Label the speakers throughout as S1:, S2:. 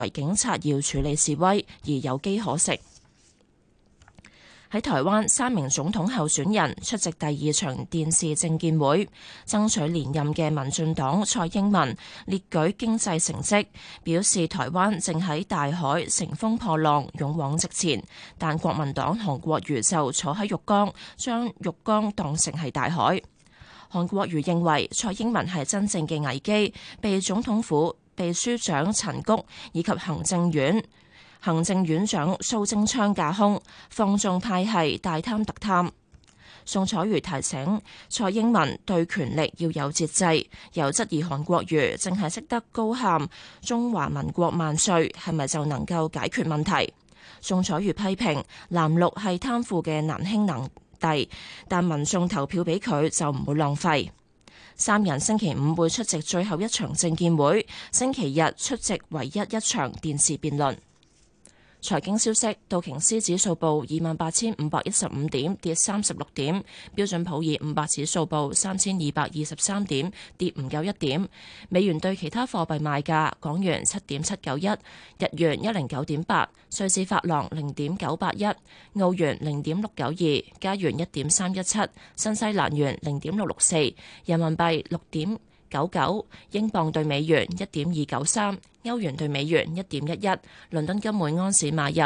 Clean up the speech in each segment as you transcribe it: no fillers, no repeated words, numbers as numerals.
S1: 為警察要處理示威而有機可乘。喺台灣，3名總統候選人出席第2場電視政見會，爭取連任嘅民進黨蔡英文列舉經濟成績，表示台灣正喺大海乘風破浪，勇往直前。但國民黨韓國瑜就坐喺浴缸，將浴缸當成係大海。韓國瑜認為蔡英文係真正嘅危機，被總統府秘書長陳菊以及行政院長蘇貞昌架空，放縱派系大貪特貪。宋楚瑜提醒蔡英文對權力要有節制，又質疑韓國瑜淨係識得高喊中華民國萬歲，係咪就能夠解決問題？宋楚瑜批評藍綠係貪腐嘅難兄難弟，但民眾投票俾佢就唔會浪費。3人星期五會出席最後一場政見會，星期日出席唯一一場電視辯論。財經消息：道瓊斯指數報28,515點，跌36點；標準普爾500指數報3,223點，跌唔夠1點。美元對其他貨幣賣價：港元7.791，日元109.8，瑞士法郎0.981，澳元0.692，加元1.317，新西蘭元0.664，人民幣6.99，英鎊對美元1.293，歐元對美元1.11，倫敦金每安士買入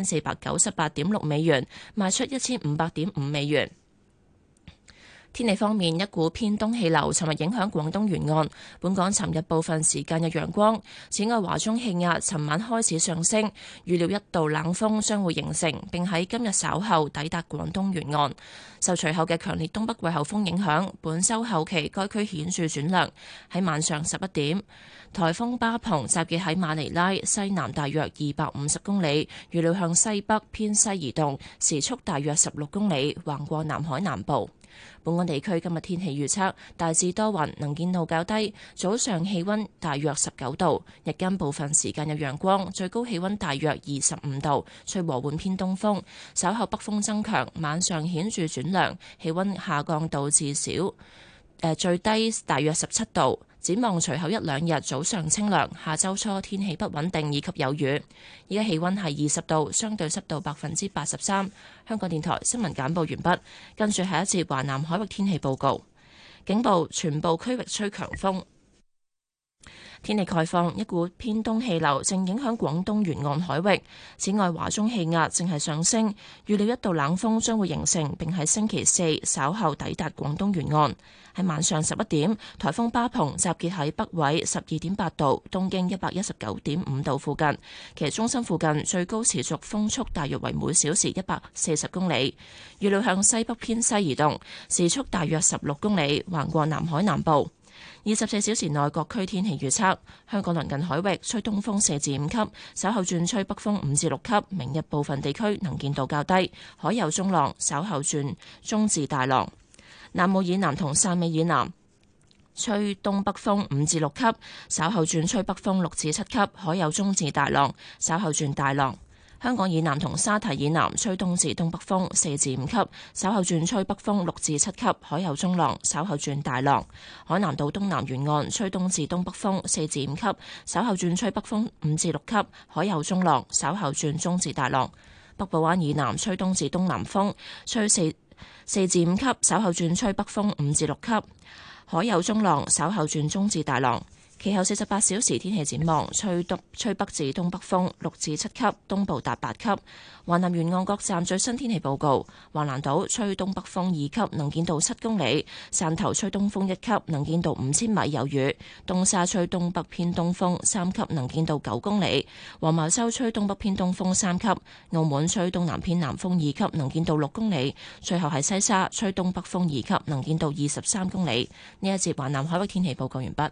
S1: 1498.6美元，賣出1500.5美元。天氣方面，一股偏東氣流尋日影響廣東沿岸，本港尋日部分時間有陽光。此外，華中氣壓尋晚開始上升，預料一道冷鋒將會形成，並喺今日稍後抵達廣東沿岸。受隨後嘅強烈東北季候風影響，本週後期該區顯著轉涼。喺晚上11點，颱風巴蓬集結喺馬尼拉西南大約250公里，預料向西北偏西移動，時速大約16公里，橫過南海南部。本港地區今日天氣預測，大致多雲，能見度較低，早上氣溫大約19度，日間部分時間有陽光，最高氣溫大約25度，吹和緩偏東風，稍後北風增強，晚上顯著轉涼，氣溫下降到至少最低大約17度。展望隨後一兩日早上清涼，下周初天氣不穩定以及有雨。而家氣溫係20度，相對濕度83%。香港電台新聞簡報完畢，跟住下一節華南海域天氣報告。警報，全部區域吹強風。天氣概況，一股偏東氣流正影響廣東沿岸海域。此外，華中氣壓正係上升，預料一道冷鋒將會形成，並喺星期四稍後抵達廣東沿岸。喺晚上11點，颱風巴蓬集結喺北緯12.8度、東經119.5度附近，其中心附近最高持續風速大約為每小時140公里，預料向西北偏西移動，時速大約16公里，橫過南海南部。24小時內各區天氣預測：香港鄰近海域吹東風4至5級，稍後轉吹北風5至6級。明日部分地區能見度較低，海有中浪，稍後轉中至大浪。南澳以南同汕尾以南吹東北風5至6級，稍後轉吹北風6至7級，海有中至大浪，稍後轉大浪。香港以南同沙堤以南吹東至東北風4至5級，稍後轉吹北風6至7級，海有中浪，稍後轉大浪。海南島東南沿岸吹東至東北風4至5級，稍後轉吹北風5至6級，海有中浪，稍後轉中至大浪。北部灣以南吹東至東南風，吹4至5級，稍後轉吹北風5至6級，海有中浪，稍後轉中至大浪。其後48小時天氣展望，吹北至東北風6至7級，東部達8級。華南沿岸各站最新天氣報告：華南島吹東北風2級，能見度7公里；汕頭吹東風1級，能見度5000米有雨；東沙吹東北偏東風3級，能見度9公里；黃茅洲吹東北偏東風3級；澳門吹東南偏南風2級，能見度6公里；最後係西沙吹東北風2級，能見度23公里。呢一節華南海域天氣報告完畢。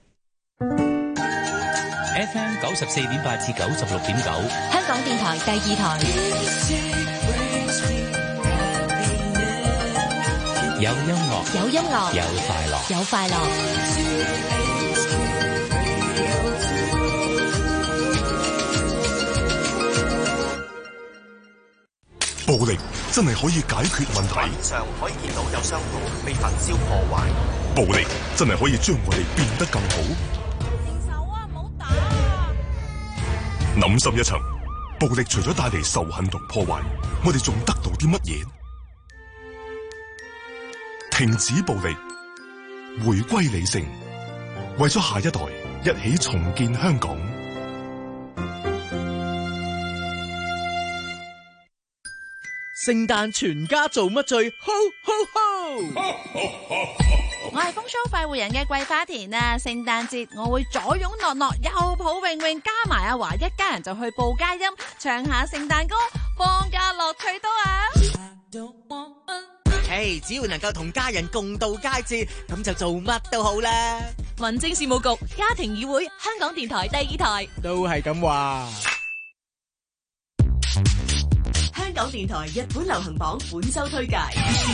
S2: FM 94.8至96.9，
S3: 香港電台第2台。
S2: 有音樂，
S3: 有音樂，
S2: 有快樂，
S3: 有快樂。
S4: 暴力真係可以解決問題。
S5: 上可以見到有商鋪被焚燒破壞。
S4: 暴力真係可以將我哋變得更好。 諗深一層，暴力除咗帶嚟仇恨同破壞，我哋仲得到啲乜嘢？停止暴力，回歸理性，為咗下一代，一起重建香港。
S6: 聖誕全家做乜最 Ho Ho Ho？
S7: 我係風騷快活人嘅桂花田啊！聖誕節我會左擁諾諾，右抱泳泳，加埋阿華一家人就去報佳音，唱下聖誕歌，放假樂趣多啊！
S6: 只要能夠同家人共度佳節，咁就做乜都好啦。
S3: 民政事務局家庭議會，香港電台第2台
S6: 都係咁話。
S8: 香港電台日本流行榜本周推介。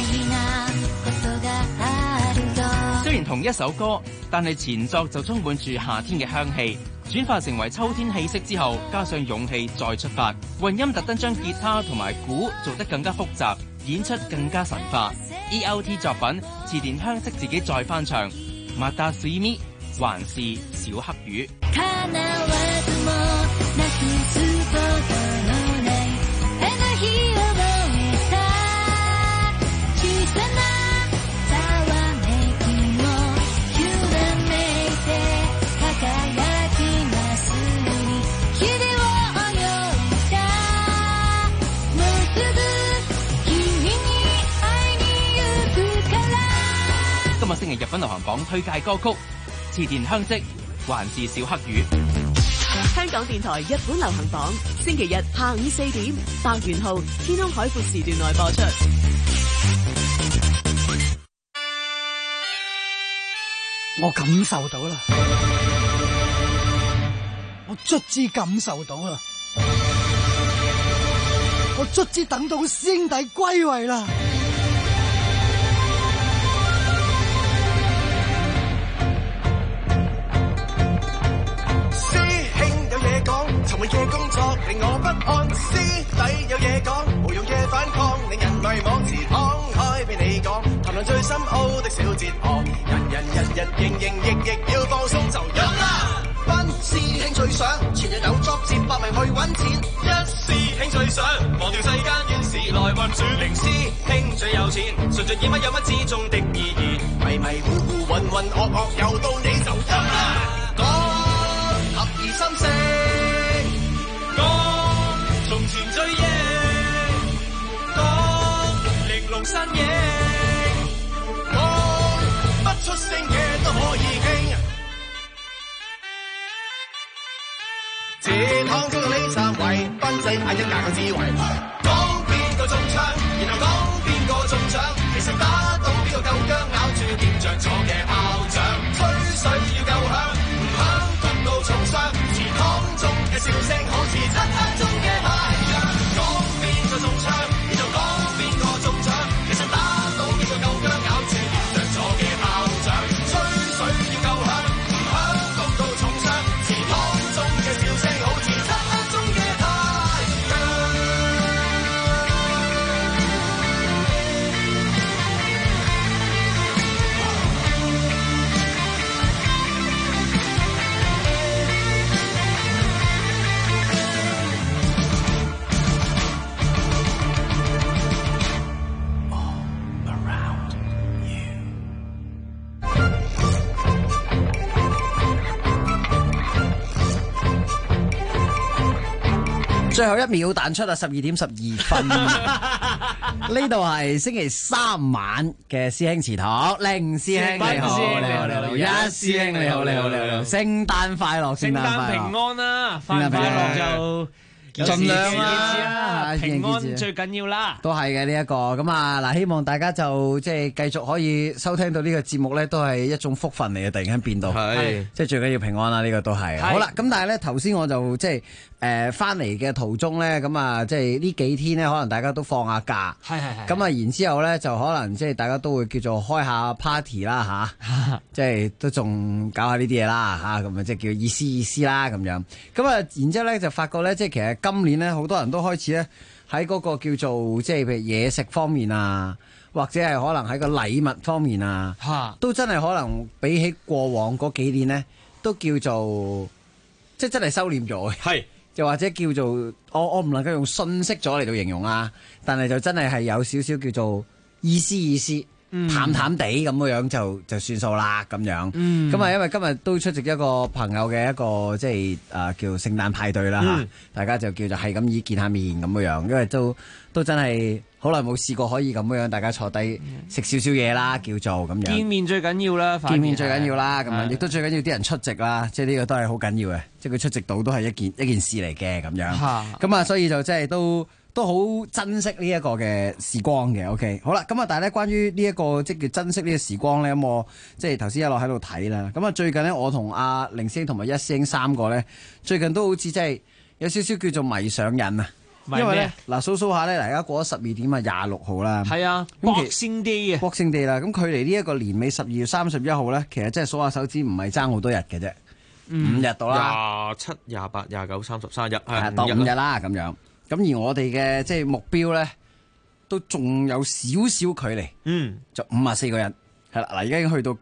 S9: 雖然同一首歌，但係前作就充滿住夏天嘅香氣，轉化成為秋天氣息之後，加上勇氣再出發，混音特登將吉他同埋鼓做得更加複雜，演出更加神化。ELT 作品池田香織自己再翻唱《Mata Suimi》，還是小黑魚。今日星期日本流行榜推介歌曲，池田香織，還是小黑魚。
S8: 香港電台日本流行榜，星期日下午4點，百元號天空海闊時段內播出。
S10: 我感受到啦，我卒之感受到啦，我卒之等到師兄弟歸位啦。
S5: 尋日嘅工作令我不安，師弟有嘢講，無用嘅反抗令人迷惘，自敞開俾你講，談論最深奧的小哲學，人日營役要放鬆就飲啦。班師兄最想前日有作接百名去揾錢，一師兄最想忘掉世間怨事來運轉，零師兄最有錢，順著耳乜有乜之中的意義，迷糊渾噩又到你就飲啦。講合而心聲，從前追憶，講玲瓏身影，講不出聲嘅都可以傾。這趟中到呢三位，賓仔嗌一架個智慧，講邊個中槍，然後講邊個中獎，其實打到邊個夠薑，咬住點着咗嘅炮仗，吹水要夠響，唔響焗到重傷，祠堂中嘅笑聲好似漆黑中嘅太陽，講邊個中槍，然後講邊個中獎，其實打到邊個夠薑，咬住點着咗嘅炮仗，吹水要夠響，唔響焗到重傷，祠堂中嘅笑聲好似漆黑中嘅太陽。
S11: 最後一秒彈出啊！12點12分，呢度係星期三晚嘅師兄祠堂，零師兄你好，一師兄你好，聖誕快樂，聖誕
S12: 平安啦，快樂就盡量啦，平安最緊要啦，
S11: 都係嘅呢一個咁啊！嗱，希望大家就即係繼續可以收聽到呢個節目咧，都係一種福分嚟嘅，突然間變到，係即係最緊要平安啦！呢個都係好啦。咁但係咧，頭先我就即係翻嚟嘅途中咧，咁啊，即係呢幾天咧，可能大家都放下假，係咁啊，然之後咧就可能即係大家都會叫做開下 party 啦吓，即係都仲搞下呢啲嘢啦吓，咁啊即係叫意思啦咁樣。咁啊，然之後咧就發覺咧，即係其實今年咧好多人都開始咧喺嗰個叫做即係譬如嘢食方面啊，或者係可能喺個禮物方面啊，都真係可能比起過往嗰幾年咧，都叫做即係真係收斂咗嘅。係。 又或者叫做我唔能夠用遜色咗嚟到形容啊，但係就真係有少少叫做意思。淡淡地咁樣就算數啦咁樣，咁啊因為今日都出席一個朋友嘅一個即係叫聖誕派對啦嚇，大家就叫做係咁意見下面咁樣，因為都真係好耐冇試過可以咁樣大家坐低食少少嘢啦，叫做咁樣。
S12: 見面最緊要啦，
S11: 見面最緊要啦，咁樣亦都最緊要啲人出席啦，即係呢個都係好緊要嘅，即係佢出席到都係一件事嚟嘅咁樣。咁啊，所以就即係都好珍惜呢一個嘅時光嘅 ，OK， 好啦，咁啊，但係咧，關於呢一個即係叫珍惜呢個時光咧，咁我即係頭先一路喺度睇啦，咁啊，最近咧，我同阿凌師兄同埋一師兄三個咧，最近都好似即係有少少叫做迷上癮啊，因為咧嗱，數下咧，而家過咗12點啊，26號啦，
S12: 係啊 ，Boxing Day 啊
S11: ，Boxing Day 啦，咁距離呢一個年尾12月31號咧，其實真係數下手指唔係爭好多日嘅啫，5日到啦
S13: ，27、28、29、30、31係
S11: 當5日啦，咁樣。咁而我哋嘅即係目標咧，都仲有少少距離，就54個人，係啦，嗱，而家已經去到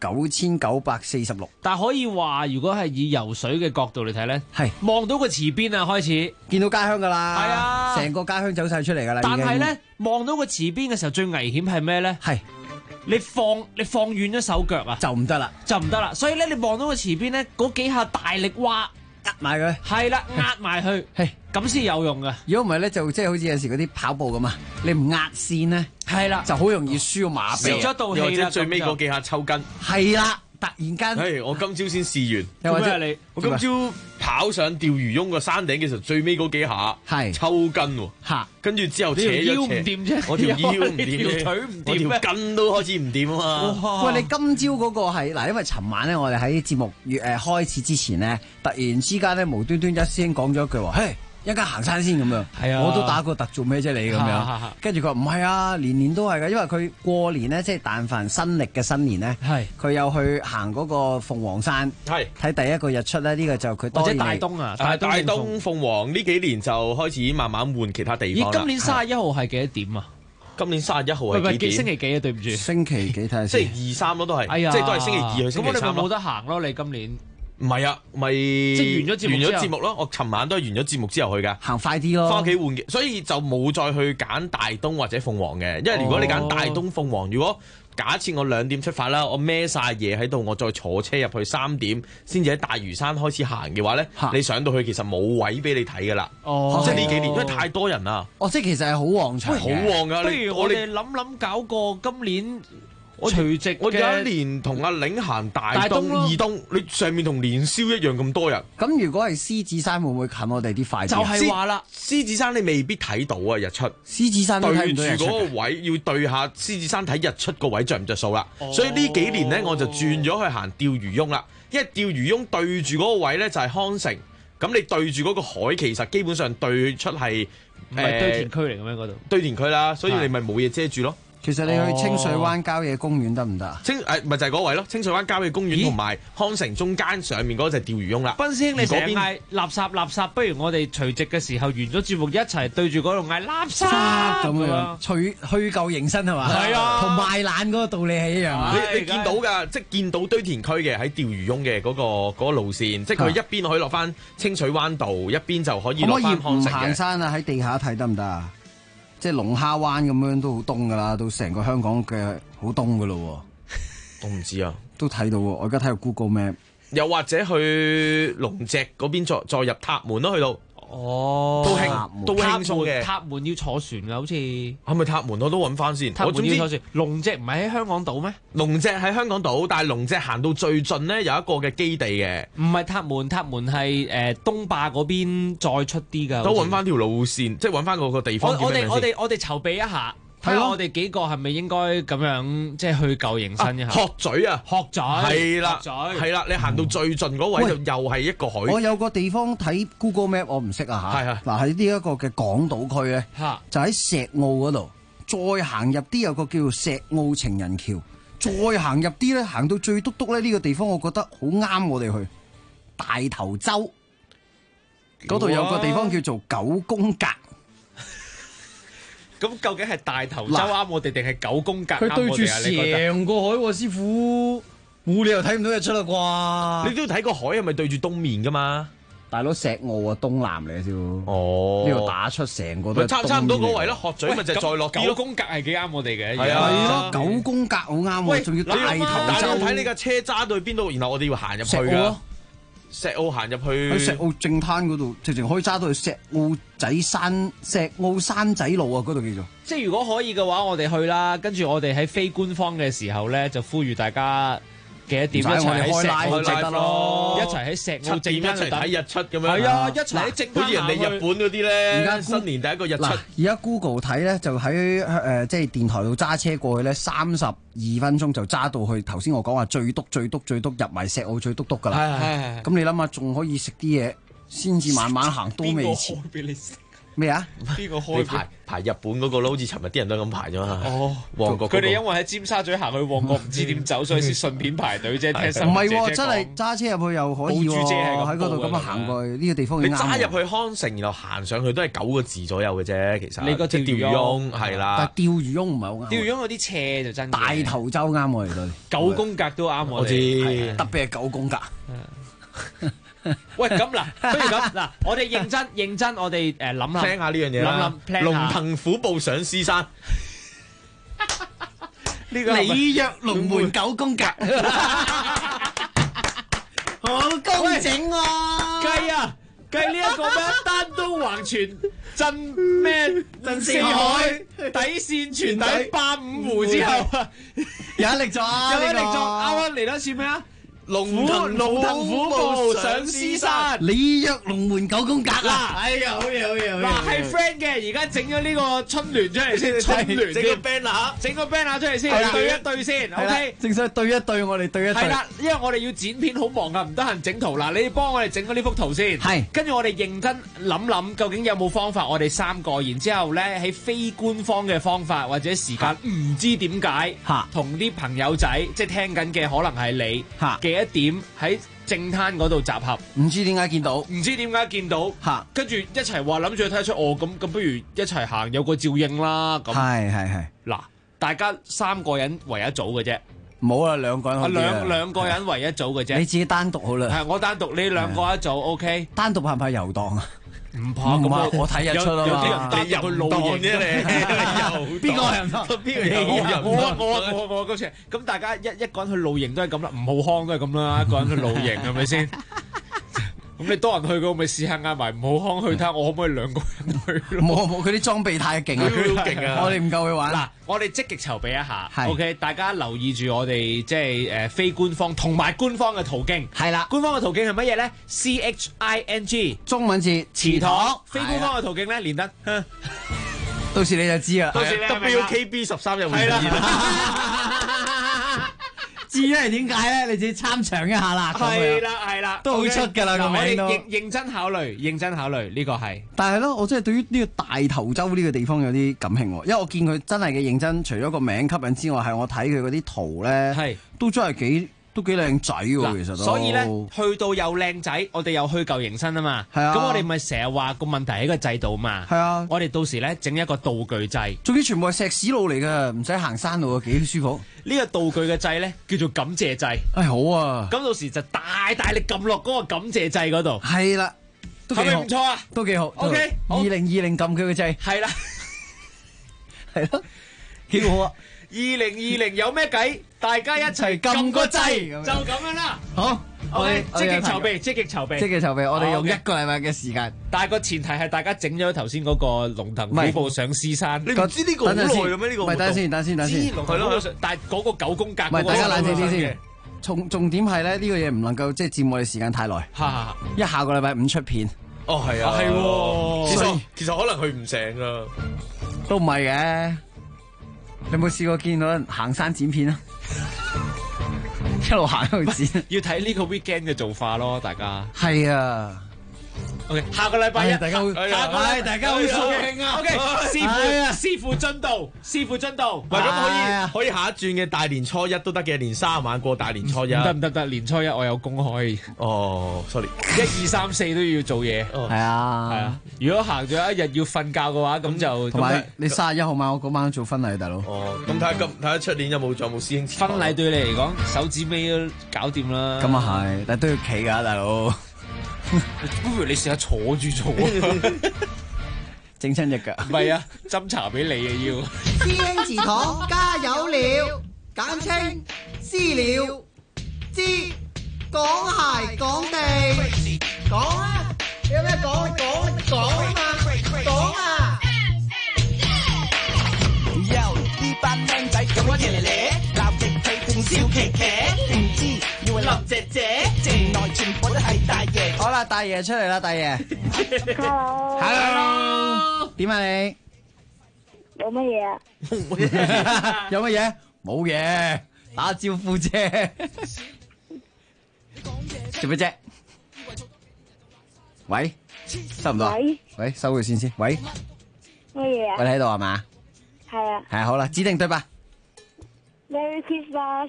S11: 9946。
S12: 但係可以話，如果係以游水嘅角度嚟睇咧，係望到個池邊啊，開始
S11: 見到家鄉噶啦，
S12: 係啊，
S11: 成個家鄉走晒出嚟噶啦。
S12: 但係咧，望到個池邊嘅時候，最危險係咩咧？係你放遠咗手腳啊，
S11: 就唔得啦，
S12: 所以咧，你望到個池邊咧，嗰幾下大力挖。
S11: 壓埋佢，
S12: 係啦，壓埋去，咁先有用噶。
S11: 如果唔係咧，就即係好似有時嗰啲跑步咁啊，你唔壓線咧，
S12: 係啦，
S11: 就好容易輸個馬
S13: 鼻，
S12: 咗道氣啦。
S13: 或者最尾嗰幾下抽筋，
S11: 係啦，突然間。
S13: 我今朝先試完，
S11: 又或者
S13: 你，我今朝跑上釣魚翁個山頂嘅時候，最尾嗰幾下係抽筋喎，跟住之後扯咗
S12: 腰唔掂啫，
S13: 我條腰唔掂，
S12: 條腿唔掂，
S13: 我條筋都開始唔掂啊嘛。
S11: 喂，你今朝嗰個係嗱，因為尋晚咧，我哋喺節目開始之前咧，突然之間咧無端端一師兄講咗一句話，嘿，一陣間行山先咁樣，係啊，我都打個突做咩啫你咁樣，跟住佢話唔係啊，年年都係㗎，因為佢過年咧，即係但凡新歷嘅新年咧，佢有去行嗰個鳳凰山，睇第一個日出咧，呢個就佢多年嚟
S12: 大東啊，
S13: 大東鳳凰呢幾年就開始慢慢換其他地方啦。
S12: 今年31號係幾多點啊？
S13: 今年31號係幾點？
S12: 星期幾啊？對唔住，
S11: 星期幾睇下先？
S13: 星期2、3咯都係，即係都係星期2去星期3咯。
S12: 咁我哋咪冇得行咯？你今年？
S13: 唔係啊，咪
S12: 即係完咗節目咯。
S13: 我尋晚都係完咗節目之後去㗎，
S11: 行快啲咯，
S13: 翻屋企換嘅，所以就冇再去揀大東或者鳳凰嘅。因為如果你揀大東鳳凰，如果假設我2點出發啦，我孭晒嘢喺度，我再坐車入去3點，先至喺大嶼山開始行嘅話咧，你上到去其實冇位俾你睇㗎啦。即係呢幾年因為太多人啦。
S11: 即係其實係好旺場，
S13: 好旺㗎。
S12: 不如我哋諗搞個今年。除夕
S13: 我有一年同阿嶺行大東二東，你上面同年宵一樣咁多人。
S11: 咁如果係獅子山會唔會近我哋啲快啲？
S12: 就係話啦，
S13: 獅子山你未必睇到啊日出。
S11: 獅子山都睇唔到日出。
S13: 對住嗰個位要對下獅子山睇日出個位着唔着數啦。所以呢幾年咧我就轉咗去行釣魚翁啦，因為釣魚翁對住嗰個位咧就係康城，咁你對住嗰個海其實基本上對出係
S12: 唔係堆填區嚟嘅咩嗰度？
S13: 堆填區啦，所以你咪冇嘢遮住咯。
S11: 其實你去清水灣郊野公園得唔得啊？
S13: 咪就係嗰位咯，清水灣郊野公園同埋康城中間上面嗰隻釣魚翁啦。
S12: 斌師兄，你成日嗌垃圾，不如我哋除夕嘅時候完咗節目一齊對住嗰度嗌垃圾咁樣，
S11: 去舊迎新係嘛？係啊，同賣懶嗰個道理係一樣。
S13: 你見到㗎，即係見到堆填區嘅喺釣魚翁嘅嗰個路線，即係佢一邊可以落翻清水灣道，一邊就可以落翻康城嘅。
S11: 行山啊，喺地下睇得唔得啊？即係龍蝦灣咁樣都好東㗎啦，到成個香港嘅好東㗎咯喎。
S13: 我唔知啊，
S11: 都睇到喎。我而家睇到 Google Map，
S13: 又或者去龍脊嗰邊再入塔門咯，去到。都輕鬆嘅。
S12: 塔門要坐船㗎，好似
S13: 係咪塔門我都揾翻先。
S12: 塔門要坐船。龍脊唔係喺香港島咩？
S13: 龍脊喺香港島，但係龍脊行到最盡咧有一個嘅基地嘅。
S12: 唔係塔門係東壩嗰邊再出啲㗎。
S13: 都揾翻條路線，即係揾翻個地方。
S12: 我哋籌備一下。睇下我哋幾個係咪應該咁樣即係去舊迎新一下？
S13: 鶴咀啊，
S12: 鶴咀
S13: 係啦，你行到最盡嗰位就又係一個海。
S11: 我有個地方睇 Google Map， 我唔識啊嚇。係嗱喺呢一個嘅港島區咧，就喺石澳嗰度，再行入啲有個叫做石澳情人橋，再行入啲咧，行到最篤篤咧呢個地方，我覺得好啱我哋去大頭洲嗰度有個地方叫做九宮格。
S12: 咁究竟係大頭洲啱我哋定係9宮格啱我哋啊？
S11: 佢對住成個海喎，師傅冇理由睇唔到日出啦啩？
S13: 你都要睇個海係咪對住東面噶嘛？
S11: 大佬石澳啊，東南嚟嘅啫。
S13: 哦，
S11: 呢度打出成個都係
S13: 差唔多嗰位啦，鶴咀咪就再落啲咯。
S12: 九宮格係幾啱我哋嘅。
S13: 係啊，
S11: 九宮格好啱喎，仲要大頭洲。
S13: 睇你架車揸到去邊度，然後我哋要行入去㗎。石澳行入去，
S11: 喺石澳正灘嗰度，直情可以揸到去石澳山仔路啊！嗰度叫做。
S12: 即係如果可以嘅話，我哋去啦。跟住我哋喺非官方嘅時候咧，就呼籲大家幾多點一齊喺石澳值得咯，一齊喺石澳正灘
S13: 一齊睇日出咁樣。
S12: 係啊，一齊喺正灘。
S13: 好似人哋日本嗰啲咧，而家新年第一個日出。
S11: 而家 Google 睇咧，就喺即係電台度揸車過去咧，32分鐘就揸到去頭先我講話最篤入埋石澳最篤㗎啦。係。咁你諗下，仲可以食啲嘢，先至慢慢行都未遲。
S12: 俾你食
S11: 咩啊？
S12: 邊個開？
S13: 排日本嗰個咯，好似尋日啲人都咁排咗嘛。哦，旺角
S12: 佢哋因為喺尖沙咀行去旺角，唔知點走，所以先順便排隊啫。聽
S11: 唔係喎，真係揸車入去又可以喎。喺嗰度咁行過去呢個地方。
S13: 你揸入去康城，然後行上去都係9個字左右嘅啫。其實你個釣魚翁係啦，
S11: 但係釣魚翁唔係好啱。
S12: 釣魚翁嗰啲斜就真。
S11: 大頭洲啱我哋對。
S12: 九宮格都啱我
S13: 知，
S11: 特別係九宮格。
S12: 喂，咁嗱，不如咁嗱，我哋認真，我哋諗下，
S13: 聽下呢樣嘢啦。龍騰虎步上獅山，
S11: 呢個里約龍門9宮格，好工整喎！
S12: 計呢一個咩？丹東橫傳鎮咩？鎮四海底線傳底85湖之後，
S11: 有力作，
S12: 啱啱嚟多次咩啊？龍騰虎步上獅山，
S11: 里約龍門9宮格啊！
S12: 哎呀，好嘢！嗱，係 friend 嘅，而家整咗呢個春聯出嚟先，春聯
S13: 整個 banner，
S12: 整個 banner 出嚟先，對一對先 ，OK。
S11: 正所謂對一對，我哋對一對。
S12: 係啦，因為我哋要剪片好忙啊，唔得閒整圖。嗱，你哋幫我哋整咗呢幅圖先，
S11: 係。跟
S12: 住我哋認真諗，究竟有冇方法？我哋3個，然之後咧喺非官方嘅方法或者時間，唔知點解，同啲朋友仔即係聽緊嘅，可能係你嘅。一點喺正灘嗰度集合，
S11: 唔知點解見到，
S12: 嚇，跟住一齊話諗住去睇出哦，咁不如一齊行，有個照應啦，咁
S11: 係，
S12: 嗱，大家3個人為一組嘅啫，
S11: 冇啦，2個人好啲啦，
S12: 兩個人為一組嘅啫，
S11: 你自己單獨好啦，
S12: 係我單獨，你2個一組 OK，
S11: 單獨怕唔怕遊蕩啊？
S12: 唔怕咁
S11: 我睇日出啊嘛！
S12: 有啲人單入去露營啫，你邊個人？我嗰次咁大家一個人去露營都係咁啦，吳浩康都係咁啦，一個人去露營係咪先？咁你多人去嘅，咪試下嗌埋吳浩康去睇下，我可唔可以2個人去？
S11: 冇，佢啲裝備太勁啊！我哋唔夠佢玩。
S12: 嗱，我哋積極籌備一下 ，OK， 大家留意住我哋即係非官方同埋官方嘅途徑。
S11: 係啦，
S12: 官方嘅途徑係乜嘢咧？CHING
S11: 中文字祠堂。
S12: 非官方嘅途徑咧，連得。
S11: 到時你就知啦。
S12: 到時你
S13: WKB 13日會出現。
S11: 至於係點解咧？你自己參詳一下啦。
S12: 係啦，
S11: 都好出㗎啦個名都。
S12: 認真考慮呢個係。
S11: 但係咧，我真係對於呢個大頭洲呢個地方有啲感興喎，因為我見佢真係嘅認真，除咗個名吸引之外，係我睇佢嗰啲圖咧，都真係幾靚仔喎，其實都。
S12: 所以咧，去到又靚仔，我哋又虛舊迎新啊嘛。係啊。咁我哋咪成日話個問題喺個制度嘛。
S11: 係啊。
S12: 我哋到時咧整一個道具制，
S11: 總之全部係石屎路嚟㗎，唔使行山路啊，幾舒服。
S12: 呢個道具嘅制咧叫做感謝制。
S11: 好啊。咁
S12: 到時就大力撳落嗰個感謝制嗰度。
S11: 係啦。
S12: 係咪唔錯啊？
S11: 都幾好。
S12: OK。
S11: 2020撳佢個制。
S12: 係啦。
S11: 係咯。幾好啊
S12: ！2020有咩計？大家一齊撳個掣，就咁樣啦。
S11: 好
S12: ，OK，積極籌備。
S11: 我哋用1個禮拜嘅時間。
S12: 但係個前提係大家整咗頭先嗰個龍騰虎步上獅山。
S13: 你唔知呢個好耐嘅咩？呢個
S11: 唔係等先。
S12: 係咯，但係嗰個9宮格。
S11: 唔係大家冷靜啲先。重點係咧，呢個嘢唔能夠即係佔我哋時間太耐。下個禮拜5出片。
S13: 哦，係啊，
S12: 係喎。
S13: 其實可能去唔成噶。
S11: 都唔係嘅。你有冇試過見到人行山剪片啊？一路行一路剪，
S12: 要睇呢個 weekend 嘅做法咯，大家。
S11: 係啊。
S12: OK， 下個禮拜一，
S11: 大家好，
S12: 大家好掃興啊。OK， 視乎進度。
S13: 喂，咁可以下一轉嘅大年初一都得嘅，年30晚過大年初一。
S12: 唔得，年初一我有公開。
S13: 哦 ，sorry，
S12: 1、2、3、4都要做嘢。
S11: 係啊。
S12: 如果行咗一日要瞓覺嘅話，咁就
S11: 同埋你31號晚我嗰晚做婚禮，大佬。
S13: 哦，咁睇下出年有冇師兄。
S12: 婚禮對你嚟講手指尾都搞掂啦。
S11: 咁啊係，但係都要企㗎，大佬。
S12: 不如你試下坐住做啊！
S11: 整親隻腳。
S12: 唔係啊，斟茶俾你啊要。
S14: 師兄祠堂加油了，簡稱私了。知講鞋講地，講啊！你有咩講？講啊嘛，講啊！呢班靚仔咁我嚟鬧極佢仲笑騎騎，唔知要係林姐姐，城內全部都係大爺。
S11: 好啦，大爺出嚟啦，大爺。
S15: Hello，
S11: 點啊你？
S15: 有乜嘢啊？
S11: 有乜嘢？冇嘢，打招呼啫。做咩啫？喂，收唔到啊？喂，收佢先先。喂，
S15: 乜嘢啊？
S11: 喂，你喺度係嘛？
S15: 係啊。
S11: 係好啦，指定對吧
S15: ？Merry Christmas。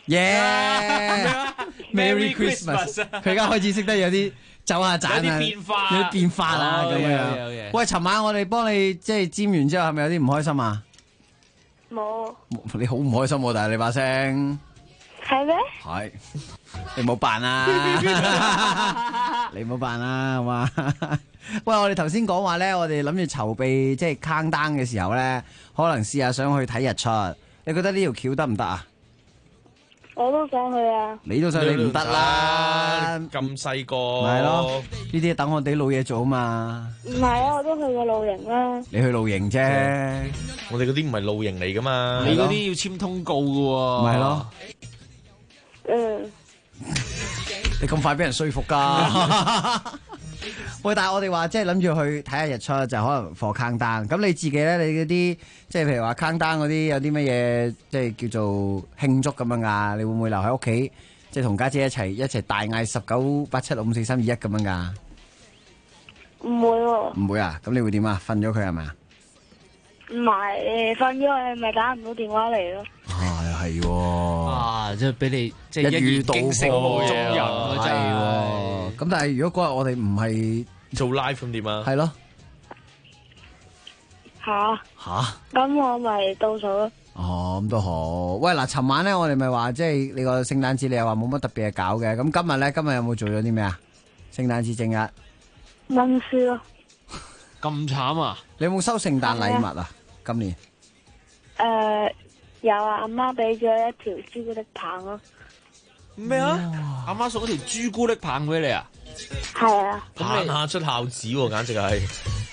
S11: Merry Christmas。佢而家開始識得有啲走下盞啊，
S12: 有啲變化，
S11: 有啲變化啦咁樣。喂，尋晚我哋幫你即係沾完之後，係咪有啲唔開心啊？
S15: 冇。
S11: 你好唔開心喎，但係你把聲。
S15: 係咩？
S11: 係。你冇扮啦，你冇扮啦，好嘛？喂，我哋頭先講話咧，我哋諗住籌備即係 countdown 嘅時候咧，可能試下想去睇日出。你覺得呢條橋得唔得啊？
S15: 我都想去啊！
S11: 你都想，你唔得啦，
S13: 咁細個。
S11: 係咯，呢啲等我哋老嘢做啊嘛。
S15: 唔係啊，我都去過露營啦。
S11: 你去露營啫，
S13: 我哋嗰啲唔係露營嚟噶嘛。
S12: 你嗰啲要簽通告噶喎。
S11: 咪係咯。你咁快俾人說服噶？喂，但係我哋話即係諗住去睇下日出，就可能 for countdown。咁你自己咧，你嗰啲即係譬如話 countdown 嗰啲有啲乜嘢，即係叫做慶祝咁樣噶？你會唔會留喺屋企，即係同家姐一齊大嗌19、87、5、4、3、2、1咁樣噶？
S15: 唔會喎。
S11: 唔會啊？咁你會點啊？瞓咗佢係咪啊？
S15: 唔係，瞓咗佢咪打唔到電話嚟咯。
S11: 係喎，
S12: 啊，即係俾你即係一語驚醒夢中人啊！真係。
S11: 咁但係如果嗰日我哋唔係
S13: 做 live 咁點啊？
S11: 係咯。
S15: 吓？咁我咪倒數咯。
S11: 哦，咁都好。喂，嗱，尋晚咧我哋咪話即係你個聖誕節，你又話冇乜特別嘢搞嘅。咁今日咧，今日有冇做咗啲咩啊？聖誕節正日
S15: 溫書咯。
S12: 咁慘啊！
S11: 你有冇收聖誕禮物啊？今年？
S15: 有啊，阿媽俾咗一條朱古力棒咯。
S12: 咩啊？阿媽送咗條朱古力棒俾你啊？
S15: 係啊。
S13: 咁下出孝子喎，簡直係。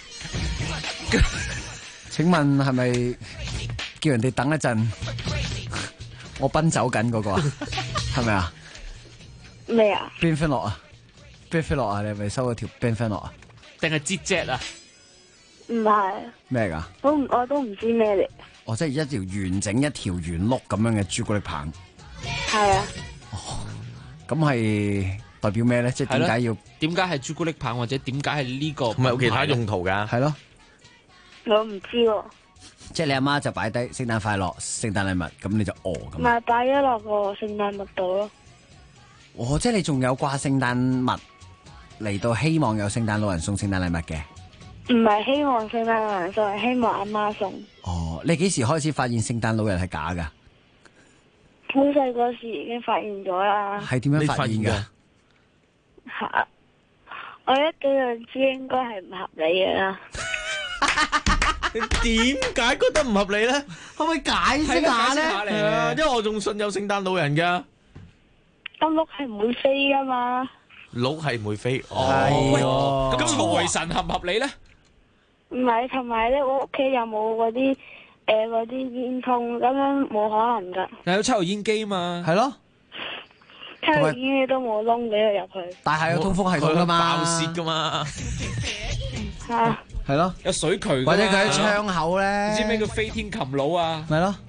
S11: 請問係咪叫人哋等一陣？我奔走緊嗰個啊，係咪啊？
S15: 咩啊？
S11: 邊分落啊？邊分落啊？你係咪收咗條邊分落啊？
S12: 定係折隻啊？
S15: 唔係。
S11: 咩㗎？
S15: 我都唔知咩嚟。
S11: 哦，即係一條完整一條圓碌咁樣嘅朱古力棒。
S15: 係啊。
S11: 哦，咁係代表咩咧？即係點解要？
S12: 點解係朱古力棒，或者點解係呢個？
S13: 唔係有其他用途㗎？
S11: 係咯。
S15: 我唔知喎。
S11: 即係你阿媽就擺低聖誕快樂、聖誕禮物，咁你就咁。
S15: 唔係擺咗落個聖誕物度咯。
S11: 哦，即係你仲有掛聖誕物嚟到，希望有聖誕老人送聖誕禮物嘅。
S15: 唔係希望聖誕老人送，係希望阿媽送。
S11: 哦，你幾時開始發現聖誕老人係假噶？
S15: 好細個時已經發現咗啦。
S11: 係點樣發現噶？
S15: 吓，我一幾樣知應該係唔合理嘅啦。
S13: 你點解覺得唔合理咧？
S11: 可唔可以解釋下咧？
S13: 係啊，因為我仲信有聖誕老人噶。
S15: 咁鹿係唔會飛噶嘛？
S13: 鹿係唔會飛。哦，
S12: 咁財神合唔合理咧？
S15: 唔係，同埋咧，我屋企有冇嗰啲煙囪，咁樣冇可能噶。
S12: 有抽油煙機嘛？
S11: 係咯，
S15: 抽油煙機都冇窿俾佢入去。
S11: 但係有通風系統噶嘛？
S13: 爆泄噶嘛？
S15: 吓，
S11: 係咯，
S12: 有水渠，
S11: 或者佢喺窗口咧。
S12: 你知咩叫飛天蠄蟧啊？
S11: 咪咯。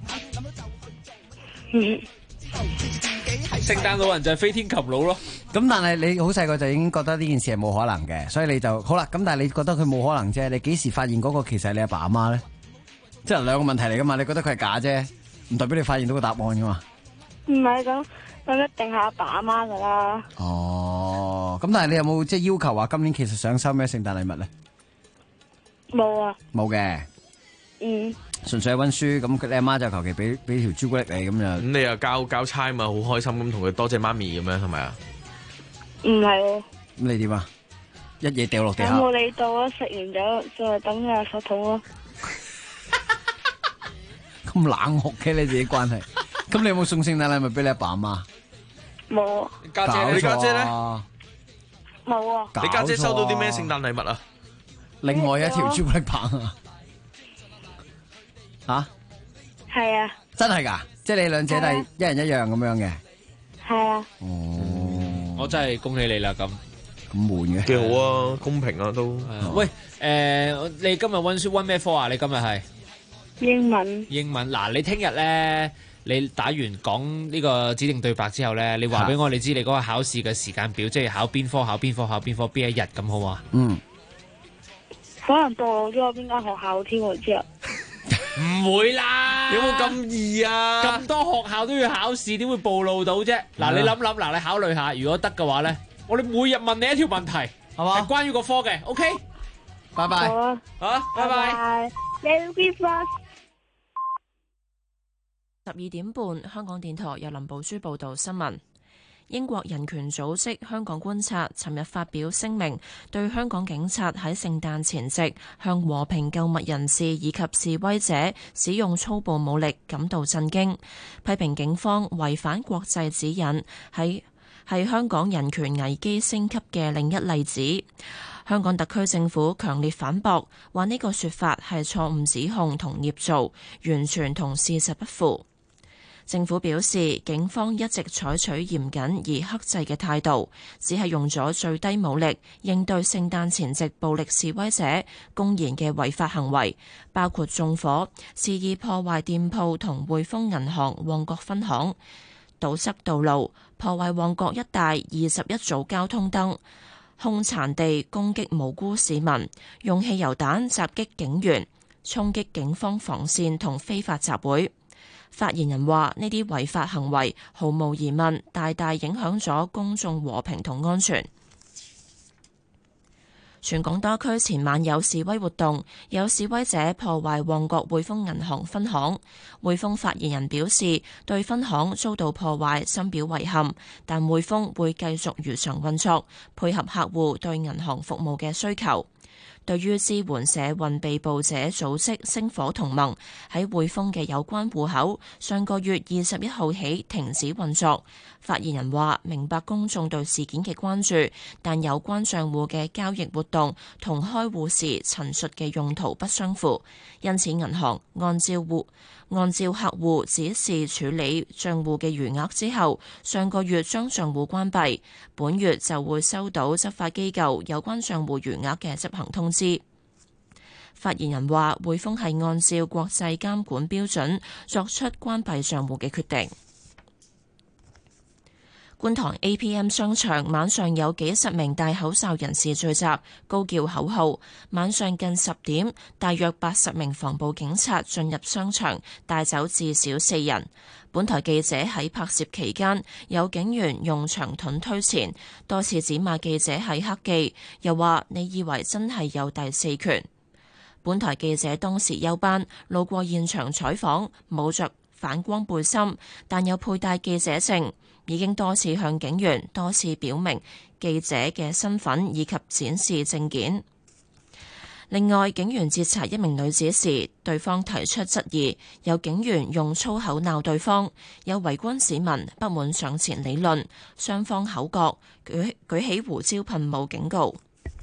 S12: 聖誕老人就係飛天蠄蟧咯。
S11: 咁但係你好細個就已經覺得呢件事係冇可能嘅，所以你就好啦。咁但係你覺得佢冇可能啫，你幾時發現嗰個其實係你阿爸阿媽咧？即係兩個問題嚟噶嘛？你覺得佢係假啫，唔代表你發現到個答案噶嘛？
S15: 唔係咁一定係阿爸阿媽噶啦。
S11: 哦，咁但係你有冇即係要求話今年其實想收咩聖誕禮物咧？
S15: 冇啊。
S11: 冇嘅。
S15: 嗯。
S11: 純粹係溫書，咁你阿媽就求其俾條朱古力你，咁就
S13: 咁你又交差嘛，好開心咁同佢多謝媽咪咁樣係咪啊？
S15: 唔係喎。
S11: 咁你點啊？ 一嘢掉落地
S15: 有
S11: 下。
S15: 冇理到啊？食完咗再等下實肚咯。
S11: 咁冷酷嘅你自己關係，咁你有冇送聖誕禮物俾你阿爸阿媽？
S15: 冇啊。
S13: 家姐，你家姐咧？
S15: 冇啊。
S13: 你家姐收到啲咩聖誕禮物啊？
S11: 另外一條朱古力棒啊！吓？係
S15: 啊。
S11: 真係㗎？即係你兩姐弟一人一樣咁樣嘅？
S15: 係啊。
S11: 哦，
S12: 我真係恭喜你啦咁
S11: 悶嘅，
S13: 幾好啊，公平啊都。
S12: 喂，你今日溫書溫咩科啊？你今日係
S15: 英文。
S12: 英文嗱，你聽日咧，你打完講呢個指定對白之後咧，你話俾我哋知你嗰個考試嘅時間表，即係考邊科、考邊科、考邊科，邊一日咁好嘛？
S11: 嗯。
S15: 可能暴露咗我邊間學校添喎，之後。
S12: 唔會啦，
S13: 有冇咁易啊？
S12: 咁多學校都要考試，點會暴露到啫？嗱，你諗諗，嗱，你考慮下，如果得嘅話咧，我哋每日問你一條問題，係嘛？係關於個科嘅 ，OK？
S11: 拜拜。
S15: 好啊。
S12: 好，拜拜。
S15: Merry Christmas。
S1: 12點半，香港電台由林寶珠報道新聞。英國人權組織香港觀察尋日發表聲明，對香港警察喺聖誕前夕向和平購物人士以及示威者使用粗暴武力感到震驚，批評警方違反國際指引，係香港人權危機升級嘅另一例子。香港特區政府強烈反駁，話呢個說法係錯誤指控同捏造，完全同事實不符。政府表示，警方一直採取嚴謹而克制嘅態度，只係用咗最低武力應對聖誕前夕暴力示威者公然嘅違法行為，包括縱火、肆意破壞店鋪同匯豐銀行旺角分行、堵塞道路、破壞旺角一帶21組交通燈、兇殘地攻擊無辜市民、用汽油彈襲擊警員、衝擊警方防線同非法集會。發言人話：呢啲違法行為毫無疑問大大影響咗公眾和平同安全。全港多區前晚有示威活動，有示威者破壞旺角匯豐銀行分行。匯豐發言人表示，對分行遭到破壞深表遺憾，但匯豐會繼續如常運作，配合客戶對銀行服務嘅需求。對於支援社運被捕者組織星火同盟喺匯豐嘅有關戶口，上個月21號起停止運作。發言人話：明白公眾對事件嘅關注，但有關帳戶嘅交易活動同開戶時陳述嘅用途不相符，因此銀行按照客戶指示處理帳戶嘅餘額之後，上個月將帳戶關閉，本月就會收到執法機構有關帳戶餘額嘅執行通知。發言人話：匯豐係按照國際監管標準作出關閉帳戶嘅決定。觀塘 APM 商場晚上有幾十名戴口罩人士聚集，高叫口號。晚上近10點，大約80名防暴警察進入商場，帶走至少4人。本台記者喺拍攝期間，有警員用長盾推前，多次指罵記者係黑記，又話你以為真係有第四權。本台記者當時休班，路過現場採訪，冇着反光背心，但有佩戴記者證。已經多次向警員多次表明記者嘅身份以及展示證件。另外，警員截查一名女子時，對方提出質疑，有警員用粗口鬧對方，有圍觀市民不滿上前理論，雙方口角，舉起胡椒噴霧警告。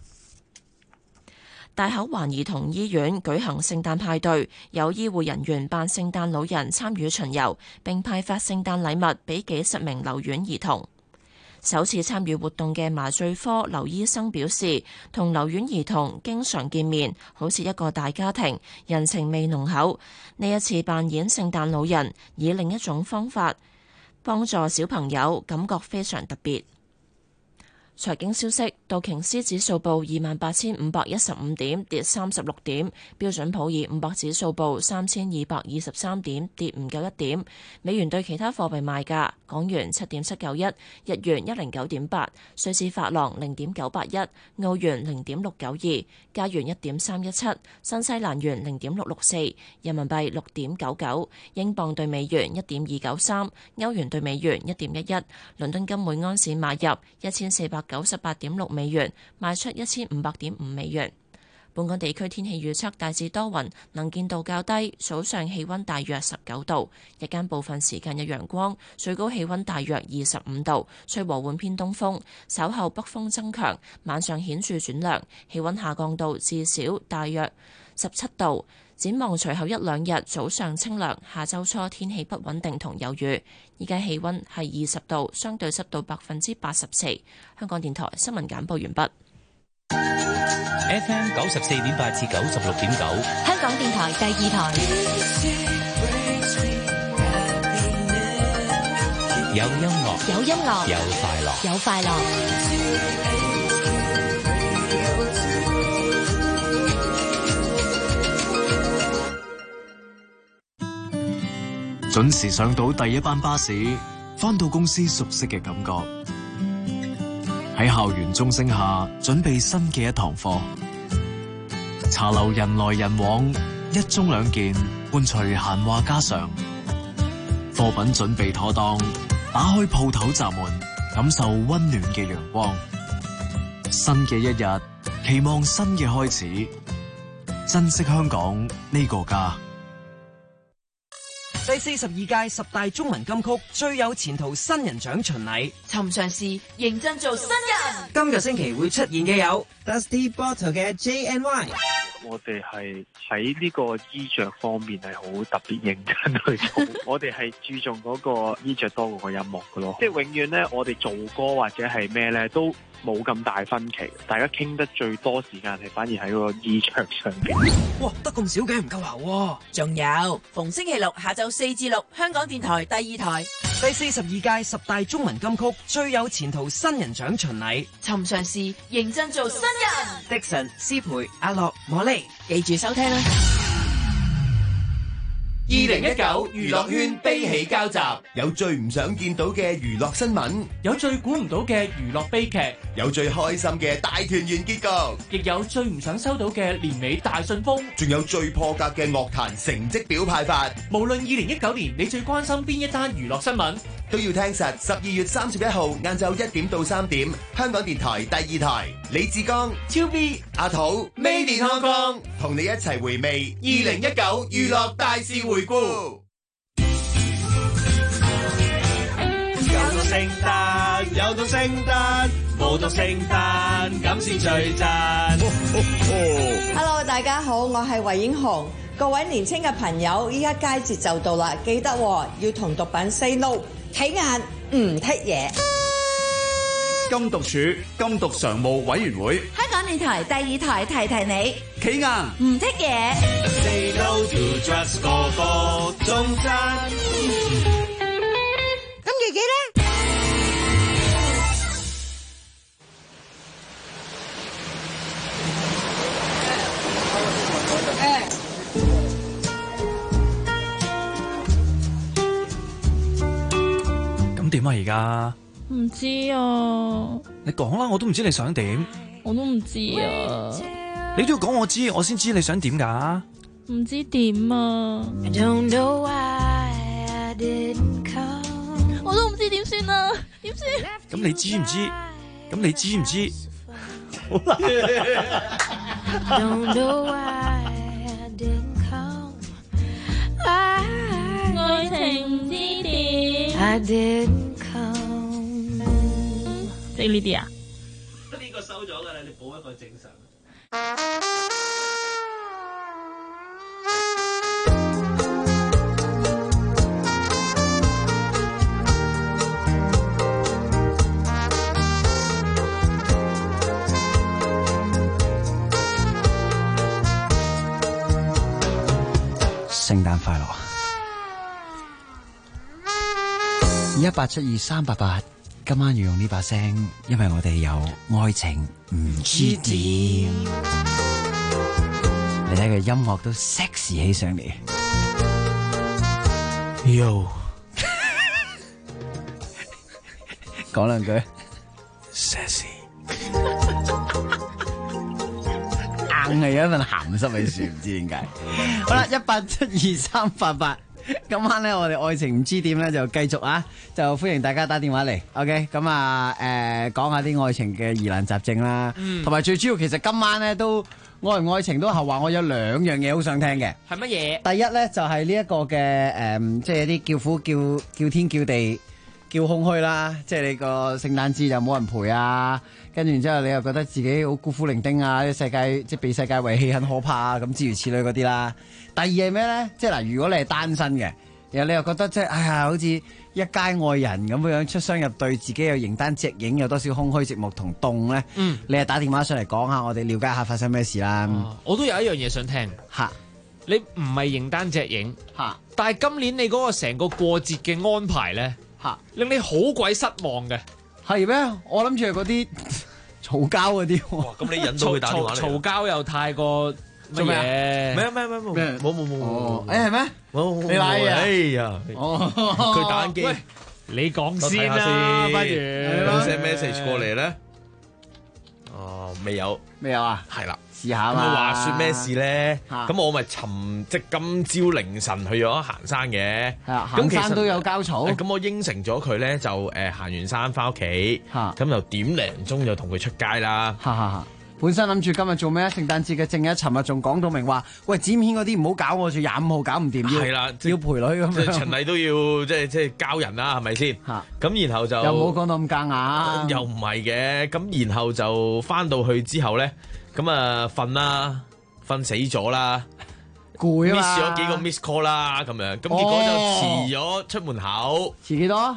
S1: 大口環兒童醫院舉行聖誕派對，有醫護人員扮聖誕老人參與巡遊，並派發聖誕禮物俾幾十名留院兒童。首次參與活動嘅麻醉科劉醫生表示，同留院兒童經常見面，好似一個大家庭，人情味濃厚。呢一次扮演聖誕老人，以另一種方法幫助小朋友，感覺非常特別。財經消息，道瓊斯指數報28,515點，跌36點；標準普爾500指數報3,223點，跌591點。美元對其他貨幣賣價：港元7.791，日元109.8，瑞士法郎0.981，澳元0.692，加元1.317，新西蘭元0.664，人民幣6.99，英鎊對美元1.293，歐元對美元1.11，倫敦金每安士買入1400 98.6美元，賣出1500.5美元。本港地區天氣預測大致多雲，能見度較低，早上氣溫大約19度，日間部分時間有陽光，最高氣溫大約25度，吹和緩偏東風，稍後北風增強，晚上顯著轉涼，氣溫下降到至少大約17度。展望隨後一兩日早上清涼，下週初天氣不穩定同有雨。依家氣溫係20度，相對濕度84%。香港電台新聞簡報完畢。
S2: FM 94.8至96.9，
S3: 香港電台第二台。
S2: 有音樂，
S3: 有音樂，
S2: 有快樂，
S3: 有快樂。
S16: 準時上到第一班巴士，返到公司熟悉嘅感覺。喺校園鐘聲下，準備新嘅一堂課。茶樓人來人往，一盅兩件，伴隨閒話家常。貨品準備妥當，打開鋪頭閘門，感受溫暖嘅陽光。新嘅一日，期望新嘅開始，珍惜香港呢個家。
S17: 第42屆10大中文金曲最有前途新人獎巡禮，
S3: 尋常事認真做新人。
S17: 今個星期會出現嘅有 Dusty Bottle 嘅 JNY。
S18: 我哋係喺呢個衣着方面係好特別認真去做，我哋係注重嗰個衣着多過個音樂嘅咯。即係永遠咧，我哋做歌或者係咩咧都冇咁大分歧，大家傾得最多時間係反而喺個衣着上邊。
S17: 哇，得咁少嘅唔夠喉喎！
S3: 仲有逢星期六下晝4至6，香港電台第二台。
S17: 第42屆10大中文金曲最有前途新人獎巡禮，
S3: 尋常事認真做新人。
S17: Dixon、思培、阿樂、莫莉，
S3: 記住收聽啦。
S19: 2019娛樂圈悲喜交集，有最唔想見到嘅娛樂新聞，
S12: 有最估唔到嘅娛樂悲劇，
S19: 有最開心嘅大團圓結局，
S12: 亦有最唔想收到嘅年尾大信封，
S19: 仲有最破格嘅樂壇成績表派發。
S12: 無論2019年你最關心邊一單娛樂新聞，
S19: 都要聽實12月31號晏晝1點到3點，香港電台第二台，李志剛、
S12: 超 B、
S19: 阿土、Made in Hong Kong，同你一齊回味2019娛樂大事回顧。
S5: 又到聖誕，又到聖誕，冇到聖誕咁先最讚。
S20: Hello， 大家好，我係魏英雄。各位年輕嘅朋友，依家佳節就到啦，記得要同毒品 say no， 睇眼唔剔嘢。
S21: 禁毒處禁毒常務委員會，
S7: 香港電台第二台提提你，
S21: 企硬
S7: 唔剔嘢。
S5: Say no to drugs， 個個中讚。
S7: 咁爺爺咧？
S21: 咁點啊？而家
S22: 唔知啊，
S21: 你講啦，我都唔知你想點。
S22: 我都唔知啊，
S21: 你都要講我知，我先知你想點噶。
S22: 唔知點啊，我都唔知點算啊，點算？
S21: 咁你知唔知？咁你知唔知？好啦。
S22: 愛情唔知點。即係呢啲啊？
S12: 呢個收咗噶啦，你補一個正常。
S11: 聖誕快樂！1872388，今晚要用呢把聲，因為我哋有愛情唔知點。你睇個音樂都 sexy 起上嚟。Yo， 講兩句 ，sexy， 硬係有一份鹹濕嘅樹，唔知點解。好啦，1872388。 今晚咧，我哋愛情唔知點咧，就繼續啊，就歡迎大家打電話嚟。OK， 咁啊，講下啲愛情嘅疑難雜症啦，同埋最主要，其實今晚咧都愛唔愛情都係話，我有兩樣嘢好想聽嘅。
S12: 係乜嘢？
S11: 第一咧就係呢一個嘅即係啲叫苦叫天叫地叫空虛啦，即係你個聖誕節又冇人陪啊，跟住然之後你又覺得自己好孤苦伶仃啊，啲世界即係被世界遺棄很可怕啊，咁諸如此類嗰啲啦。第二係咩咧？即係嗱，如果你係單身嘅，然後你又覺得即係哎呀，好似一街愛人咁樣出雙入對，自己又形單隻影，有多少空虛寂寞同凍咧？你係打電話上嚟講下，我哋了解下發生咩事啦。
S12: 我都有一樣嘢想聽
S11: 嚇，
S12: 你唔係形單隻影
S11: 嚇，
S12: 但係今年你嗰個成個過節嘅安排咧嚇，令你好鬼失望嘅。
S11: 係咩？我諗住係嗰啲嘈交嗰啲。
S13: 咁你引到佢打電話嚟？
S12: 嘈交又太過乜嘢？
S13: 咩？冇。
S11: 係咩？你拉啊！
S13: 哎呀，佢打緊機。
S12: 喂，你講先啦，不如
S13: 有 send message 過嚟咧？哦，未有
S11: 啊？
S13: 係啦，
S11: 試下嘛。
S13: 話說咩事咧？咁我咪即今朝凌晨去咗行山嘅。
S11: 行山都有交嘈。
S13: 咁我應承咗佢咧，就行完山翻屋企，咁就點零鐘就同佢出街啦。
S11: 本身諗住今日做咩啊？聖誕節嘅正日，尋日仲講到明話，喂，剪片嗰啲唔好搞我住25號搞唔掂，
S13: 係啦，
S11: 要陪女咁樣。
S13: 即係循例都要即係交人啦，係咪先？咁然後就
S11: 又冇講到咁夾硬，
S13: 又唔係嘅。咁然後就翻到去之後咧，咁啊瞓啦，瞓死咗啦，
S11: 攰啊嘛
S13: ，miss 咗幾個 miss call 啦，咁樣，咁結果就遲咗出門口。
S11: 遲幾多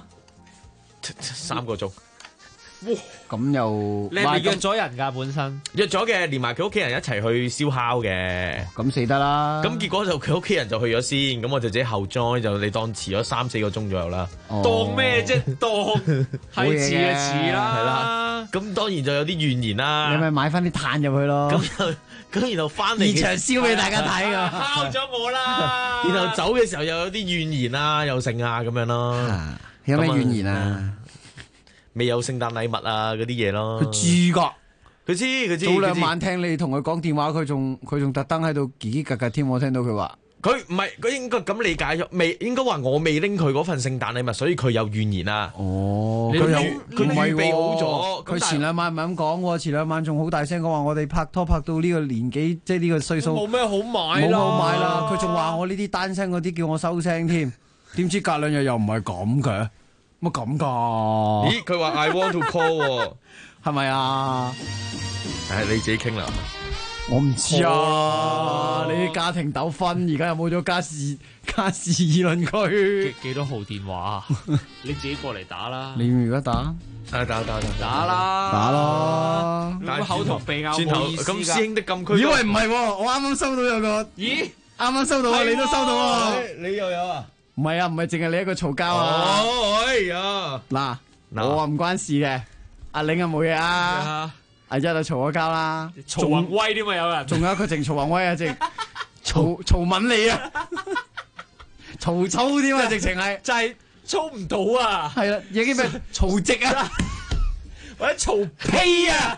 S13: ？3個鐘。
S11: 哇！咁又
S12: 你係咪約咗人㗎？本身
S13: 約咗嘅，連埋佢屋企人一齊去燒烤嘅。
S11: 咁死得啦！
S13: 咁結果就佢屋企人就去咗先，咁我就自己後 join，就你當遲咗3-4個鐘左右啦。
S12: 當咩啫？當係遲就遲啦。
S13: 係啦。咁當然就有啲怨言啦。
S11: 你咪買翻啲炭入去咯。
S13: 咁然後翻嚟
S11: 現場燒俾大家睇㗎。
S12: 烤咗我啦。
S13: 然後走嘅時候又有啲怨言啊，又剩啊咁樣咯。
S11: 有咩怨言啊？
S13: 未有聖誕禮物啊嗰啲嘢咯，
S11: 佢知㗎，
S13: 佢知。
S11: 早兩晚聽你同佢講電話，佢仲特登喺度嘰嘰格格添，我聽到佢話。
S13: 佢唔係，佢應該咁理解咗，未應該話我未拎佢嗰份聖誕禮物，所以佢有怨言啊。
S11: 哦，佢預備好咗。佢前兩晚唔係咁講喎，前兩晚仲好大聲講話，我哋拍拖拍到呢個年紀，即係呢個歲數，
S12: 冇咩好買啦。
S11: 冇好買啦，佢仲話我呢啲單聲嗰啲叫我收聲添，點知隔兩日又唔係咁嘅。乜咁噶？
S13: 咦，佢話 I want to call，
S11: 係咪啊？
S13: 係你自己傾啦。
S11: 我唔知啊。你啲家庭糾紛，而家有冇咗家事議論區？
S12: 幾多號電話？你自己過嚟打啦。
S11: 你如果打？
S13: 打
S12: 啦。
S11: 打咯。
S12: 你口同鼻拗冇意思㗎。
S13: 咁師兄的禁區。
S11: 以為唔係喎，我啱啱收到有個。
S12: 咦？
S11: 啱啱收到啊！你都收到啊？
S13: 你又有啊？
S11: 唔係啊，唔係淨係你一個嘈交啊！
S13: 哎呀，
S11: 嗱，我話唔關事嘅，阿玲啊冇嘢啊，阿一就嘈咗交啦，
S12: 曹宏威添啊有人，
S11: 仲有一個淨曹宏威啊，淨曹敏你啊，曹操添啊，直情係
S12: 就係操唔到啊，
S11: 係啦，已經咩曹植啊，
S12: 或者曹丕啊。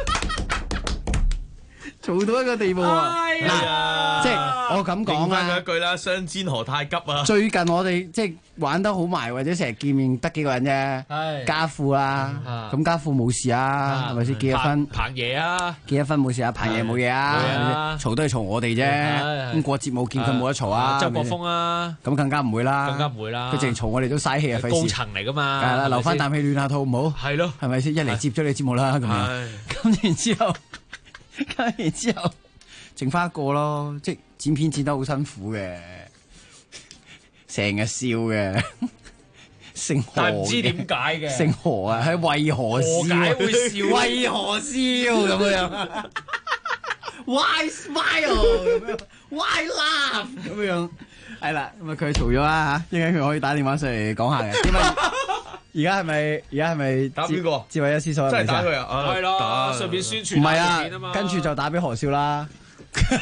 S11: 做到一個地步啊！嗱，即係我咁講
S13: 啊，一句啦，相煎何太急啊！
S11: 最近我哋即係玩得好埋，或者成日見面得幾個人啫。家父啦，咁家父冇事啊，係咪先？結咗婚，
S12: 彭爺啊，
S11: 結咗婚冇事啊，彭爺冇嘢啊，嘈都係嘈我哋啫。咁過節冇見佢冇得嘈啊。
S12: 周國峰啊，
S11: 咁更加唔會啦，
S12: 佢
S11: 淨係嘈我哋都嘥氣啊，費事。
S12: 高層嚟噶嘛，
S11: 係啦，留翻啖氣暖下肚唔好。
S12: 係咯，
S11: 係咪先？一嚟接咗你節目啦，咁樣。咁然之後，剩翻一個咯，即係剪片剪得好辛苦嘅，成日笑嘅，姓何，
S12: 但係唔知點解嘅，
S11: 姓何啊，係為何笑？
S12: 何解會笑？
S11: 為何笑咁樣？Why smile 咁樣？Why laugh 咁樣？係啦，咁啊佢嘈咗啦嚇，一陣佢可以打電話上嚟講下嘅。點解？而家係咪
S13: 打邊個？
S11: 智慧一思所
S13: 真係打佢啊！
S12: 係咯，順便宣傳。
S11: 唔係啊，跟住就打俾何少啦。
S12: 踩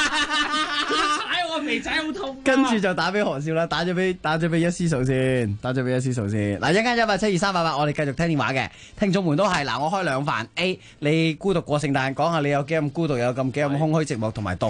S12: 我肥仔好痛。
S11: 跟住就打俾何少啦，打咗俾一思嫂先，嗱，一間1872388，我哋繼續聽電話嘅聽眾們都係嗱，我開兩飯 A， 你孤獨過聖誕，講下你有幾咁孤獨，有幾咁空虛寂寞同埋凍。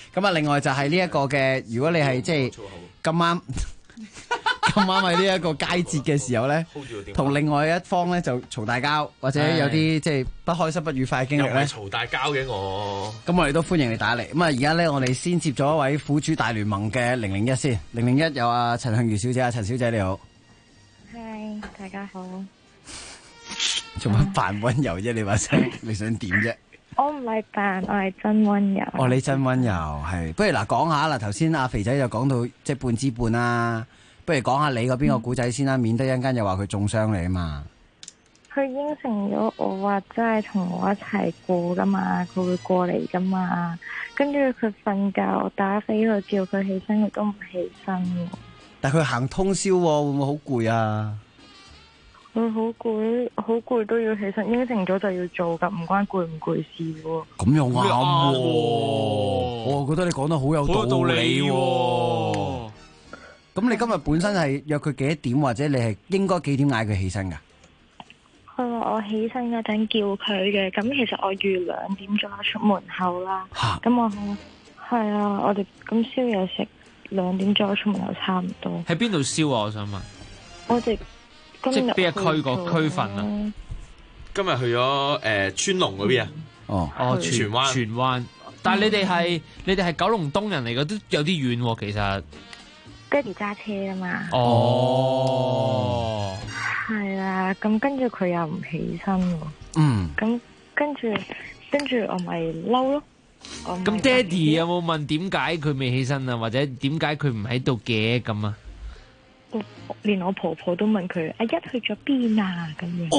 S11: 咁啊，另外就係呢一個嘅，如果你係即係咁啱喺呢一個佳節嘅時候咧，同另外一方咧就嘈大交，或者有啲即係不開心、不愉快嘅經歷咧，
S13: 嘈大交嘅我。
S11: 咁我哋都歡迎你打嚟。咁啊，而家咧我哋先接咗一位苦主大聯盟嘅001先，001有阿陳杏如小姐，阿陳小姐你好。
S15: 係，大家好。
S11: 做乜扮溫柔啫？你把聲，你想點啫？
S15: 我唔係扮，我係真溫柔。
S11: 哦，你真溫柔係。不如嗱，講下啦。頭先阿肥仔就講到即係半支半啦。不如講下你嗰邊個古仔先啦，免得一陣間又話佢中傷你啊嘛。
S15: 佢應承咗我話，真係同我一齊過噶嘛，佢會過嚟噶嘛。跟住佢瞓覺，我打俾佢叫佢起身，佢都唔起身。但
S11: 佢行通宵喎，會唔會好攰啊？
S15: 佢好攰，好攰都要起身，應承咗就要做噶，唔關攰唔攰事喎。
S11: 咁又啱喎，我覺得你講得好有道理喎。咁你今日本身係約佢幾多點，或者你係應該幾點嗌佢起身噶？
S15: 佢話我起身嗰陣叫佢嘅，咁其實我預2點左右出門口啦。咁我係啊，我哋咁宵夜食2點左右出門口差唔多。
S12: 喺邊度燒啊？我想問。
S15: 我哋
S12: 即係邊一區個區份啊？
S13: 今日去咗川龍嗰邊啊？
S11: 哦，
S12: 荃灣。但係你哋係九龍東人嚟嘅，都有啲遠喎，其實。
S15: 爹哋揸車啊嘛。
S12: 哦。
S15: 係啊，咁跟住佢又唔起身喎。
S11: 嗯。
S15: 咁跟住我咪嬲咯。
S12: 咁爹哋有冇問點解佢未起身啊？或者點解佢唔喺度嘅咁啊？
S15: 連我婆婆都問佢阿一去咗邊啊？咁樣。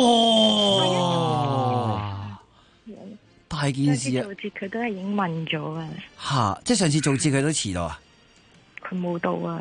S11: 哦。大件事啊！
S15: 做節佢都係已經問咗啊。
S11: 吓，即係上次做節佢都遲到啊？
S15: 佢冇到啊。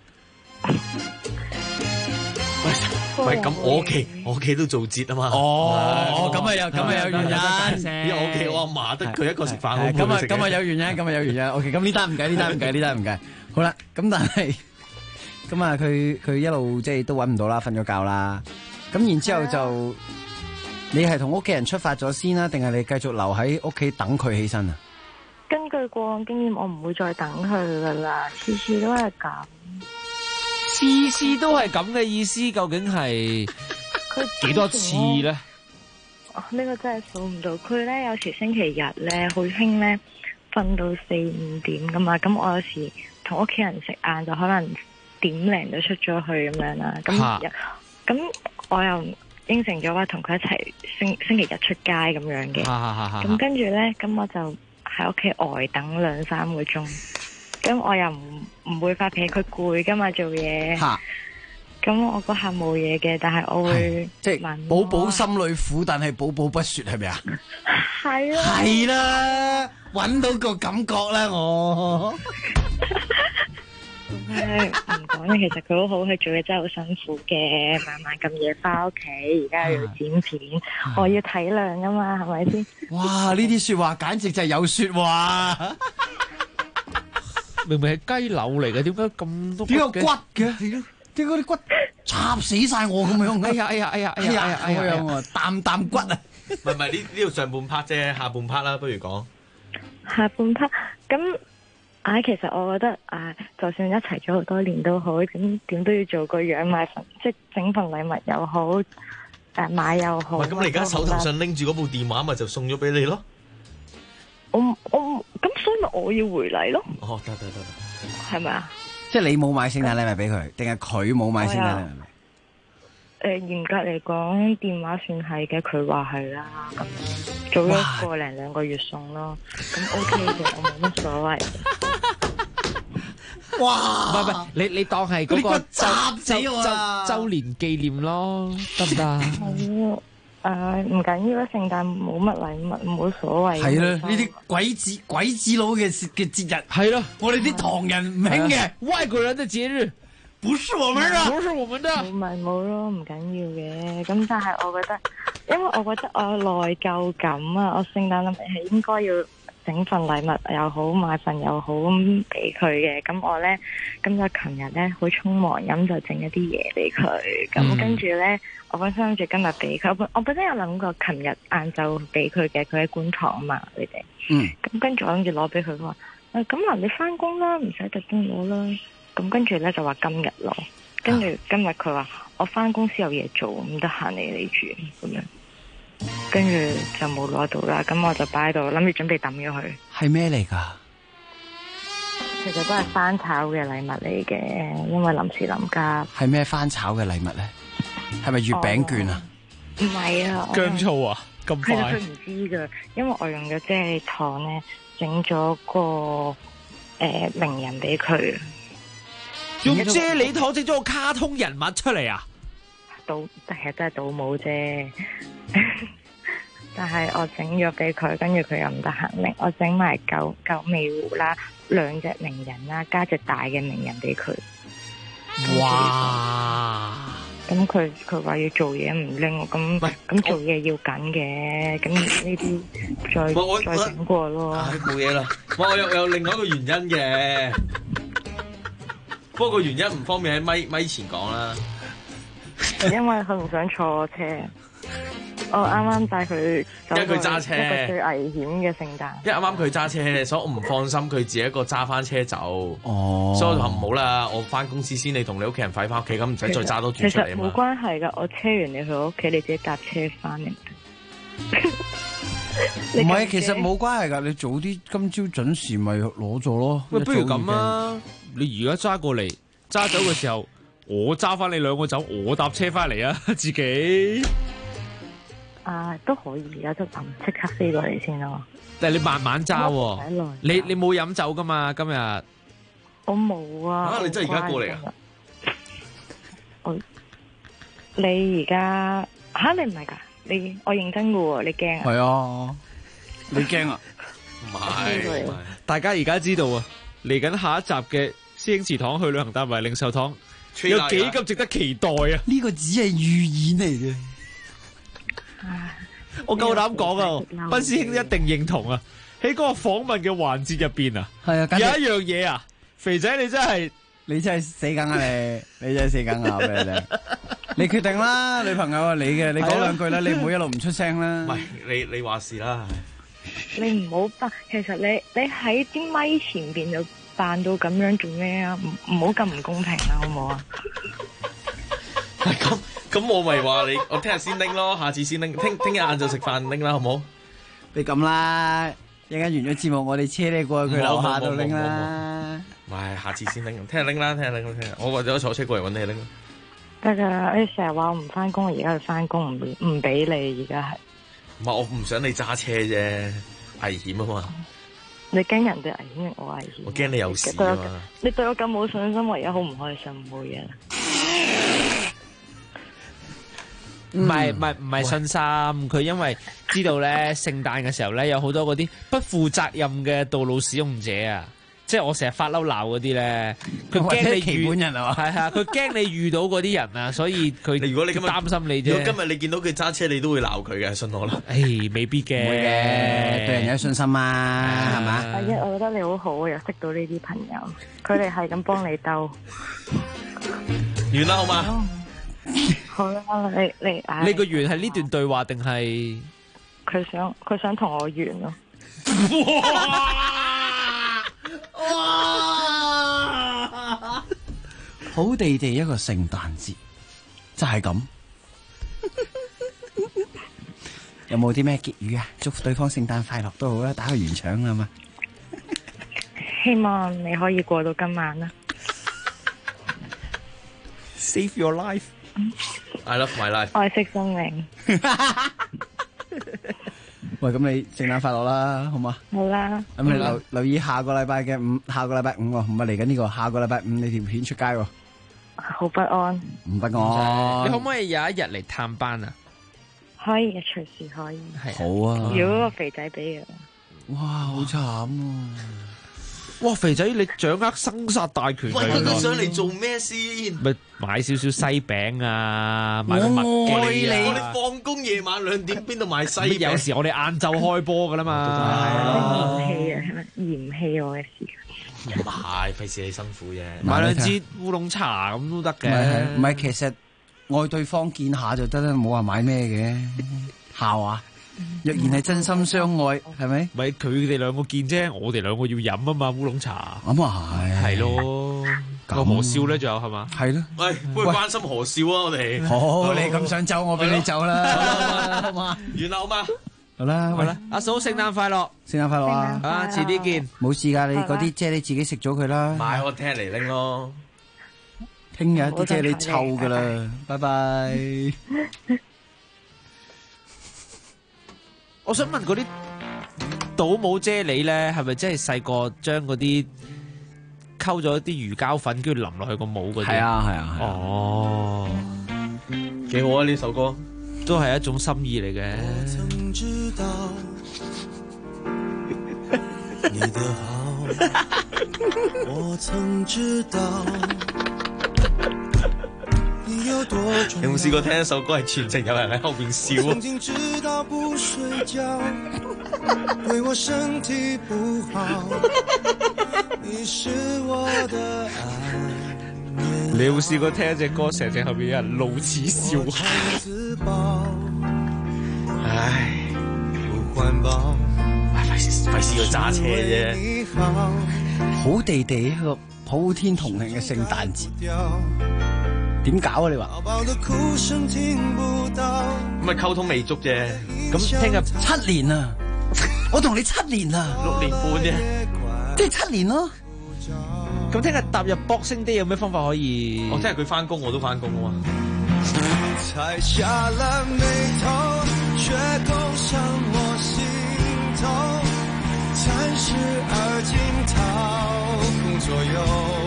S13: 喂，咁我屋企都做節啊嘛。
S11: 哦，咁啊有原因。
S13: 因為我屋企我阿嫲得佢一個食飯，
S11: 咁啊有原因。OK， 咁呢單唔計。好啦，咁但係咁啊，佢一路即係都揾唔到啦，瞓咗覺啦。咁然之後就你係同屋企人出發咗先啦，定係你繼續留喺屋企等佢起身啊？
S15: 根據過往經驗，我唔會再等佢噶啦，次次都係咁。
S12: 次次都係咁嘅意思，究竟係幾多次咧？
S15: 呢個真係數唔到。佢咧有時星期日咧好興咧瞓到4、5點噶嘛，咁我有時同屋企人食晏就可能1點就出咗去咁樣啦。咁我又應承咗話同佢一齊星期日出街咁樣嘅。咁跟住咧，咁我就喺屋企呆等2-3個鐘。咁我又唔會發脾氣，佢攰噶嘛做嘢。咁我嗰下冇嘢嘅，但係我會
S11: 即係寶寶心裏苦，但係寶寶不說，係咪啊？
S15: 係啊。
S11: 係啦，搵到個感覺啦，我。
S15: 唔講咧，其實佢好好，佢做嘢真係好辛苦嘅，晚晚咁夜翻屋企，而家要剪片，我要體諒噶嘛，係咪先？
S11: 哇！呢啲說話簡直就係有說話。
S12: 明明係雞柳嚟嘅，點解咁多？
S11: 點有骨嘅？點解啲骨插死晒我咁樣？
S12: 哎呀，
S11: 啖骨啊！
S13: 唔係呢度上半 part 啫，下半 part 啦，不如講
S15: 下半 part。咁其實我覺得就算一齊咗好多年都好，咁點都要做個樣，買份即係整份禮物又好，買又好。
S13: 咁你而家手頭上拎住嗰部電話，咪就送咗俾你咯？
S15: 我咁所以咪我要回禮咯。
S13: 哦，得，
S15: 係咪啊？
S11: 即係你冇買聖誕禮物俾佢，定係佢冇買聖誕禮物？
S15: 嚴格嚟講，電話算係嘅，佢話係啦。咁早咗1零2個月送咯，咁 OK 嘅，我冇乜所謂。
S12: 哇！唔係，你當係嗰個周年紀念咯，得唔得？
S15: 唔緊要啦，聖誕冇乜禮物，冇所謂。
S11: 係啦，呢啲鬼子佬嘅節日係咯，我哋啲唐人唔興嘅。
S12: 外國人的節日，
S11: 不是我們的，
S12: 不是我們的。
S15: 冇咪冇咯，唔緊要嘅。咁但係我覺得，因為我覺得我有內疚感啊，我聖誕禮物係應該要整份禮物又好，買份又好咁俾佢嘅。咁我咧，咁就琴日咧好匆忙咁就整一啲嘢俾佢。咁跟住咧，我本身諗住今日俾佢，我本身有諗過琴日晏晝俾佢嘅，佢喺觀塘啊嘛，你哋。咁跟住我諗住攞俾佢，佢話咁啊，你翻工啦，唔使特登攞啦。咁跟住咧就話今日攞，跟住今日佢話我翻公司有嘢做，唔得閒嚟住咁樣，跟住就冇攞到啦。咁我就擺喺度，諗住準備抌咗佢。
S11: 係咩嚟㗎？
S15: 其實都係翻炒嘅禮物嚟嘅，因為臨時臨急。
S11: 係咩翻炒嘅禮物咧？係咪月餅券啊？
S15: 唔係啊，
S12: 薑醋啊，咁快？
S15: 係啊，佢唔知噶，因為我用咗啫喱糖咧，整咗個名人俾佢。
S12: 用啫喱糖整咗個卡通人物出嚟啊！
S15: 其實都係倒模啫，但係我整咗俾佢，跟住佢又唔得閒拎，我整埋九味糊啦，2隻名人啦，加隻大嘅名人俾佢。
S12: 哇！
S15: 咁佢話要做嘢唔拎，咁做嘢要緊嘅，咁呢啲再整過咯。
S13: 冇嘢啦，我有另外一個原因嘅。不過個原因唔方便喺咪前講啦，
S15: 因為佢唔想坐我車，我啱啱帶佢走，
S13: 因為佢揸車，
S15: 一個最危險嘅聖誕。
S13: 因為啱啱佢揸車，所以我唔放心佢自己一個揸翻車走。
S11: 哦，
S13: 所以我就話唔好啦，我翻公司先，你同你屋企人快翻屋企，咁唔使再揸多轉出嚟啊嘛。
S15: 其實冇關係噶，我車完你去我屋企，你自己搭車翻嚟。
S11: 唔係，其實冇關係噶，你早啲今朝準時咪攞咗咯。
S12: 喂，不如咁啊！你而家揸過嚟揸走嘅時候，我揸翻你2個走，我搭車翻嚟啊！自己
S15: 都可以，有得即刻飛過嚟先咯。
S12: 但係你慢慢揸喎，你冇飲酒噶嘛？今日
S15: 我冇啊！
S13: 你真係而家過嚟啊？
S15: 你而家你唔係噶？我認真噶喎，你驚啊？
S11: 係啊，你驚啊？
S13: 唔係，
S12: 大家而家知道啊，嚟緊下一集嘅師兄祠堂去旅行大埋零售堂有幾咁值得期待啊！
S11: 呢個只係預演嚟嘅。
S12: 我夠膽講啊，斌師兄一定認同啊！喺嗰個訪問嘅環節入邊啊，
S11: 係啊，
S12: 有一樣嘢啊，肥仔你真係
S11: 死梗啊你真係死梗啊！俾你哋，你決定啦，女朋友係你嘅，你講兩句啦，你唔好一路唔出聲啦。
S13: 唔係你話事啦。
S15: 你唔好扮，其實你喺啲咪前邊就扮到咁樣做咩啊？唔好咁唔公平啦，好唔好啊？
S13: 咁我咪話你，我聽日先拎咯，下次先拎，聽日晏晝食飯拎啦，好唔好？
S11: 你咁啦，一陣間完咗節目，我哋車你過去佢樓下度拎啦。
S13: 唔係，下次先拎，聽日拎啦，聽日。我或者坐車過嚟揾你拎。
S15: 得噶，你成日話我唔翻工，而家去翻工，唔俾你，而家係。
S13: 唔係，我唔想你揸車啫，危險啊嘛。
S15: 你驚人哋危險，我危險。
S13: 我驚你有事啊嘛。
S15: 你對我咁冇信心，我而家好唔開心，冇嘢啦。
S12: 唔係信心，佢因為知道咧，聖誕嘅時候咧有好多嗰啲不負責任嘅道路使用者啊，即係我成日發嬲鬧嗰啲咧，佢驚你遇人啊嘛，係啊，佢驚你遇到嗰啲人啊，所以佢
S13: 如果你咁
S12: 擔心你啫。
S13: 如果今日你見到佢揸車，你都會鬧佢嘅，信我啦。
S12: 未必嘅，
S11: 會嘅，對人有信心啊，係嘛？
S15: 我覺得你好好，又識到呢啲朋友，佢哋係咁幫你兜。
S13: 完啦，好嘛？
S15: 好啦，
S12: 你個完係呢段對話定係
S15: 佢想同我完咯？
S11: 哇！好地地一個聖誕節，就係咁。有冇啲咩結語啊？祝對方聖誕快樂都好啦，打個圓場啦嘛。
S15: 希望你可以過到今晚啦。
S12: Save your life.
S13: I love my life.
S15: 愛惜生命。
S11: 喂，咁你聖誕快樂啦，好嘛？
S15: 好啦。
S11: 咁你留意下個禮拜5喎，唔係嚟緊呢個下個禮拜5你條片出街喎。
S15: 好不安。
S11: 唔不安。
S12: 你可唔可以有一日嚟探班啊？
S15: 可以嘅，隨時可以。
S11: 好啊。
S15: 如果個肥仔俾嘅。
S11: 哇，好慘啊！
S12: 哇，肥仔你掌握生殺大權㗎。
S13: 喂，佢想嚟做咩先？
S12: 咪買少少西餅啊，買個麥記啊。
S13: 我哋放工夜晚2點邊度買西餅？
S12: 有時我哋晏晝開波㗎啦
S15: 嘛。嫌棄啊，係咪嫌棄我嘅時間？
S13: 唔係，費事你辛苦啫。
S12: 買2支烏龍茶咁都得嘅。
S11: 唔係，其實愛對方見下就得啦，冇話買咩嘅。孝啊！ 若然係真心相愛，係咪？
S12: 咪佢哋兩個見啫，我哋兩個要飲啊嘛，烏龍茶。
S11: 咁啊
S12: 係咯。個何少咧，仲有係嘛？
S11: 係咯。
S13: 喂，不如關心何少啊！我哋
S11: 好，你咁想走，我俾你走啦，好嘛？
S13: 完啦，好嘛？
S11: 好啦，
S12: 好啦，阿嫂聖誕快樂，
S11: 聖誕快樂啊！
S12: 啊，遲啲見。
S11: 冇事㗎，你嗰啲啫喱自己食咗佢啦。
S13: 買我聽嚟拎咯。
S11: 聽日啲啫喱臭㗎啦，拜拜。
S12: 我想問嗰啲倒模啫喱咧，係咪真係細個將嗰啲溝咗啲魚膠粉，跟住淋落去個模嗰啲？
S11: 係啊。
S12: 哦，
S13: 幾好啊！呢首歌
S12: 都係一種心意嚟嘅。
S5: 你的好，我曾知道。
S13: 有冇試過聽一首歌係全程有人喺後邊笑？
S5: 曾經知道不睡覺對我身體不好，你是我的愛。
S12: 你有冇試過聽一隻歌，成隻後邊有人露齒笑？
S13: 唉，費事佢揸車啫。
S11: 好地地一個普天同慶嘅聖誕節。點搞啊？你話
S13: 咁咪溝通未足啫。
S11: 咁聽日7年啊，我同你7年啊
S13: ，6年半啫，
S11: 即係7年咯。
S12: 咁聽日踏入 Boxing Day 有咩方法可以？
S13: 我聽日佢翻工，我都翻工啊嘛。
S5: 踩下了眉頭，卻攻上我心頭，殘時而今掏空左右。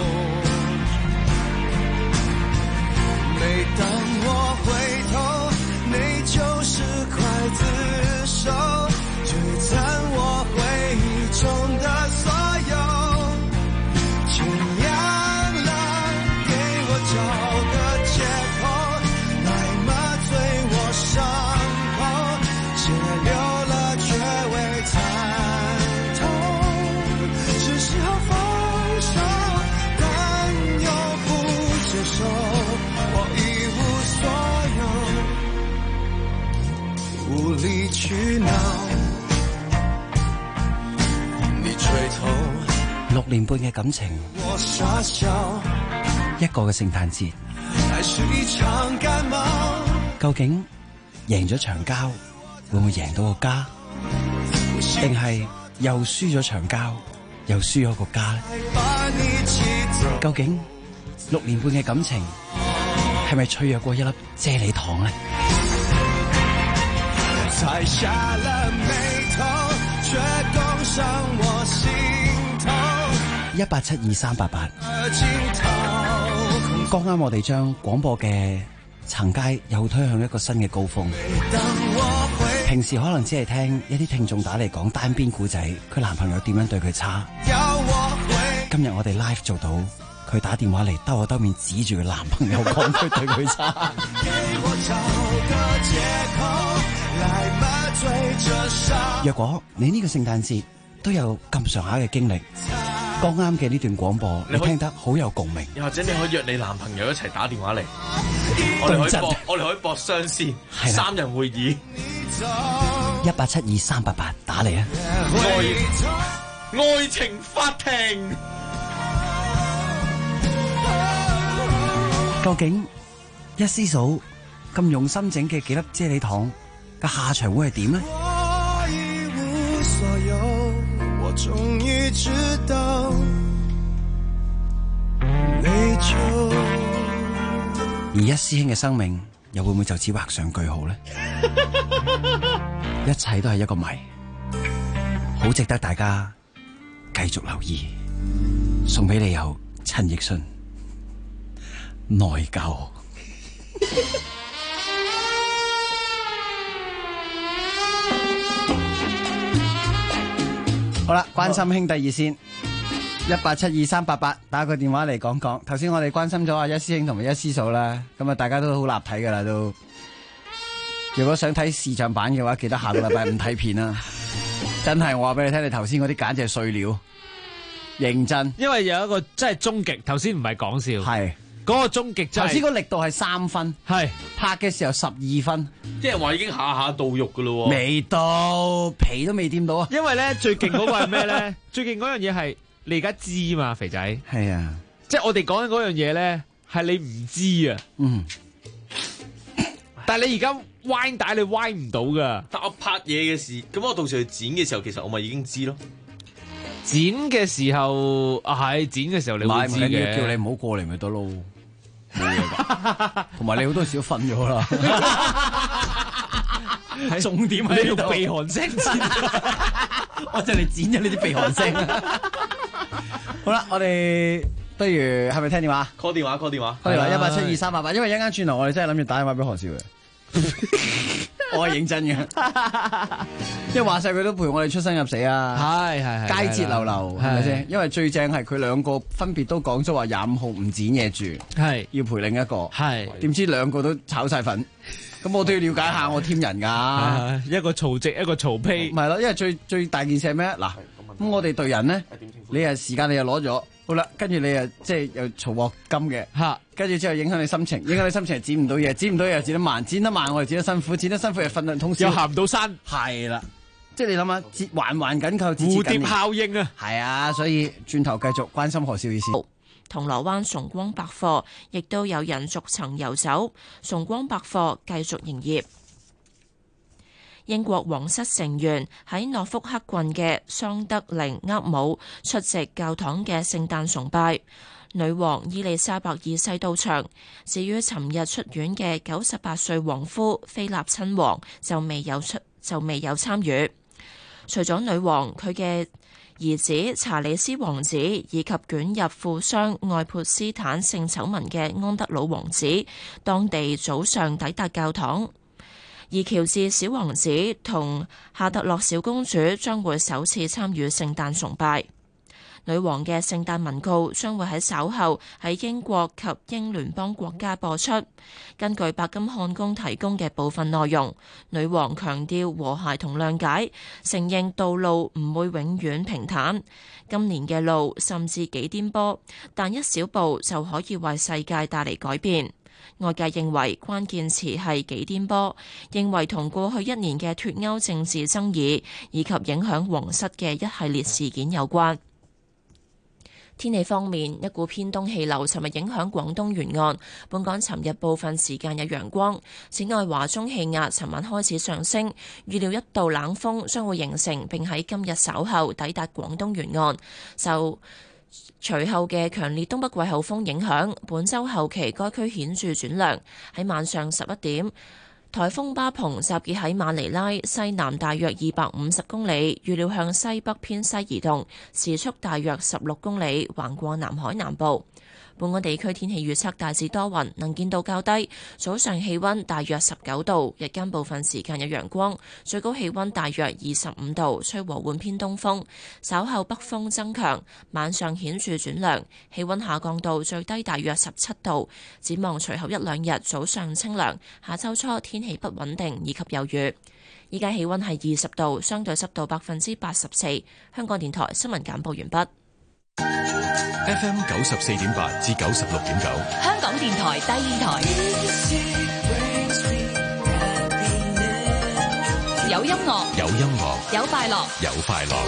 S5: 每當我回頭，你就是劊子手，璀璨我回憶中的所有。這樣了，給我找個借口，來麻醉我傷口，血流了卻未參透，是時候放手，但又不接受。無理取鬧，你垂頭。
S11: 6年半嘅感情，
S5: 我傻笑，
S11: 一個嘅聖誕節，
S5: 還是一場感冒。
S11: 究竟贏咗場交，會唔會贏到個家？定係又輸咗場交，又輸咗個家呢？究竟6年半嘅感情，係咪脆弱過一粒啫喱糖呢？
S5: 踩下了眉頭，卻攻上我心頭。
S11: 1872388。剛啱我哋將廣播嘅層階又推向一個新嘅高峰。平時可能只係聽一啲聽眾打嚟講單邊故仔，佢男朋友點樣對佢差。今日我哋 live 做到，佢打電話嚟兜口兜面指住佢男朋友講佢對佢差。若果你呢個聖誕節都有咁上下嘅經歷，剛啱嘅呢段廣播你聽得好有共鳴，
S13: 又或者你可以約你男朋友一齊打電話嚟，我哋可以播雙線3人會議。
S11: 1872388打嚟啊！
S13: 愛情法庭，
S11: 究竟一師嫂咁用心整嘅幾粒啫喱糖嘅下場會係點呢？
S5: 我一無所有，我終於知道內疚。
S11: 而一師兄嘅生命又會唔會就此畫上句號呢？一切都係一個謎，好值得大家繼續留意。送俾你有陳奕迅內疚。好啦，關心兄弟熱線1872388，打個電話嚟講講。頭先我哋關心咗阿一師兄同埋一師嫂啦，咁啊大家都好立體噶啦都。如果想睇視像版嘅話，記得下個禮拜5睇片啦。真係我話俾你聽，你頭先嗰啲簡直係碎料，認真。
S12: 因為有一個真係終極，頭先唔係講笑，
S11: 係
S12: 嗰個終極真係
S11: 頭先個力度係3分，
S12: 係
S11: 拍嘅時候12分，
S13: 即係話已經下下到肉噶咯喎，
S11: 未到皮都未掂到啊！
S12: 因為咧最勁嗰個係咩咧？最勁嗰樣嘢係你而家知嘛，肥仔。
S11: 係啊，
S12: 即係我哋講緊嗰樣嘢咧，係你唔知啊。
S11: 嗯。
S12: 但係你而家彎帶你彎唔到噶。
S13: 但我拍嘢嘅時，咁我到時去剪嘅時候，其實我咪已經知咯。
S12: 剪嘅時候係剪嘅時候你會知嘅，
S11: 叫你唔好過嚟咪得咯，冇嘢㗎。同埋你好多時都瞓咗啦。重點喺呢度，
S12: 鼻鼾聲先。
S11: 我就嚟剪咗呢啲鼻鼾聲。好啦，我哋不如係咪聽電話
S13: ？call 電話，call 電話
S11: 1872388，因為一陣間轉頭我哋真係諗住打電話俾何少嘅。我係認真嘅，因為話晒佢都陪我哋出生入死啊，
S12: 係
S11: 佳節流流係咪先？因為最正係佢兩個分別都講咗話25號唔剪嘢住，
S12: 係
S11: 要陪另一個，
S12: 係點
S11: 知兩個都炒晒粉，咁我都要了解下我添人㗎，
S12: 一個曹植，一個曹丕，
S11: 唔係咯，因為最大件事係咩？嗱，咁我哋隊人咧，你係時間你又攞咗。好啦，跟住你又即係又嘈鑊金嘅，跟住之後影響你心情，係剪唔到嘢，剪唔到嘢又剪得慢，剪得慢我哋剪得辛苦，剪得辛苦又分量通宵，
S12: 又行唔到山，
S11: 係啦，即係你諗下，環環緊扣，
S12: 蝴蝶效應啊，
S11: 係啊，所以轉頭繼續關心何少意思。
S1: 銅鑼灣崇光百貨亦都有人逐層遊走，崇光百貨繼續營業。英國皇室成員喺諾福克郡嘅桑德靈厄姆出席教堂嘅聖誕崇拜，女王伊麗莎白二世到場。至於尋日出院嘅98歲皇夫菲臘親王就未有參與。除咗女王，佢嘅兒子查理斯王子以及捲入富商愛潑斯坦性醜聞嘅安德魯王子，當地早上抵達教堂。而喬治小王子同夏特洛小公主將會首次參與聖誕崇拜。女王嘅聖誕文告將會喺稍後喺英國及英聯邦國家播出。根據白金漢宮提供嘅部分內容，女王強調和諧同諒解，承認道路唔會永遠平坦。今年嘅路甚至幾顛簸，但一小步就可以為世界帶嚟改變。外界認為關鍵詞係幾顛簸，認為同過去1年嘅脫歐政治爭議以及影響皇室嘅一系列事件有關。天氣方面，一股偏東氣流尋日影響廣東沿岸，本港尋日部分時間有陽光。此外，華中氣壓尋晚開始上升，預料一道冷鋒將會形成，並喺今日稍後抵達廣東沿岸。受隨後嘅強烈東北季候風影響，本週後期該區顯著轉涼。喺晚上11點，颱風巴蓬集結喺馬尼拉西南大約250公里，預料向西北偏西移動，時速大約16公里，橫過南海南部。本港地區天氣預測大致多雲，能見度較低，早上氣溫大約19度，日間部分時間有陽光，最高氣溫大約25度，吹和緩偏東風，稍後北風增強，晚上顯著轉涼，氣溫下降到最低大約17度。展望隨後1、2日早上清涼，下週初天氣不穩定以及有雨。依家氣溫係20度，相對濕度84%。香港電台新聞簡報完畢。
S16: FM 94.8至96.9，
S3: 香港電台第二台，有音樂，
S16: 有音樂，
S3: 有快樂，
S16: 有快樂。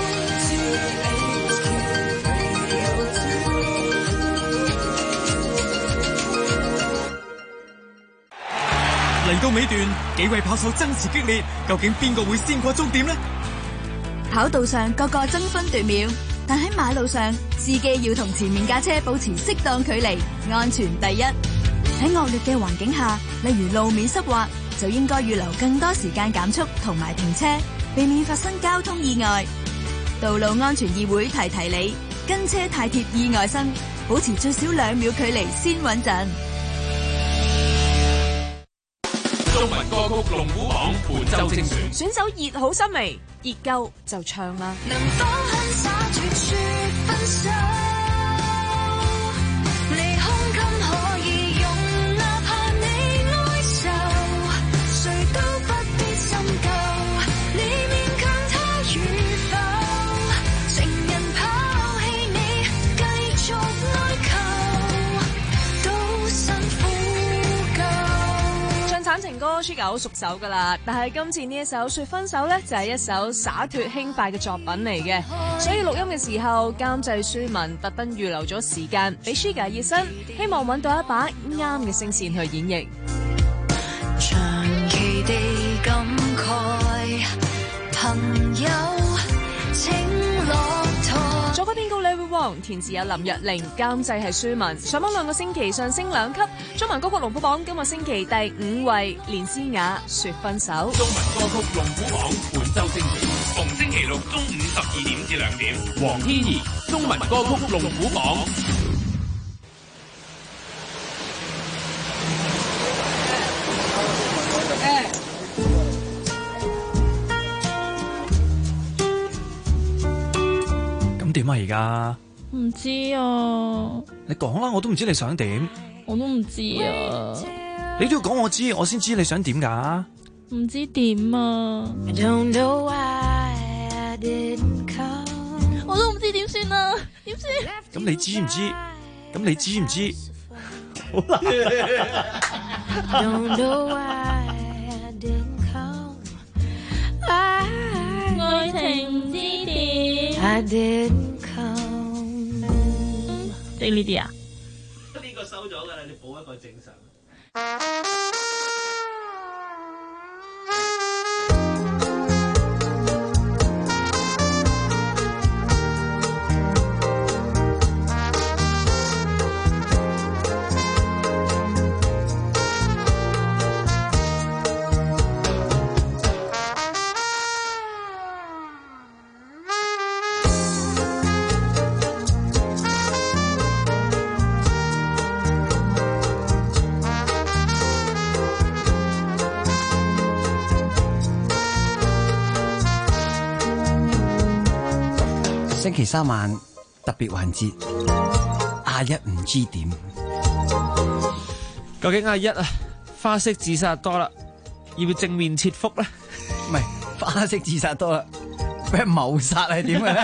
S4: 嚟到尾段，幾位跑手爭持激烈，究竟邊個會先過終點呢？
S6: 跑道上個個爭分奪秒，但喺馬路上，司機要同前面架車保持適當距離，安全第一。喺惡劣嘅環境下，例如路面濕滑，就應該預留更多時間減速同埋停車，避免發生交通意外。道路安全議會提提你，跟車太貼意外身，保持最少2秒距離先穩陣。
S4: 中文歌曲龍虎榜本周精選，
S8: 選首熱好心味，熱夠就唱啦。
S5: 能否很灑脱說分手？你胸襟可以容，哪怕你哀愁，誰都不必深究。你勉強他與否？情人拋棄你，繼續哀求，到
S9: 歌 Sugar 好熟手噶啦，但係今次呢一首說分手呢，就係一首灑脫輕快嘅作品嚟嘅，所以錄音嘅時候監製舒文特登預留咗時間俾 Sugar 熱身，希望揾到一把啱嘅聲線去演繹。
S10: 長期地感慨朋友請落台。
S9: 作曲編曲 Larry Wong， 填詞有林若寧，監製係舒文。上榜2個星期上升2級，中文歌曲龍虎榜今個星期第5位，連詩雅說分手。
S23: 中文歌曲龍虎榜本周星期，逢星期六中午12點至2點，黃天怡中文歌曲龍虎榜。
S21: 咁點啊？而家
S22: 唔知啊，
S21: 你講啦，我都唔知你想點。
S22: 我都唔知啊，
S21: 你都要講我知，我先知你想點㗎。
S22: 唔知點啊，我都唔知點算啊，點算？
S21: 咁你知唔知？咁你知唔知？好啦。
S22: 愛情唔知點。即係呢啲啊？
S12: 呢個收咗㗎啦，你補一個正常。
S11: 星期3晚特別環節，阿一唔知點。
S12: 究竟阿一啊，花式自殺多啦，要唔要正面切腹咧？
S11: 唔係花式自殺多啦，咩謀殺係點嘅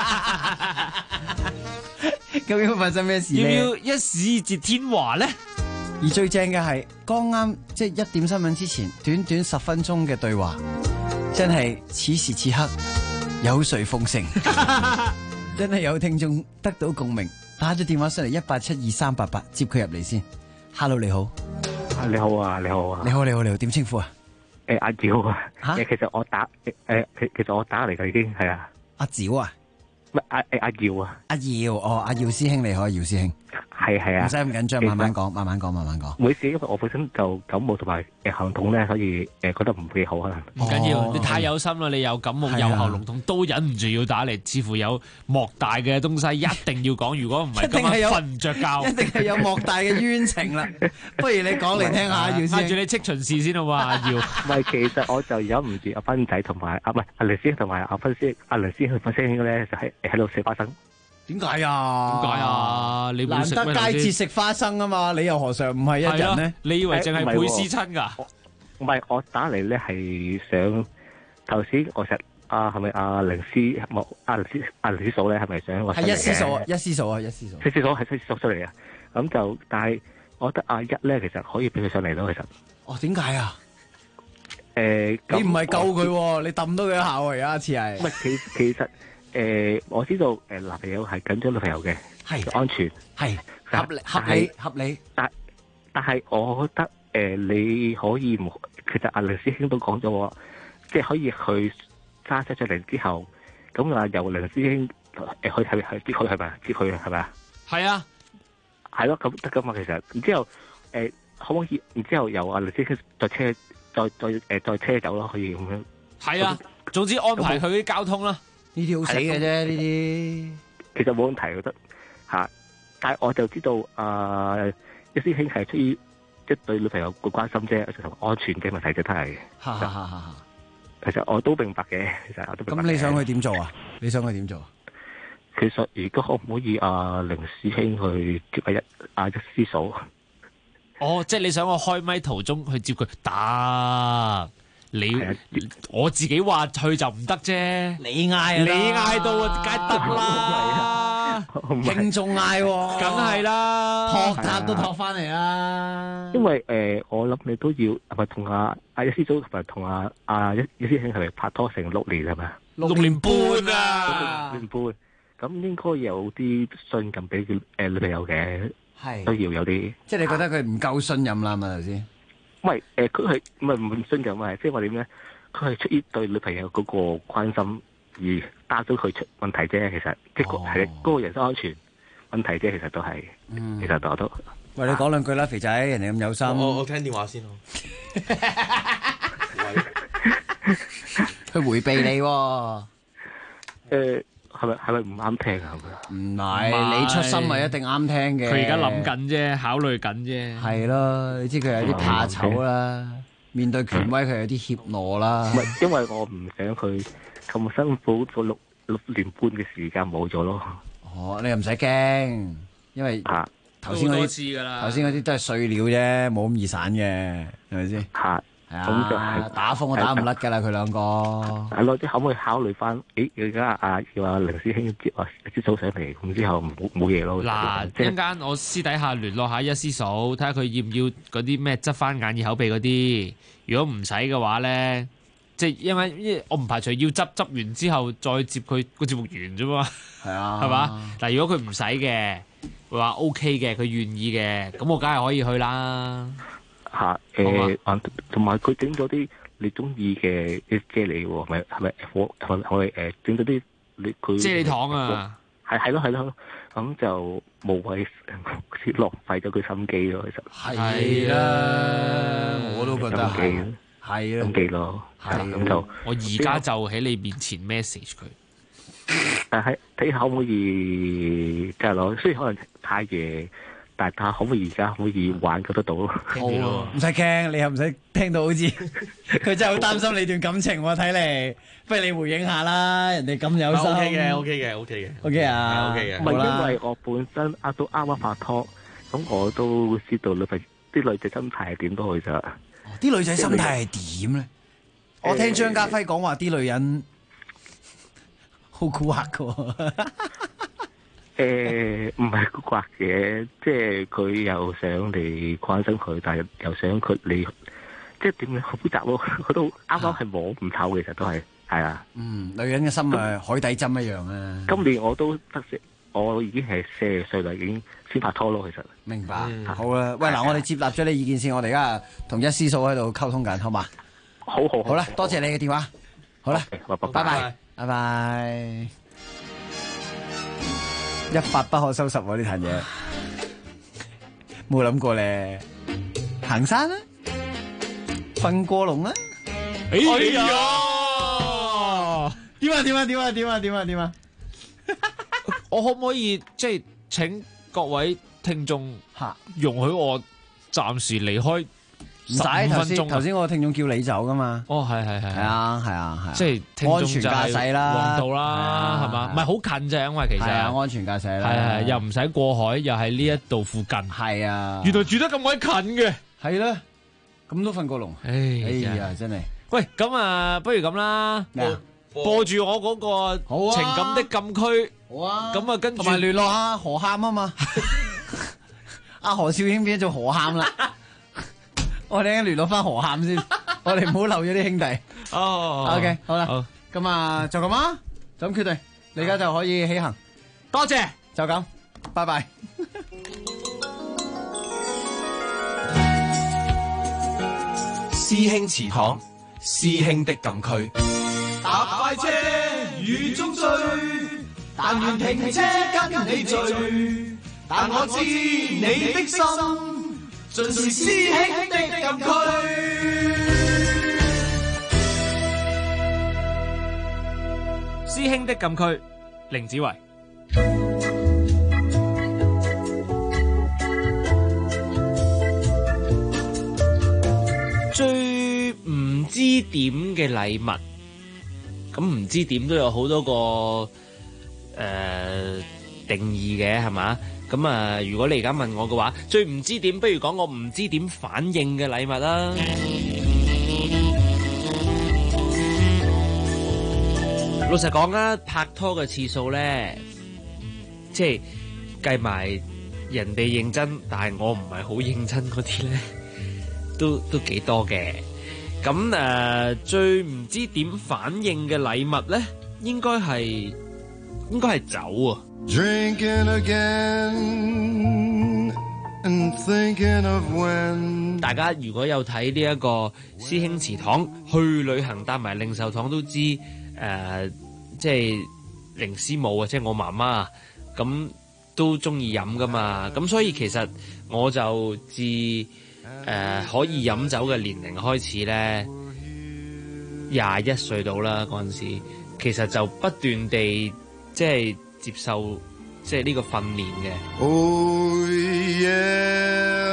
S11: 咧？究竟會發生咩事咧？
S12: 要唔要一矢截天華咧？
S11: 而最正嘅係剛啱即係1點新聞之前，短短10分鐘嘅對話，真係此時此刻有誰奉承？真係有聽眾得到共鳴，打咗電話上嚟1872388，接佢入嚟先。Hello， 你好。
S24: 你好啊，你好啊。
S11: 你好，點稱呼啊？
S24: 阿趙啊。其實我打嚟嘅已經係啊。
S11: 阿趙啊？
S24: 唔係阿耀啊。阿
S11: 耀，阿耀師兄你好，姚師兄。
S24: 係啊。
S11: 唔使咁緊張，慢慢講。
S24: 每次因為我本身就感冒同埋喉嚨痛咧，所以覺得唔幾好可能。
S12: 唔緊要，你太有心啦！你有感冒有喉嚨痛都忍唔住要打嚟，似乎有莫大嘅東西一定要講。如果唔係今晚瞓唔着覺，
S11: 一定係有莫大嘅冤情啦。不如你講嚟聽下，耀師兄。
S12: 嗌住你戚巡視先好嘛，阿耀。
S24: 唔係，其實我就忍唔住阿斌仔同埋唔係阿梁師兄同埋阿分師阿梁師兄分師兄咧，就喺度食花生。
S11: 點解啊？
S12: 你
S11: 難得佳節食花生啊嘛，你又何嘗唔係一人呢？
S12: 你以為淨係配思親㗎？
S24: 唔係，我打嚟咧係想頭先我實係咪阿凌師冇阿凌師嫂咧係咪想我？係一師嫂係七師嫂出嚟啊！咁就但係我覺得阿一咧其實可以俾佢上嚟咯，其實。
S11: 哦，點解啊？你唔係救佢，你揼到佢一下喎，而家似係。
S24: 唔係其實。我知道男朋友係緊張女朋友嘅，係安全，係合理。但係我覺得你可以唔，其實阿梁師兄都講咗，即係可以去揸車出嚟之後，咁啊由梁師兄去接佢係咪？接佢係咪啊？係啊，係咯，咁得噶嘛？其實，然之後可唔可以？然之後由阿梁師兄再車走咯，可以咁樣。係啊，
S12: 總之安排佢啲交通啦。
S11: 呢啲好死嘅啫，呢啲
S24: 其實冇問題，我覺得嚇。但係我就知道一師兄係出於即係對女朋友嘅關心啫，同安全嘅問題就都係。其實我都明白嘅，其實我都明白。
S11: 咁你想佢點做啊？其
S24: 實如果可唔可以凌師兄去接一師嫂？
S12: 哦，即係你想我開咪途中去接佢得？我自己話去就唔得啫，你嗌到梗係得啦。 嘛，
S11: 聽眾嗌喎，
S12: 梗係啦，
S11: 托塔都托翻嚟啦。
S24: 因為我諗你都要係咪同阿一師祖同埋同阿一師兄係咪拍拖成6年係咪啊
S12: ？6年半啊
S24: ，6年半，咁應該有啲信任俾佢女朋友嘅，
S11: 係
S24: 都要有啲。
S11: 即係你覺得佢唔夠信任啦，係咪頭先？
S24: 唔係佢係唔信任啊？即係話點咧？佢係出於對女朋友嗰個關心而擔咗佢出問題啫。其實即係嗰個人身安全問題啫。其實都係，其實我都。
S11: 喂，你講兩句啦，肥仔，人哋咁有心。
S13: 我聽電話先咯。
S11: 佢迴避你喎。
S24: 係咪唔啱聽啊？
S11: 唔係，你出心咪一定啱聽嘅。
S12: 佢而家諗緊啫，考慮緊啫。
S11: 係咯，你知佢有啲怕醜啦，面對權威佢有啲怯懦啦。
S24: 唔係，因為我唔想佢咁辛苦咗六年半嘅時間冇咗咯。
S11: 哦，你又唔使驚，因為頭先嗰啲都係碎料啫，冇咁易散嘅，係咪先？咁就係打風都打唔甩㗎啦，佢兩個。
S24: 係咯，即可唔可以考慮翻？而家要阿凌師兄接師嫂上嚟，咁之後冇嘢咯。
S12: 嗱，一陣間我私底下聯絡下一師嫂，睇下佢要唔要嗰啲咩執翻眼耳口鼻嗰啲。如果唔使嘅話咧，即係因為我唔排除要執完之後再接佢個節目完啫嘛。
S11: 係啊，
S12: 係嘛？但係如果佢唔使嘅，話 OK 嘅，佢願意嘅，咁我梗係可以去啦。
S24: 同埋佢整咗啲你中意嘅啫喱喎，係咪整咗啲佢
S12: 啫喱糖啊？
S24: 係咯，咁就無謂浪費咗佢心機咯，其實
S11: 係啦，我都覺得係啦，
S24: 心機咯，咁就
S12: 我而家就喺你面前 message 佢，
S24: 但係睇下可唔可以即係攞，雖然可能太夜。但係可唔可以而家可以玩得到咯？
S11: 好，唔使驚，你又唔使聽到好似佢真係好擔心你段感情喎。睇嚟，不如你回應下啦，人哋咁有心。OK 啊
S24: ，OK 嘅。唔係因為我本身都啱啱拍拖，咁我都知道啲女仔心態係點都去咋。
S11: 啲女仔心態係點咧？我聽張家輝講話啲女人好蠱惑㗎。
S24: 唔係蠱惑嘅，即係佢又想你關心佢，但係又想佢你，即係點樣好複雜咯？佢都啱啱係摸唔透，其實都係啊。
S11: 女人嘅心啊，海底針一樣啊。
S24: 今年我都得識，我已經係40歲啦，已經先拍拖咯。其實
S11: 明白，好啦。喂，嗱，我哋接納咗你意見先，我哋而家同一師嫂喺度溝通緊，好嘛？好啦，多謝你嘅電話。好啦，拜拜。一發不可收拾喎，呢壇嘢，冇諗過咧，行山啦，瞓過龍啦，
S12: 哎呀，
S11: 點啊？
S12: 我可唔可以即係請各位聽眾容許我暫時離開？
S11: 唔使，頭先我聽眾叫你走噶嘛。
S12: 哦，係
S11: 啊，
S12: 即係
S11: 安全駕駛啦，
S12: 黃道啦，係嘛？唔係好近啫，因為其實
S11: 係安全駕駛啦，
S12: 係又唔使過海，又喺呢一度附近。
S11: 係啊，
S12: 原來住得咁鬼近嘅，
S11: 係啦，咁都瞓過龍。哎呀，真係。喂，
S12: 咁啊，不如咁啦，播住我嗰個情感的禁區。
S11: 好啊。
S12: 咁啊，跟住
S11: 同埋聯絡下何喊啊嘛。阿何少卿變咗做何喊啦。我哋聯絡翻何喊先，我哋唔好漏咗啲兄弟。OK， 好啦，咁啊就咁啦，就咁決定，你而家就可以起行。
S12: 多謝，
S11: 就咁，拜拜。
S5: 師兄祠堂，師兄的禁區。搭快車雨中追，但願停車跟你聚，但我知你的心。盡是師兄的禁區。
S12: 師兄的禁區，凌子維。最唔知點嘅禮物，咁唔知點都有好多個定義嘅，係嘛？咁啊，如果你而家問我嘅話，最唔知點，不如講我唔知點反應嘅禮物啦。老實講啦，拍拖嘅次數咧，
S2: 即係計埋人哋認真，但係我唔係好認真嗰啲咧，都幾多嘅。咁最唔知點反應嘅禮物咧，應該係酒啊。Drinking again and thinking of when 大家如果有睇呢一個師兄祠堂去旅行搭埋零售堂都知，即係凌師母啊，即係我媽媽啊，咁都中意飲噶嘛。咁所以其實我就自可以飲酒嘅年齡開始咧，21歲到啦嗰陣時，其實就不斷地即係接受即係呢個訓練嘅。Oh yeah,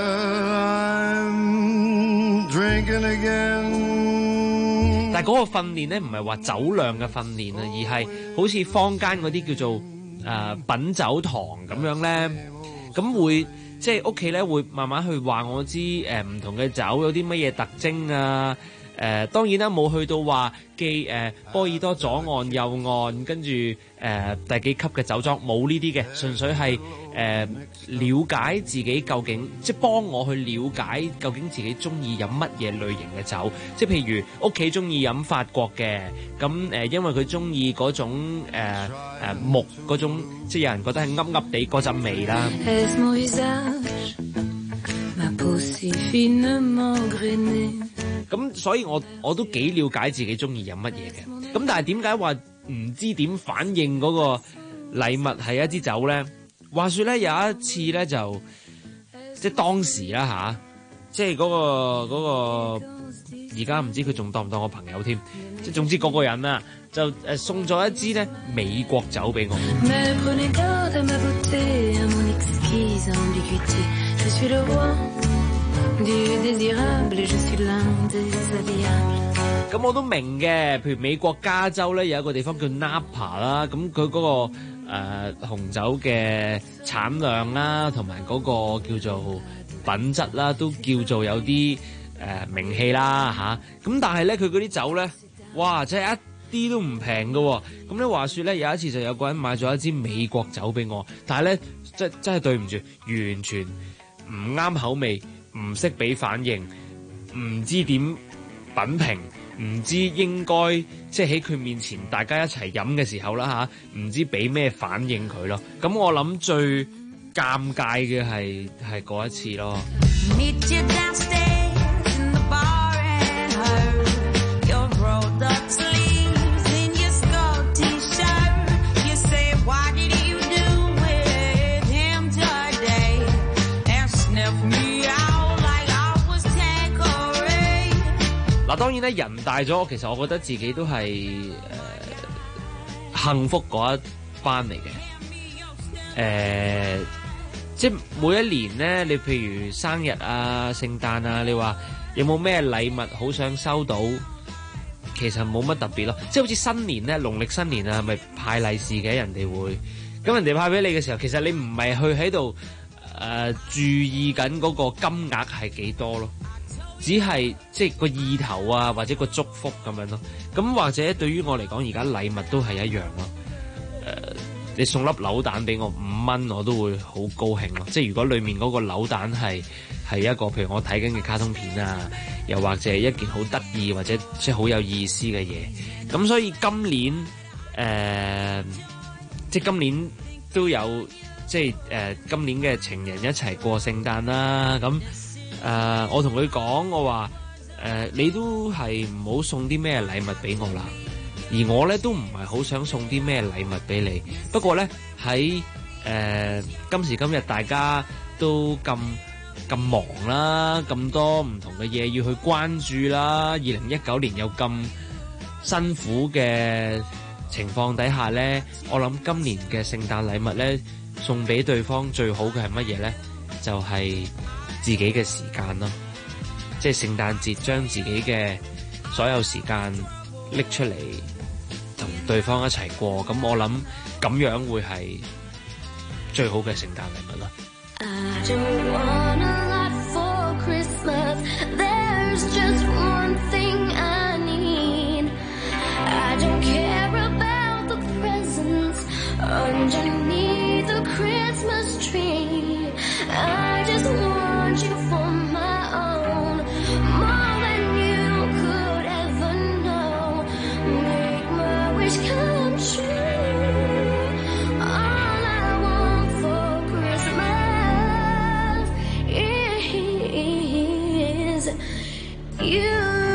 S2: I'm drinking again。但係嗰個訓練咧，唔係話酒量嘅訓練啊，而係好似坊間嗰啲叫做品酒堂咁樣咧，咁會即係屋企咧會慢慢去話我知唔同嘅酒有啲乜嘢特徵啊。當然啦，冇去到話記波爾多左岸右岸，跟住第幾級嘅酒莊，冇呢啲嘅，純粹係了解自己究竟，即係幫我去了解究竟自己中意飲乜嘢類型嘅酒。即係譬如屋企中意飲法國嘅，咁因為佢中意嗰種木嗰種，即係有人覺得係噏噏地嗰陣味啦。咁所以我都幾了解自己中意飲乜嘢嘅。咁但係點解話唔知點反應嗰個禮物係一支酒咧？話說咧有一次咧就即係當時啦吓，即係嗰個而家唔知佢仲當唔當我朋友添。即係總之嗰個人啊就送咗一支咧美國酒俾我。咁我都明嘅，譬如美國加州咧有一個地方叫 Napa 啦，咁佢嗰個紅酒嘅產量啦，同埋嗰個叫做品質啦，都叫做有啲名氣啦吓。咁但係咧佢嗰啲酒咧，哇，真係一啲都唔平㗎。咁咧話說咧有一次就有個人買咗一支美國酒俾我，但係咧真係對唔住，完全唔啱口味。唔識俾反應，唔知點品評，唔知應該即係喺佢面前大家一齊飲嘅時候啦嚇，唔知俾咩反應佢咯。咁我諗最尷尬嘅係嗰一次咯。嗱，當然咧，人大咗，其實我覺得自己都係幸福嗰一班嚟嘅。即係每一年咧，你譬如生日啊、聖誕啊，你話有冇咩禮物好想收到？其實冇乜特別咯。即係好似新年咧，農曆新年啊，咪派利是嘅，人哋會咁人哋派俾你嘅時候，其實你唔係去喺度注意緊嗰個金額係幾多咯。只係即係個意頭啊，或者個祝福咁樣咯。咁或者對於我嚟講，而家禮物都係一樣咯。你送粒扭蛋俾我5蚊，我都會好高興咯。即係如果裡面嗰個扭蛋係一個譬如我睇緊嘅卡通片啊，又或者係一件好得意或者即係好有意思嘅嘢。咁所以今年即係今年都有即係今年嘅情人一齊過聖誕啦。咁我同佢講，我話你都係唔好送啲咩禮物俾我啦，而我咧都唔係好想送啲咩禮物俾你。不過咧喺今時今日大家都咁忙啦，咁多唔同嘅嘢要去關注啦。2019年有咁辛苦嘅情況底下咧，我諗今年嘅聖誕禮物咧送俾對方最好嘅係乜嘢咧？就係自己嘅時間咯，即係聖誕節將自己嘅所有時間拎出嚟同對方一齊過，咁我諗咁樣會係最好嘅聖誕禮物啦。
S10: I just want you for my own, more than you could ever know. Make my wish come true. All I want for Christmas is you.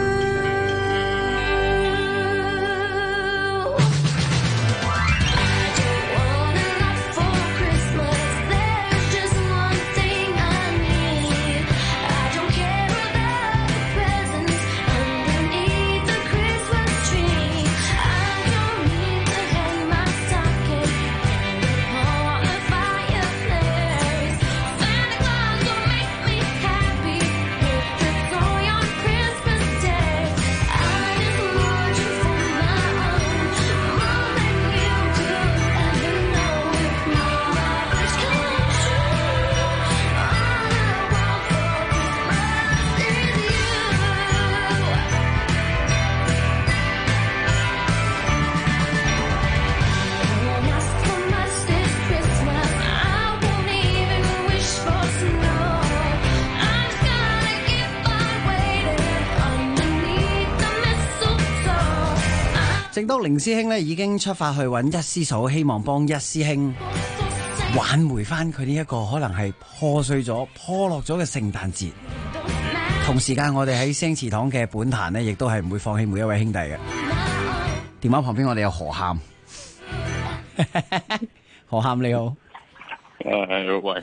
S11: 正當凌師兄咧已經出發去揾一師嫂，希望幫一師兄挽回翻佢呢一個可能係破碎咗、破落咗嘅聖誕節。同時間，我哋喺星祠堂嘅本壇呢，亦都係唔會放棄每一位兄弟嘅。電話旁邊我哋有何喊，何喊你好。
S14: 喂，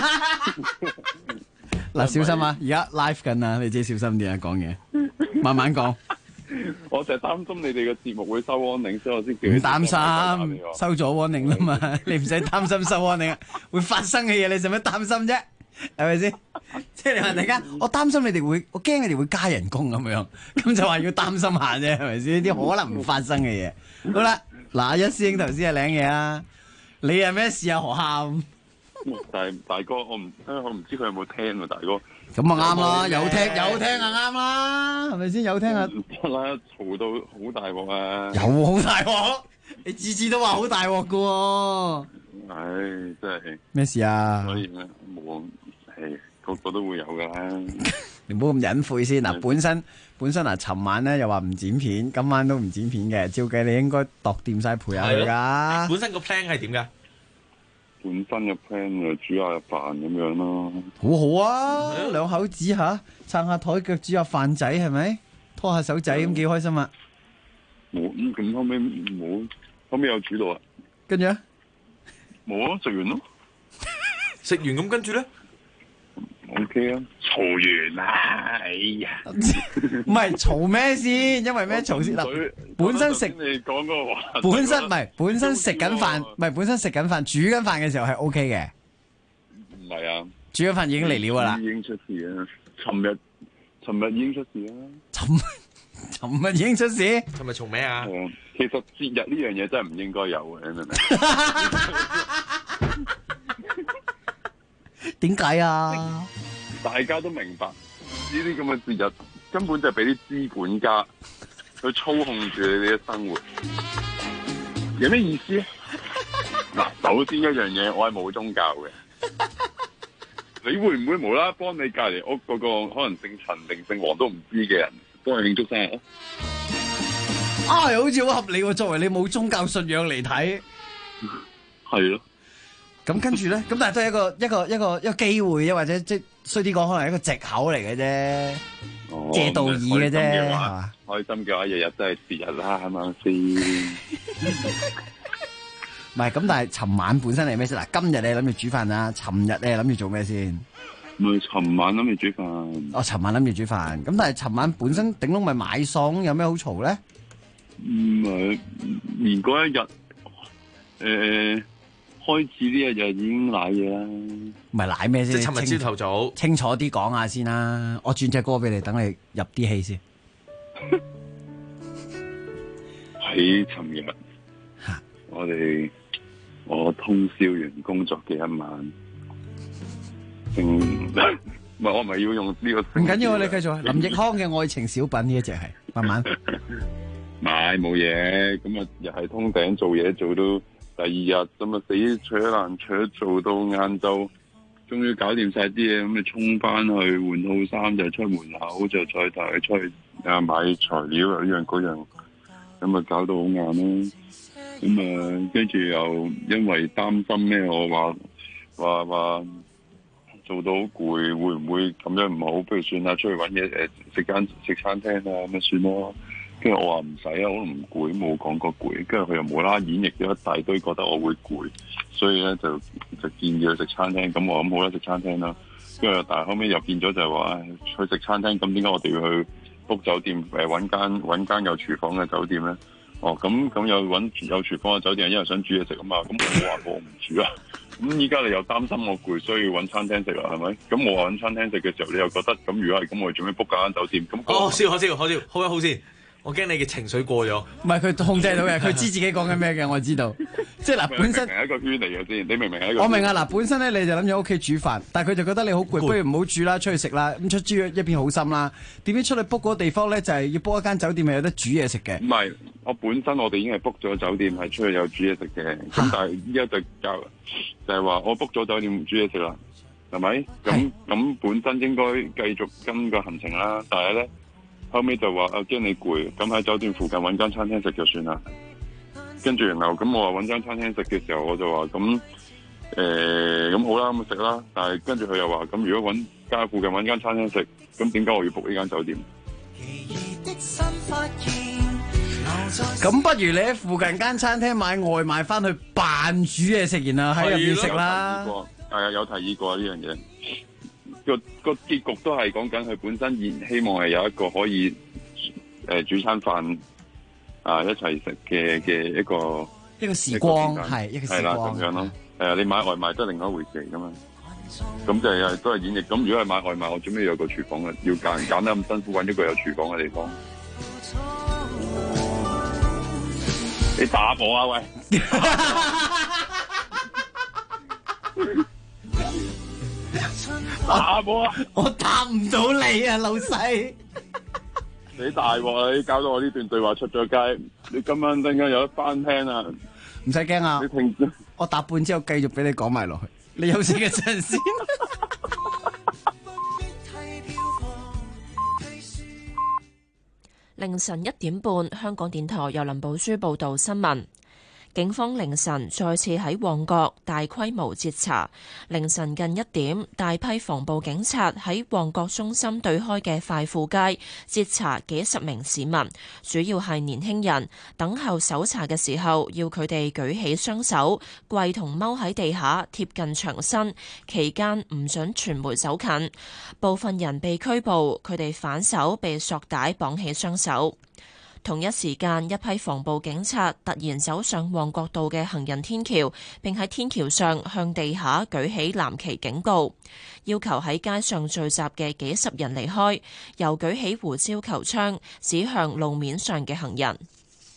S11: 嗱，小心啊！而家 live 緊啊，你自己小心啲啊，講嘢，慢慢講。
S14: 我就係擔心你哋嘅節目會收 warning，所以我先叫你。
S11: 唔擔心，收咗 warning 啦嘛，你唔使擔心收 warning 啊，會發生嘅嘢你使乜擔心啫？係咪先？即係你話突然間，我擔心你哋會，我驚你哋會加人工咁樣，咁就話要擔心下啫，係咪先？啲可能唔發生嘅嘢。好啦，嗱，一師兄頭先係領嘢啦，你係咩事啊？何喊？
S14: 大哥，我唔知佢有冇聽啊，大哥。
S11: 咁啊啱啦，有聽啊啱啦，係咪先？有聽啊，
S14: 得啦，嘈到好大鑊啊！
S11: 有好大鑊，你次次都話好大鑊噶喎。
S14: 唉，真係
S11: 咩事啊？
S14: 所以咧冇，係個個都會有噶啦。
S11: 你唔好咁隱晦先嗱，本身嗱，尋晚咧又話唔剪片，今晚都唔剪片嘅，照計你應該度掂晒陪下佢噶。
S13: 本身個 plan 係點噶？
S14: 本身嘅 plan 就煮下飯咁樣咯，
S11: 好好啊，兩口子吓，撐下台腳煮下飯仔係咪？拖下手仔咁幾開心啊！
S14: 冇咁後尾冇，後尾有煮到啊，
S11: 跟住咧
S14: 冇啊，食完咯，
S13: 食完咁跟住咧
S14: ，OK 啊，嘈完啦，哎呀，
S11: 唔係嘈咩先？因為咩嘈先嗱？本身食
S14: 你講嗰個話，
S11: 本身唔係本身食緊飯，唔係本身食緊飯，煮緊飯嘅時候係 O K 嘅。
S14: 唔係啊，
S11: 煮緊飯已經嚟料噶啦，
S14: 已經出事啦。尋日已經出事啦。
S11: 尋日已經出事。
S13: 尋日嘈咩啊？
S14: 其實節日呢樣嘢真係唔應該有嘅，你明唔明？
S11: 點解啊？
S14: 大家都明白呢啲咁嘅節日根本就係俾啲資本家去操控住你哋嘅生活，有咩意思咧？嗱，首先一樣嘢，我係冇宗教嘅。你會唔會無啦啦幫你隔籬屋嗰個可能姓陳定姓黃都唔知嘅人幫佢慶祝生日？
S11: 啊，好似好合理喎！作為你冇宗教信仰嚟睇，
S14: 係咯。
S11: 咁跟住咧，咁但係都係一個機會啫，或者即係衰啲講，可能係一個藉口嚟嘅啫，借道義嘅啫，係嘛？
S14: 開心嘅話，日日都係節日啦，係咪先？
S11: 唔係咁，但係尋晚本身係咩先？嗱，今日你諗住煮飯啊，尋日你係諗住做咩先？
S14: 咪尋晚諗住煮飯。
S11: 哦，尋晚諗住煮飯，咁但係尋晚本身頂籠咪買餸，有咩好嘈咧？
S14: 唔係，連嗰一日，開始呢一日已經瀨嘢啦。
S11: 唔係瀨咩先？
S13: 即係尋日朝頭早。
S11: 清楚啲講下先啦，我轉隻歌俾你，等你入啲氣先。
S14: 喺尋日，我通宵完工作嘅一晚，唔係我唔係要用呢個。唔緊要，
S11: 你繼續。林奕匡嘅愛情小品呢一隻係慢慢。
S14: 買冇嘢，咁啊又係通頂做嘢做到第二日，咁啊死取爛取做到晏晝終於搞掂晒啲嘢，咁你衝翻去換套衫就出門口，就再帶佢出去買材料啊，呢樣嗰樣，咁啊搞到好晏啦。咁啊，跟住又因為擔心咩，我話做到好攰，會唔會咁樣唔好？不如算啦，出去揾嘢食餐廳啊，咁咪算咯。跟住我話唔使啊，我都唔攰，冇講過攰。跟住佢又冇啦演繹咗一大堆，覺得我會攰，所以咧就建議去食餐廳。咁我諗好啦，食餐廳啦。跟住但係後尾又變咗就係話去食餐廳，咁點解我哋要去 book 酒店揾間有廚房嘅酒店咧？哦，咁有揾有廚房嘅酒店，因為想煮嘢食啊嘛。咁我話我唔煮啊。咁依家你又擔心我攰，所以要揾餐廳食啦，係咪？咁我話揾餐廳食嘅時候，你又覺得咁如果係咁，我哋做咩 book 間酒店？咁
S13: 好一好先。我驚你嘅情緒過咗，
S11: 唔係佢控制到嘅，佢知自己講緊咩嘅，我知道。即係嗱，本身
S14: 係一個圈嚟嘅先，你明唔明係一個？
S11: 我明啊，嗱，本身咧你就諗住喺屋企煮飯，但係佢就覺得你好攰，不如唔好煮啦，出去食啦，咁出豬一片好心啦。點知出去 book 嗰個地方咧，就係要 book 一間酒店係有得煮嘢食嘅。
S14: 唔係，我哋已經係 book 咗酒店係出去有煮嘢食嘅，咁但係依家就係話我 book 咗酒店唔煮嘢食啦，係咪？咁本身應該繼續跟個行程啦，但係咧。後尾就話驚你攰，咁喺酒店附近揾間餐廳食就算啦。跟住然後咁我話揾間餐廳食嘅時候，我就話咁好啦，咁食啦。但係跟住佢又話咁如果揾家附近揾間餐廳食，咁點解我要 book 呢間酒店？
S11: 咁不如你喺附近間餐廳買外賣翻去扮煮嘢食，然後喺入邊食啦。
S14: 係啊，有提議過呢樣嘢。個結局都係講緊佢本身希望係有一個可以煮餐飯一齊食嘅一個
S11: 時光，係一個時光
S14: 咁樣咯。你買外賣都係另外一回事嚟噶嘛。咁就係都係演繹。咁如果係買外賣，我準備有個廚房嘅，要揀得咁辛苦揾一個有廚房嘅地方。你打我啊喂！
S11: 打我答唔到你啊，老細！
S14: 你大鑊啊！你搞到我呢段對話出咗街，你今晚陣間有得翻聽啊！
S11: 唔使驚啊！我答半之後繼續俾你講埋落去，你休息一陣先。
S1: 凌晨1點半，香港電台由林寶珠報道新聞。警方凌晨再次喺旺角大規模截查，凌晨近1點，大批防暴警察喺旺角中心對開嘅快富街截查幾十名市民，主要係年輕人。等候搜查嘅時候，要佢哋舉起雙手，跪同踎喺地下貼近牆身，期間唔准傳媒走近。部分人被拘捕，佢哋反手被索帶綁起雙手。同一時間，一批防暴警察突然走上旺角道嘅行人天橋，並喺天橋上向地下舉起藍旗警告，要求喺街上聚集嘅幾十人離開，又舉起胡椒球槍指向路面上嘅行人。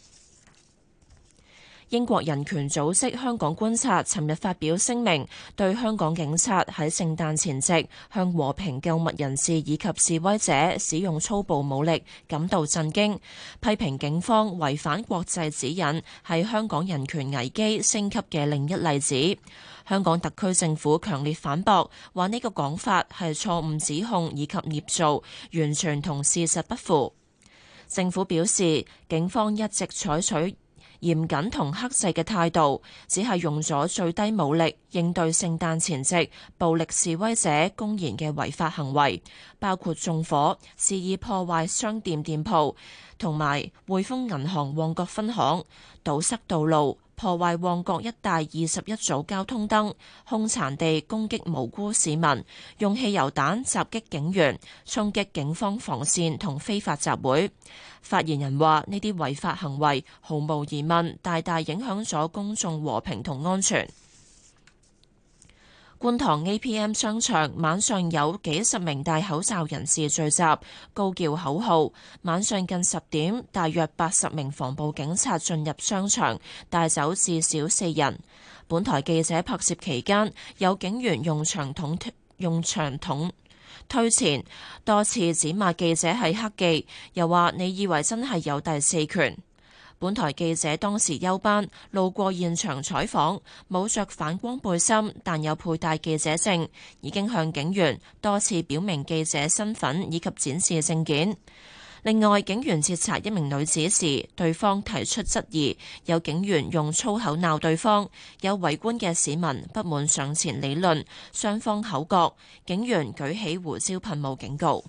S1: 英國人權組織香港觀察尋日發表聲明，對香港警察喺聖誕前夕向和平購物人士以及示威者使用粗暴武力感到震驚，批評警方違反國際指引，係香港人權危機升級嘅另一例子。香港特區政府強烈反駁，話呢個講法係錯誤指控以及捏造，完全同事實不符。政府表示，警方一直採取嚴謹同克制嘅態度，只係用咗最低武力應對聖誕前夕暴力示威者公然嘅違法行為，包括縱火、肆意破壞商店店鋪，同埋匯豐銀行旺角分行，堵塞道路，破壞旺角一帶21組交通燈，兇殘地攻擊無辜市民，用汽油彈襲擊警員，衝擊警方防線同非法集會。發言人話：呢啲違法行為毫無疑問大大影響咗公眾和平同安全。觀塘 APM 商場晚上有幾十名戴口罩人士聚集，高叫口號。晚上近10點，大約80名防暴警察進入商場，帶走至少4人。本台記者拍攝期間，有警員用長筒推前，多次指罵記者係黑記，又話你以為真係有第四權。 本台記者當時休班，路過現場採訪，冇着反光背心，但有佩戴記者證，已經向警員多次表明記者身份以及展示證件。另外，警員截查一名女子時，對方提出質疑，有警員用粗口鬧對方，有圍觀嘅市民不滿上前理論，雙方口角，警員舉起胡椒噴霧警告。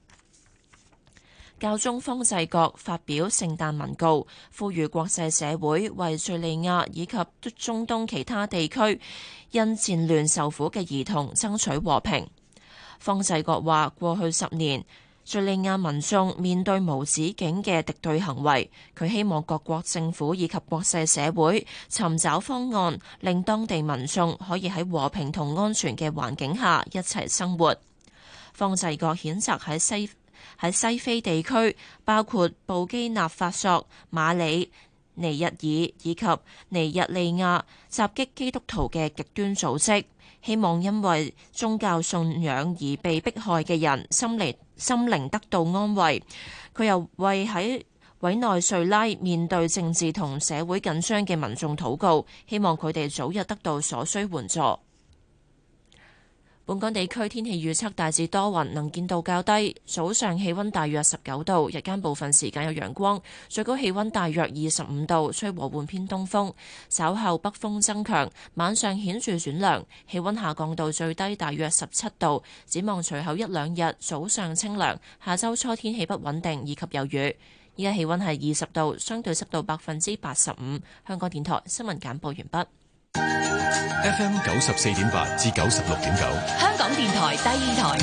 S1: 教宗方濟各發表聖誕文告，呼籲國際社會為敘利亞以及中東其他地區因戰亂受苦嘅兒童爭取和平。方濟各話：過去10年，敘利亞民眾面對無止境嘅敵對行為，佢希望各國政府以及國際社會尋找方案，令當地民眾可以喺和平同安全嘅環境下一齊生活。方濟各譴責喺西非地區，包括布基納法索、馬里、尼日爾以及尼日利亞襲擊基督徒嘅極端組織，希望因為宗教信仰而被迫害嘅人心靈得到安慰。佢又為喺委內瑞拉面對政治同社會緊張嘅民眾禱告，希望佢哋早日得到所需援助。本港地區天氣預測大致多雲，能見度較低，早上氣溫大約19度，日間部分時間有陽光，最高氣溫大約25度，吹和緩偏東風。稍後北風增強，晚上顯著轉涼，氣溫下降到最低大約17度。展望隨後一兩日早上清涼，下周初天氣不穩定以及有雨。依家氣溫係20度，相對濕度85%。香港電台新聞簡報完畢。
S16: FM 94.8至96.9，
S3: 香港電台第二台，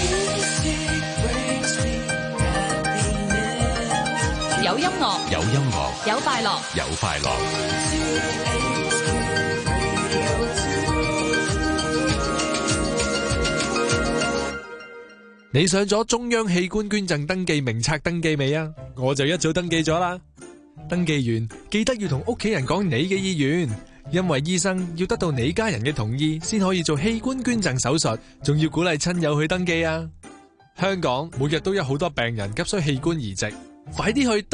S3: 有音樂，
S16: 有音樂，
S3: 有快樂，
S16: 有快樂。
S17: 你上咗中央器官捐贈登記名冊登記未啊？我就一早登記咗啦。登記完記得要同屋企人講你嘅意願。因為醫生要得到你家人嘅同意先可以做器官捐贈手術，仲要鼓勵親友去登記啊！香港每日都有好多病人急需器官移植，快啲去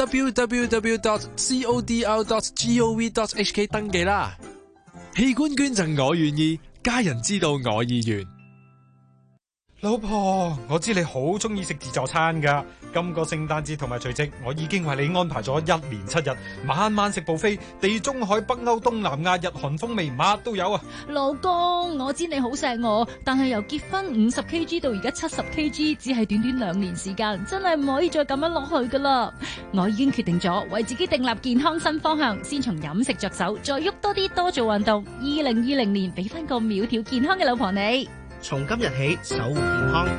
S17: www.codr.gov.hk 登記啦！器官捐贈我願意，家人知道我意願。
S18: 老婆，我知你好中意食自助餐噶。今個聖誕節同埋除夕，我已經為你安排咗1連7日，晚晚食 buffet，地中海、北歐、東南亞、日韓風味，乜都有啊！
S22: 老公，我知你好錫我，但係由結婚50 kg 到而家70 kg，只係短短2年時間，真係唔可以再咁樣落去噶啦！我已經決定咗，為自己訂立健康新方向，先從飲食着手，再喐多啲，多做運動。2020年俾翻個苗條健康嘅老婆你。
S19: 從今日起守護健康。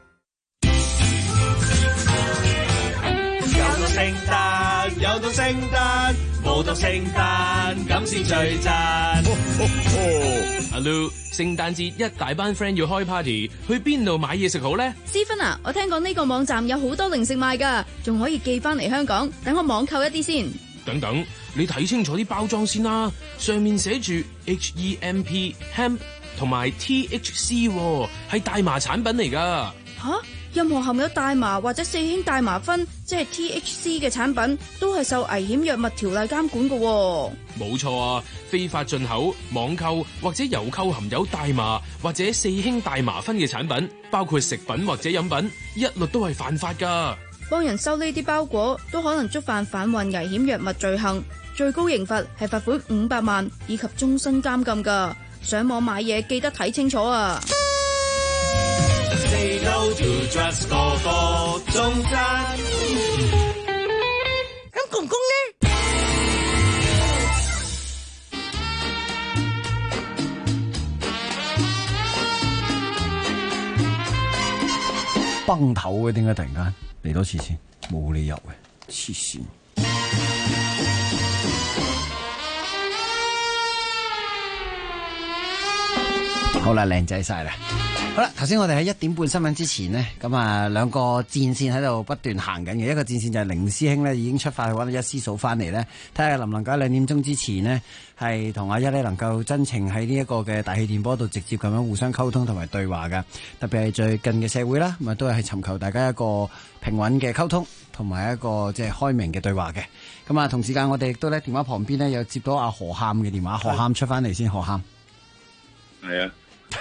S5: 又到聖誕，又到聖誕，冇到聖誕咁先最讚。
S23: 阿 Lu， 聖誕節一大班 friend 要開 party， 去邊度買嘢食好呢？
S6: 思芬啊，我聽講呢個網站有好多零食賣㗎，仲可以寄翻嚟香港，等我網購一啲先。
S23: 等等，你睇清楚啲包裝先啦，上面寫住 HEMP hemp 同埋 THC， 係大麻產品嚟噶。
S6: 吓，任何含有大麻或者4氫大麻酚，即係 THC 嘅產品，都係受危險藥物條例監管噶。
S23: 冇錯啊，非法進口、網購或者郵購含有大麻或者4氫大麻酚嘅產品，包括食品或者飲品，一律都係犯法噶。
S6: 幫人收呢啲包裹，都可能觸犯販運危險藥物罪行，最高刑罰係罰款500萬以及終身監禁噶。上網買嘢記得睇清楚啊！
S5: Say no to drugs， 個個中讚。
S6: 咁公公呢？
S11: 崩頭嘅，點解突然間嚟多次先？冇理由嘅，黐線。 好啦，靚仔晒啦。好啦，頭先我哋喺1點半新聞之前呢，咁啊兩個戰線喺度不斷行緊嘅，一個戰線就係凌師兄呢已經出發去揾一師嫂翻嚟呢，睇下能唔能夠喺2點鐘之前呢，係同阿一呢能夠真情喺呢一個嘅大氣電波度直接咁樣互相溝通同埋對話噶，特別係最近嘅社會啦，咁啊都係尋求大家一個平穩嘅溝通同埋一個即係開明嘅對話嘅。咁啊同時間我哋亦都咧電話旁邊呢有接到阿何喊嘅電話，何喊出翻嚟先，何喊。
S14: 係啊。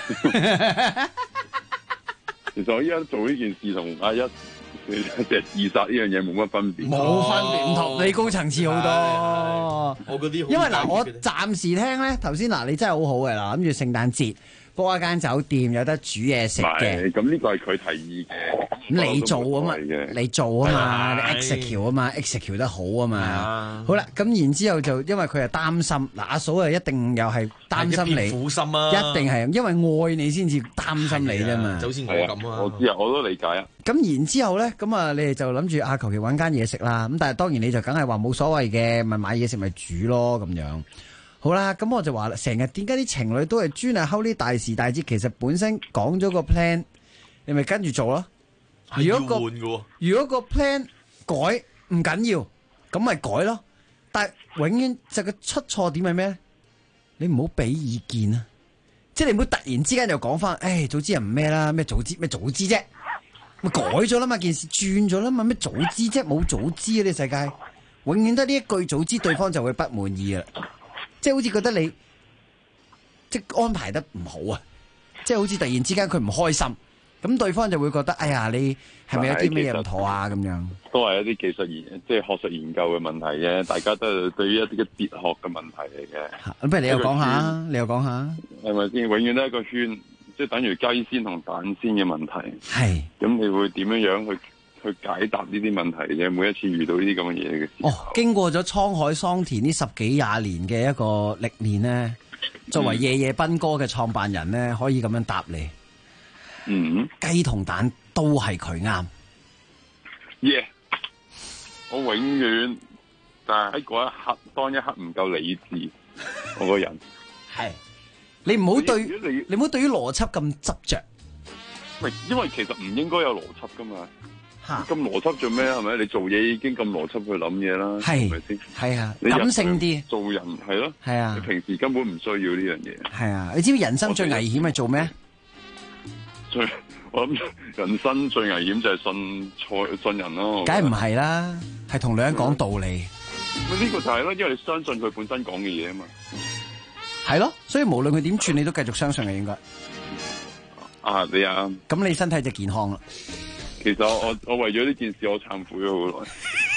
S14: 其實我依家做呢件事同阿一即係自殺呢樣嘢冇乜分別，
S11: 冇分別，唔同你高層次好多。
S13: 我嗰啲
S11: 因為嗱，我暫時聽咧，頭先嗱，你真係好好嘅啦，諗住聖誕節 book 一間酒店有得煮嘢食嘅。
S14: 咁呢個係佢提議嘅。
S11: 咁你做啊嘛，你做啊嘛，你 execute 啊嘛 ，execute 得好啊嘛。好啦，咁然之後就因為佢係擔心，嗱阿嫂啊一定又係擔心你，
S13: 苦心啊，
S11: 一定係因為愛你先至擔心你啫嘛。
S13: 就好似我咁啊，
S14: 我知啊，我都理解啊。
S11: 咁然之後咧，咁啊，你哋就諗住求其揾間嘢食啦。咁但係當然你就梗係話冇所謂嘅，咪買嘢食咪煮咯咁樣。好啦，咁我就話啦，成日點解啲情侶都係專係睺啲大時大節？其實本身講咗個 plan， 你咪跟住做咯。如果個 plan 改唔緊要，咁咪改咯。但係永遠就個出錯點係咩咧？你唔好俾意見啊！即係你唔好突然之間又講翻，早知人唔咩啦，咩早知啫，咪改咗啦嘛，件事轉咗啦嘛，咩早知啫，冇早知啊！呢世界永遠得呢一句早知，對方就會不滿意啦。即係好似覺得你即係安排得唔好啊！即係好似突然之間佢唔開心，咁對方就會覺得哎呀，你係咪有啲咩嘢唔妥啊？咁樣
S14: 都係一啲技術研，即係學術研究嘅問題啫。大家都係對於一啲嘅哲學嘅問題嚟嘅。
S11: 咁不如你又講下，你又講下，
S14: 係咪先？永遠都係一個圈，即係等於雞先同蛋先嘅問題。
S11: 係
S14: 咁，你會點樣去解答呢啲問題嘅？每一次遇到呢啲咁嘅嘢嘅時候，
S11: 經過咗滄海桑田呢10幾20年嘅一個歷練呢，作為夜夜奔歌嘅創辦人呢，可以咁樣答你。雞同蛋都係佢啱。
S14: 我永遠，但係喺嗰一刻，當一刻唔夠理智，我個人
S11: 係你唔好對於邏輯咁執着。
S14: 喂，因為其實唔應該有邏輯噶嘛。咁邏輯做咩？係咪？你做嘢已經咁邏輯去諗嘢啦，係咪先？係啊，感性啲。做人係咯，係啊。你平時根本唔需要呢樣嘢。係啊，你知唔知人生最危險係做咩？我諗人生最危險就係信人咯。梗係唔係啦，係同女人講道理。呢個就係咯，因為你相信佢本身講嘅嘢啊嘛。係咯，所以無論佢點串，你都繼續相信嘅應該。你啊，咁你身體就健康啦。其實我為咗呢件事我懺悔咗好耐，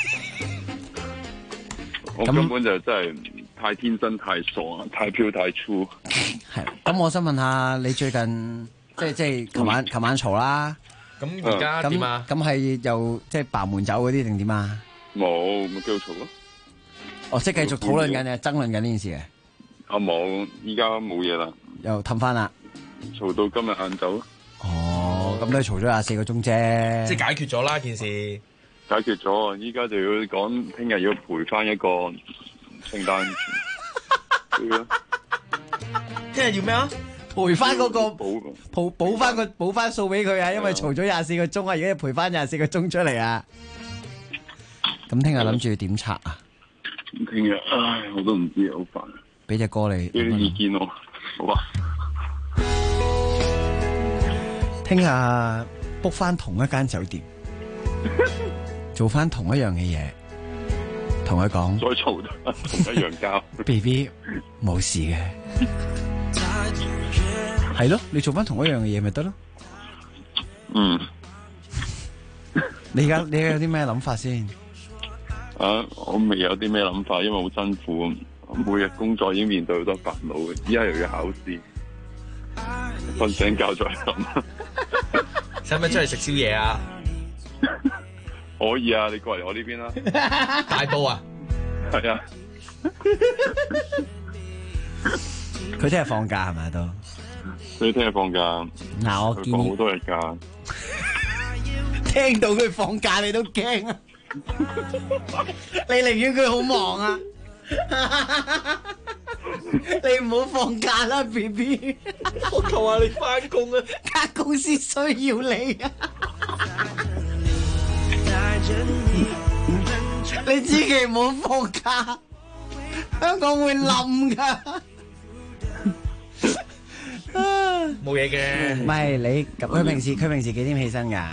S14: 我根本就真係太天真太傻太飄太粗。係，咁我想問下你最近即係琴晚嘈啦，咁而家點啊？咁係又即係爆門走嗰啲定點啊？冇，咪繼續嘈咯。哦，即係繼續討論緊嘅，爭論緊呢件事嘅。冇，依家冇嘢啦，又氹翻啦，嘈到今日晏晝。哦，咁都係嘈咗24個鐘啫，即係解決咗啦件事，解決咗，依家就要講聽日要賠翻一個聖誕節，聽日要咩啊？賠翻嗰個補翻數俾佢啊，因為嘈咗24個鐘啊，而家要賠翻24個鐘出嚟啊。咁聽日諗住點拆啊？聽日唉，我都唔知，好煩。俾隻歌你，俾啲意見我，好啊。聽日 book 翻同一間酒店，做翻同一樣嘅嘢，同佢講，再嘈同一樣交 ，BB 冇事嘅，係咯，你做翻同一樣嘅嘢咪得咯。你而家有啲咩諗法先？我未有啲咩諗法，因為好辛苦，每日工作已經面對好多煩惱嘅，依家又要考試。瞓醒覺再諗，使唔使出嚟食宵夜啊？可以啊，你過嚟我呢邊啦。大埔啊？係啊。佢聽日放假係咪都？佢聽日放假。嗱，我見放好多日假。聽到佢放假你都驚啊？你寧願佢好忙啊？
S11: 你唔好放假啦 ，B B。
S13: 我求下你翻工啊！
S11: 間公司需要你啊！你千祈唔好放假，香港會冧噶。
S13: 冇嘢嘅。
S11: 唔係你，佢平時幾點起身㗎？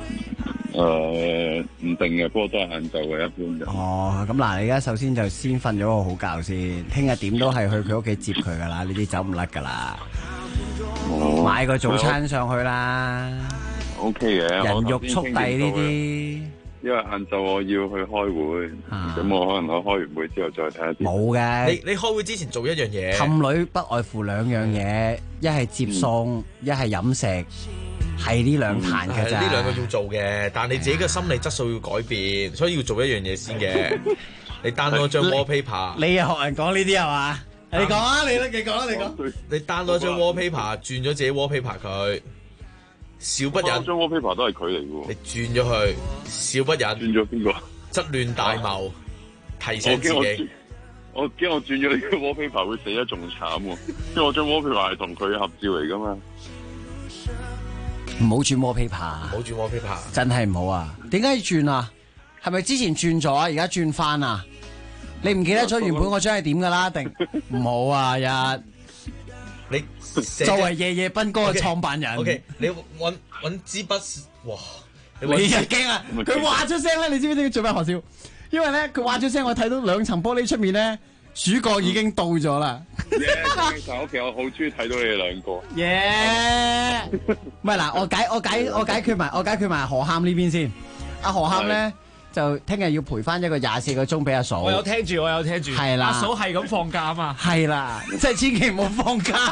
S14: 唔定嘅，不過都係晏晝嘅一般就。
S11: 哦，咁嗱，你而家首先就先瞓咗個好覺先，聽日點都係去佢屋企接佢㗎啦，呢啲走唔甩㗎啦。買個早餐上去啦。
S14: OK 嘅，
S11: 人肉速遞呢啲。
S14: 因為晏晝我要去開會，咁我可能我開完會之後再睇下啲。
S11: 冇嘅，
S13: 你開會之前做一樣嘢。
S11: 氹女不外乎兩樣嘢，一係接送，一係飲食，係呢兩壇嘅咋。
S13: 呢兩個要做嘅，但你自己嘅心理質素要改變，所以要做一樣嘢先嘅。你 download 張 wallpaper，
S11: 你又學人講呢啲係嘛？你講啊，你講啊，你講。
S13: 你 download 張 wallpaper，轉咗自己 wallpaper 佢。少不忍，
S14: 張 wallpaper 都係佢嚟嘅喎。
S13: 你轉咗去，少不忍。
S14: 轉咗邊個？
S13: 則亂大謀，提醒自己。
S14: 我驚我轉咗呢個 wallpaper 會死得仲慘喎，因為我張 wallpaper 係同佢嘅合照嚟噶嘛。
S11: 唔好轉 wallpaper，
S13: 唔好轉 wallpaper，
S11: 真係唔好啊！點解要轉啊？係咪之前轉咗，而家轉翻啊？你唔記得咗原本我張係點噶啦？定唔好啊？
S13: 你
S11: 作為夜夜斌哥嘅創辦人
S13: ，OK， 你揾支筆，哇！
S11: 你又驚啊！佢話出聲咧，你知唔知佢做咩學笑？因為咧，佢話出聲，我睇到兩層玻璃出面咧，主角已經到咗啦。
S14: OK， 我好中意睇到你哋兩個。
S11: 耶！唔係嗱，我解決埋何喊呢邊先。阿何喊咧。就聽日要賠翻一個24個鐘俾阿嫂。
S12: 我有聽住。
S11: 係啦，
S12: 阿嫂係咁放假啊嘛。
S11: 係啦，即係千祈唔好放假。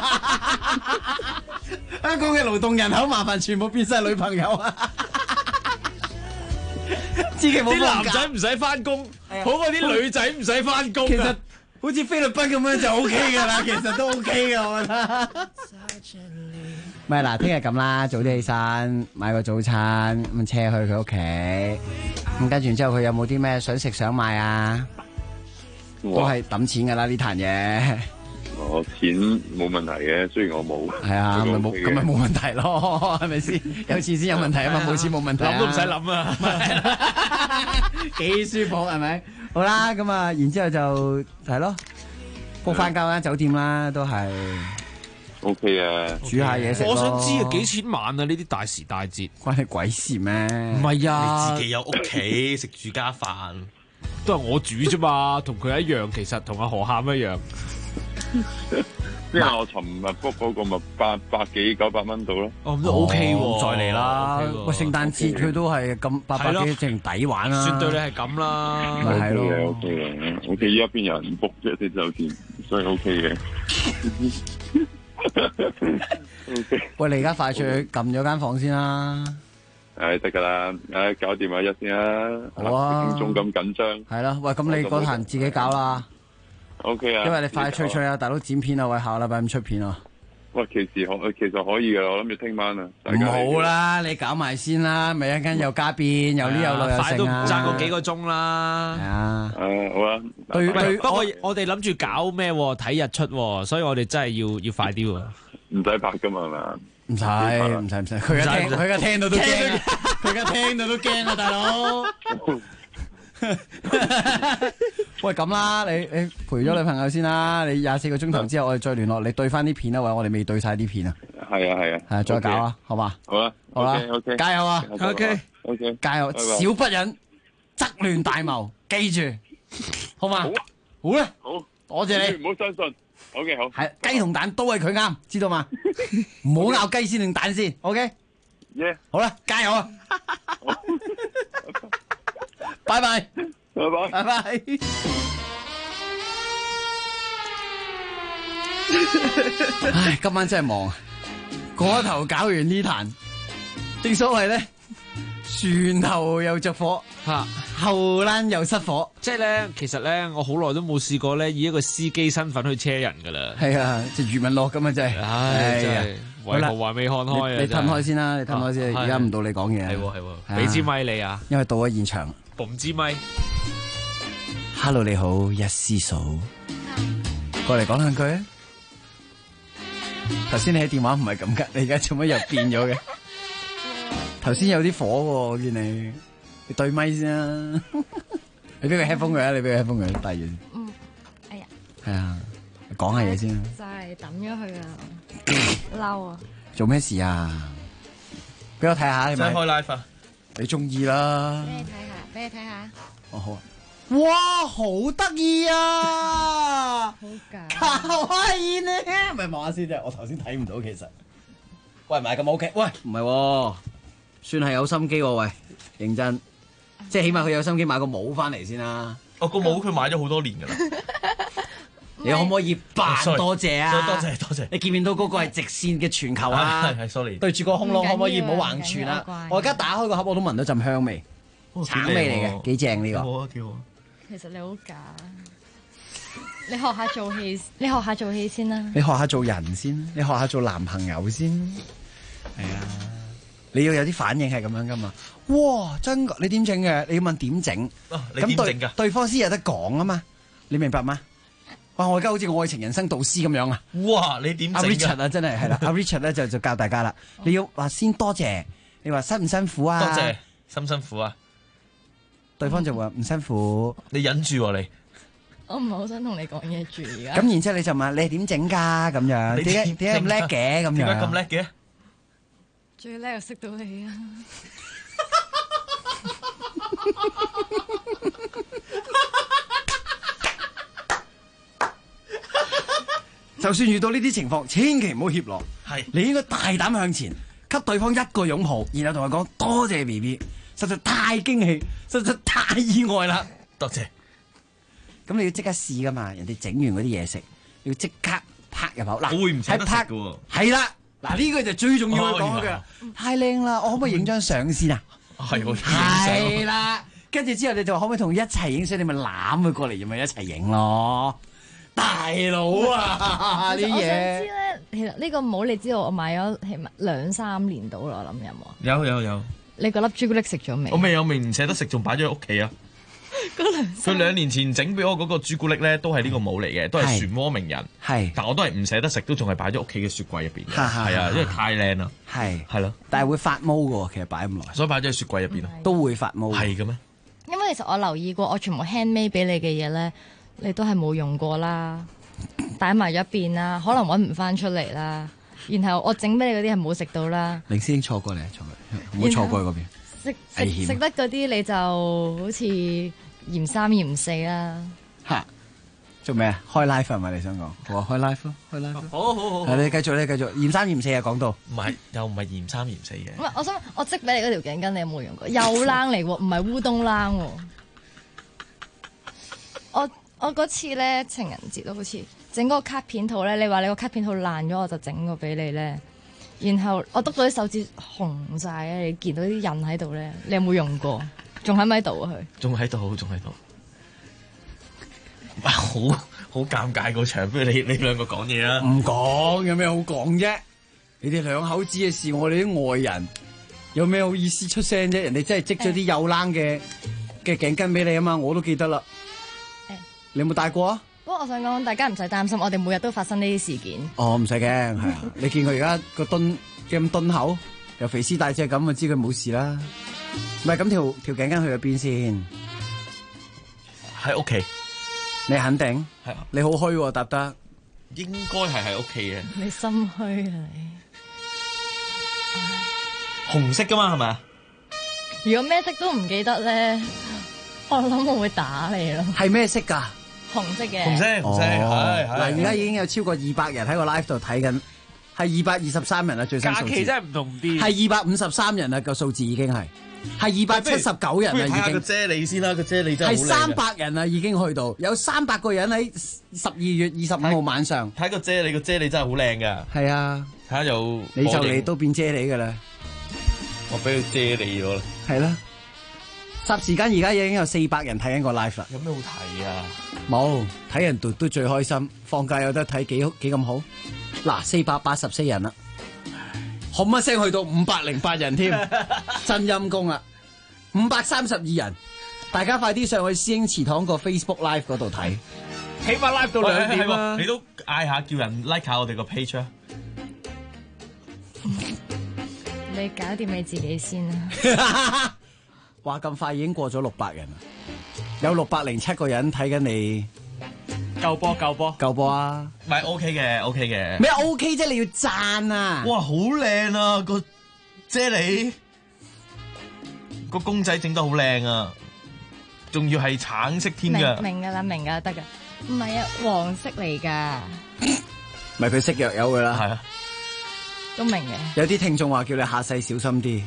S11: 香港嘅勞動人口麻煩全部變晒女朋友啊！千祈唔好放假。
S12: 啲男仔唔使翻工，好過啲女仔唔使翻工。
S11: 其實好似菲律賓咁樣就 OK 㗎啦，其實都 OK 㗎，我覺得。唔係嗱，聽日咁啦，早啲起身，買個早餐，咁車去佢屋企，咁跟住之後佢有冇啲咩想食想買啊？都係抌錢噶啦呢壇嘢。
S14: 我錢冇問題嘅，雖然我冇。係
S11: 啊，咪冇，咁咪冇問題咯，係咪先？有錢先有問題啊嘛，冇錢冇問題。
S12: 諗都唔使諗啊，
S11: 幾舒服係咪？好啦，咁啊，然之後就係咯，book翻間酒店啦，都係。
S14: O K 啊，
S11: 煮下嘢食。
S12: 我想知啊，幾錢晚啊？呢啲大時大節
S11: 關你鬼事咩？
S12: 唔係啊，
S13: 你自己有屋企食住家飯，
S12: 都係我煮啫嘛，同佢一樣，其實同阿何喊一樣。
S14: 因為我尋日 book 嗰個咪800幾900蚊到咯。
S12: 哦，咁都 O K 喎，
S11: 再嚟啦。喂，聖誕節佢都係咁800幾，淨抵玩啦。
S12: 算對你係咁啦。
S11: 咪係咯
S14: ，O K 嘅。O K，依家邊有人 book 啫啲酒店，所以 O K 嘅。
S11: 喂，你而家快脆去撳咗間房先啦。
S14: 得噶啦，搞掂下一先啦。
S11: 好啊，
S14: 仲咁緊張。
S11: 係啦，喂，咁你嗰壇自己搞啦。
S14: O K 啊。
S11: 因為你快脆脆啊，大佬剪片啊，喂，下個禮拜五出片啊。
S14: 喂，其實可以嘅，我諗住聽晚啊。
S11: 唔好啦，你搞埋先啦，咪一陣間又加變，又呢又路又
S12: 快都唔
S11: 剩啊。
S12: 爭嗰幾個鐘啦。
S11: 係啊。
S14: 好啊。
S12: 不過我哋諗住搞咩？睇日出，所以我哋真係要快啲喎。
S14: 唔使拍噶嘛，係咪？
S11: 唔使，佢而家聽到都驚，佢而家聽到都驚啊，大佬！喂，咁啦，你陪咗女朋友先啦，你24個鐘頭之後我哋再聯絡你對翻啲片啊，或我哋未對晒啲片啊。
S14: 係啊，
S11: 再搞啊，好嘛？
S14: 好啦，
S11: 好啦
S14: ，OK，
S11: 加油啊
S14: ，OK，
S11: 加油，小不忍，則亂大謀，記住，好嘛？好咧，
S14: 好，
S11: 多謝你，
S14: 唔好相信。OK， 好，
S11: 係雞同蛋都係佢啱，知道嘛？唔好拗雞先定蛋先 ，OK？
S14: 耶，
S11: 好啦，加油啊！拜拜，拜拜。唉，今晚真係忙，嗰頭搞完呢壇，正所謂咧，船頭又着火，後欄又失火。
S12: 即係咧，其實咧，我好耐都冇試過咧，以一個司機身份去車人噶啦。
S11: 係啊，即係余文樂咁啊，真係。
S12: 唉，真係為何還未看開啊？
S11: 你褪開先啦，你褪開先，而家唔到你講嘢。
S12: 係，俾支咪你啊！
S11: 因為到咗現場。
S12: 嘣支咪。
S11: Hello， 你好，一思嫂。 過嚟講兩句啊！頭先你喺電話唔係咁噶，你而家做乜又變咗嘅？頭先有啲火喎，我見你對咪先啊！你俾個 headphone 佢啊！你俾個 headphone 佢戴住。
S4: 哎呀。
S11: 係啊，講下嘢先啊。
S4: 就係抌咗佢啊！嬲啊！
S11: 做咩事啊？俾我睇下，你咪
S13: 開 live 啊！
S11: 你中意啦。
S4: 俾你睇下。
S11: 哦好啊。哇，好得意啊！
S4: 好假。
S11: 卡哇伊呢？咪望下先啫，我頭先睇唔到其實。喂，唔係咁 OK。喂，唔係，算係有心機喎。喂，認真，即係起碼佢有心機買個帽翻嚟先啦。
S13: 哦，個帽佢買咗好多年㗎啦。
S11: 你可唔可以扮多謝啊？
S13: 多謝。
S11: 你見唔見到嗰個係直線嘅全球啊？
S13: 係 sorry。
S11: 對住個空窿可唔可以唔好橫傳啊？我而家打開個盒我都聞到陣香味，橙味嚟嘅，幾正呢個。
S13: 幾好啊，幾好啊。
S4: 其實你好假，你學下做戲，你學下做戲先啦。
S11: 你學下做人先，你學下做男朋友先。係啊，你要有啲反應係咁樣噶嘛？哇，真㗎！你點整嘅？你要問點整？
S13: 你點整㗎？
S11: 對方先有得講啊嘛？你明白嗎？哇！我而家好似愛情人生導師咁樣啊！
S13: 哇！你點整㗎？
S11: 阿 Richard 啊，真係係啦，阿 Richard 咧就教大家啦。你要話先多謝，你話辛唔辛苦啊？
S13: 多謝，辛唔辛苦啊？
S11: 對方就話唔辛苦，
S13: 你忍住喎你。
S4: 我唔係好想同你講嘢住而家。
S11: 咁然之後你就問你係點整㗎咁樣？點解咁叻嘅咁樣？
S13: 點解咁叻嘅？
S4: 最叻就識到你啊！
S11: 就算遇到呢啲情況，千祈唔好怯落。
S13: 係，
S11: 你應該大膽向前，給對方一個擁抱，然後同佢講多謝 BB，實在太驚喜，實在太意外啦！
S13: 多謝。
S11: 咁你要即刻試噶嘛？人哋整完嗰啲嘢食，要即刻拍入口。嗱，
S13: 我會唔捨得食
S11: 嘅喎。係啦，嗱呢個就最重要去講嘅。太靚啦！我可唔可以影張相先啊？
S13: 係喎，
S11: 係啦。跟住之後你就話可唔可以同佢一齊影相？你咪攬佢過嚟，咪一齊影咯。大佬啊！啲嘢。
S4: 我想知咧，其實呢個帽你知道我買咗起碼2-3年到啦，我諗有冇？
S13: 有。
S4: 你嗰粒朱古力食咗未？
S13: 我未唔捨得食，仲擺咗喺屋企啊！佢2年前整俾我嗰個朱古力咧，都係呢個帽嚟嘅，都係漩渦鳴人。係，但我都係唔捨得食，都仲係擺咗屋企嘅雪櫃入邊。係啊，因為太靚啦。係咯，
S11: 但係會發毛嘅喎，其實擺咁耐，
S13: 所以擺咗喺雪櫃入邊咯。
S11: 都會發毛。
S13: 係嘅咩？
S4: 因為其實我留意過，我全部 handmade 俾你嘅嘢咧，你都係冇用過啦，擺埋咗一邊啦，可能揾唔翻出嚟啦。然後我整俾你嗰啲係冇食到啦。
S11: 領師兄錯過嚟，唔好錯過去嗰邊。
S4: 食得嗰啲你就好似嫌3嫌4啦。
S11: 嚇！做咩啊？開 live 係咪你想講？好啊，開 live 咯，開 live。好。你繼續，嫌3嫌4啊，講到。
S13: 唔係，又唔係嫌3嫌4嘅。
S4: 唔係，我想我織俾你嗰條頸巾，你有冇用過？又冷嚟喎，唔係烏冬冷喎。我嗰次咧情人節都好似整嗰個卡片套咧，你話你個卡片套爛咗，我就整個俾你咧。然後我篤到啲手指紅晒咧，你見到啲印喺度咧，你有冇用過？仲喺咪喺度啊？佢
S13: 仲喺度。哇，好尷尬個場，不如你兩個講嘢啦。
S11: 唔講，有咩好講啫？你哋兩口子嘅事，我哋啲外人有咩好意思出聲啫？人哋真係織咗啲幼冷嘅頸巾俾你啊嘛，我都記得啦。你有冇戴過啊？
S4: 不過我想講，大家唔使擔心，我哋每日都發生呢啲事件。
S11: 哦，唔使驚，係啊！你見佢而家個墩咁墩厚，又肥屍大隻咁，就知佢冇事啦。唔係咁條頸巾去咗邊先？
S13: 喺屋企。
S11: 你肯定？
S13: 係啊。
S11: 你好虛喎，答得。
S13: 應該係喺屋企嘅。
S4: 你心虛啊你？
S13: 紅色噶嘛係咪啊？
S4: 如果咩色都唔記得咧，我諗我會打你咯。
S11: 係咩色㗎？
S4: 紅色嘅。
S13: 紅色。係。
S11: 嗱，而家已經有超過200人喺個 live 度睇緊，係223人啦，最新數字。
S12: 假期真係唔同啲。
S11: 係253人啦，個數字已經係279人啦，已經。
S13: 睇下個啫喱先啦，個啫喱真係好靚。
S11: 係300人啦，已經去到有300個人喺12月25號晚上。
S13: 睇個啫喱，個啫喱真係好靚㗎。
S11: 係啊。
S13: 睇下又
S11: 你就嚟都變啫喱㗎啦。
S13: 我俾佢啫喱咗啦。
S11: 係啦。霎時間而家已經有400人睇緊個 live 啦。
S13: 有咩好睇啊？
S11: 冇，睇人都最開心，放假有得睇幾咁好。嗱，484人啦，冚一聲去到508人添，真陰公啊！532人，大家快啲上去師兄祠堂個 Facebook Live 嗰度睇。
S12: 起碼 live 到2點啊！
S13: 你都嗌下叫人 like 下我哋個 page 啊！
S4: 你搞掂你自己先啦。
S11: 話咁快已經過咗600人啦，有607個人睇緊你。
S12: 夠波
S11: 夠波啊！
S13: 唔係 OK 嘅。
S11: 咩 OK 啫？你要讚啊！
S13: 哇，好靚啊個啫喱，個公仔整得好靚啊，仲要係橙色添㗎。
S4: 明㗎啦，明㗎得㗎。唔係啊，黃色嚟㗎。
S11: 咪佢識藥友㗎啦。
S13: 係啊，
S4: 都明嘅。
S11: 有啲聽眾話叫你下世小心啲。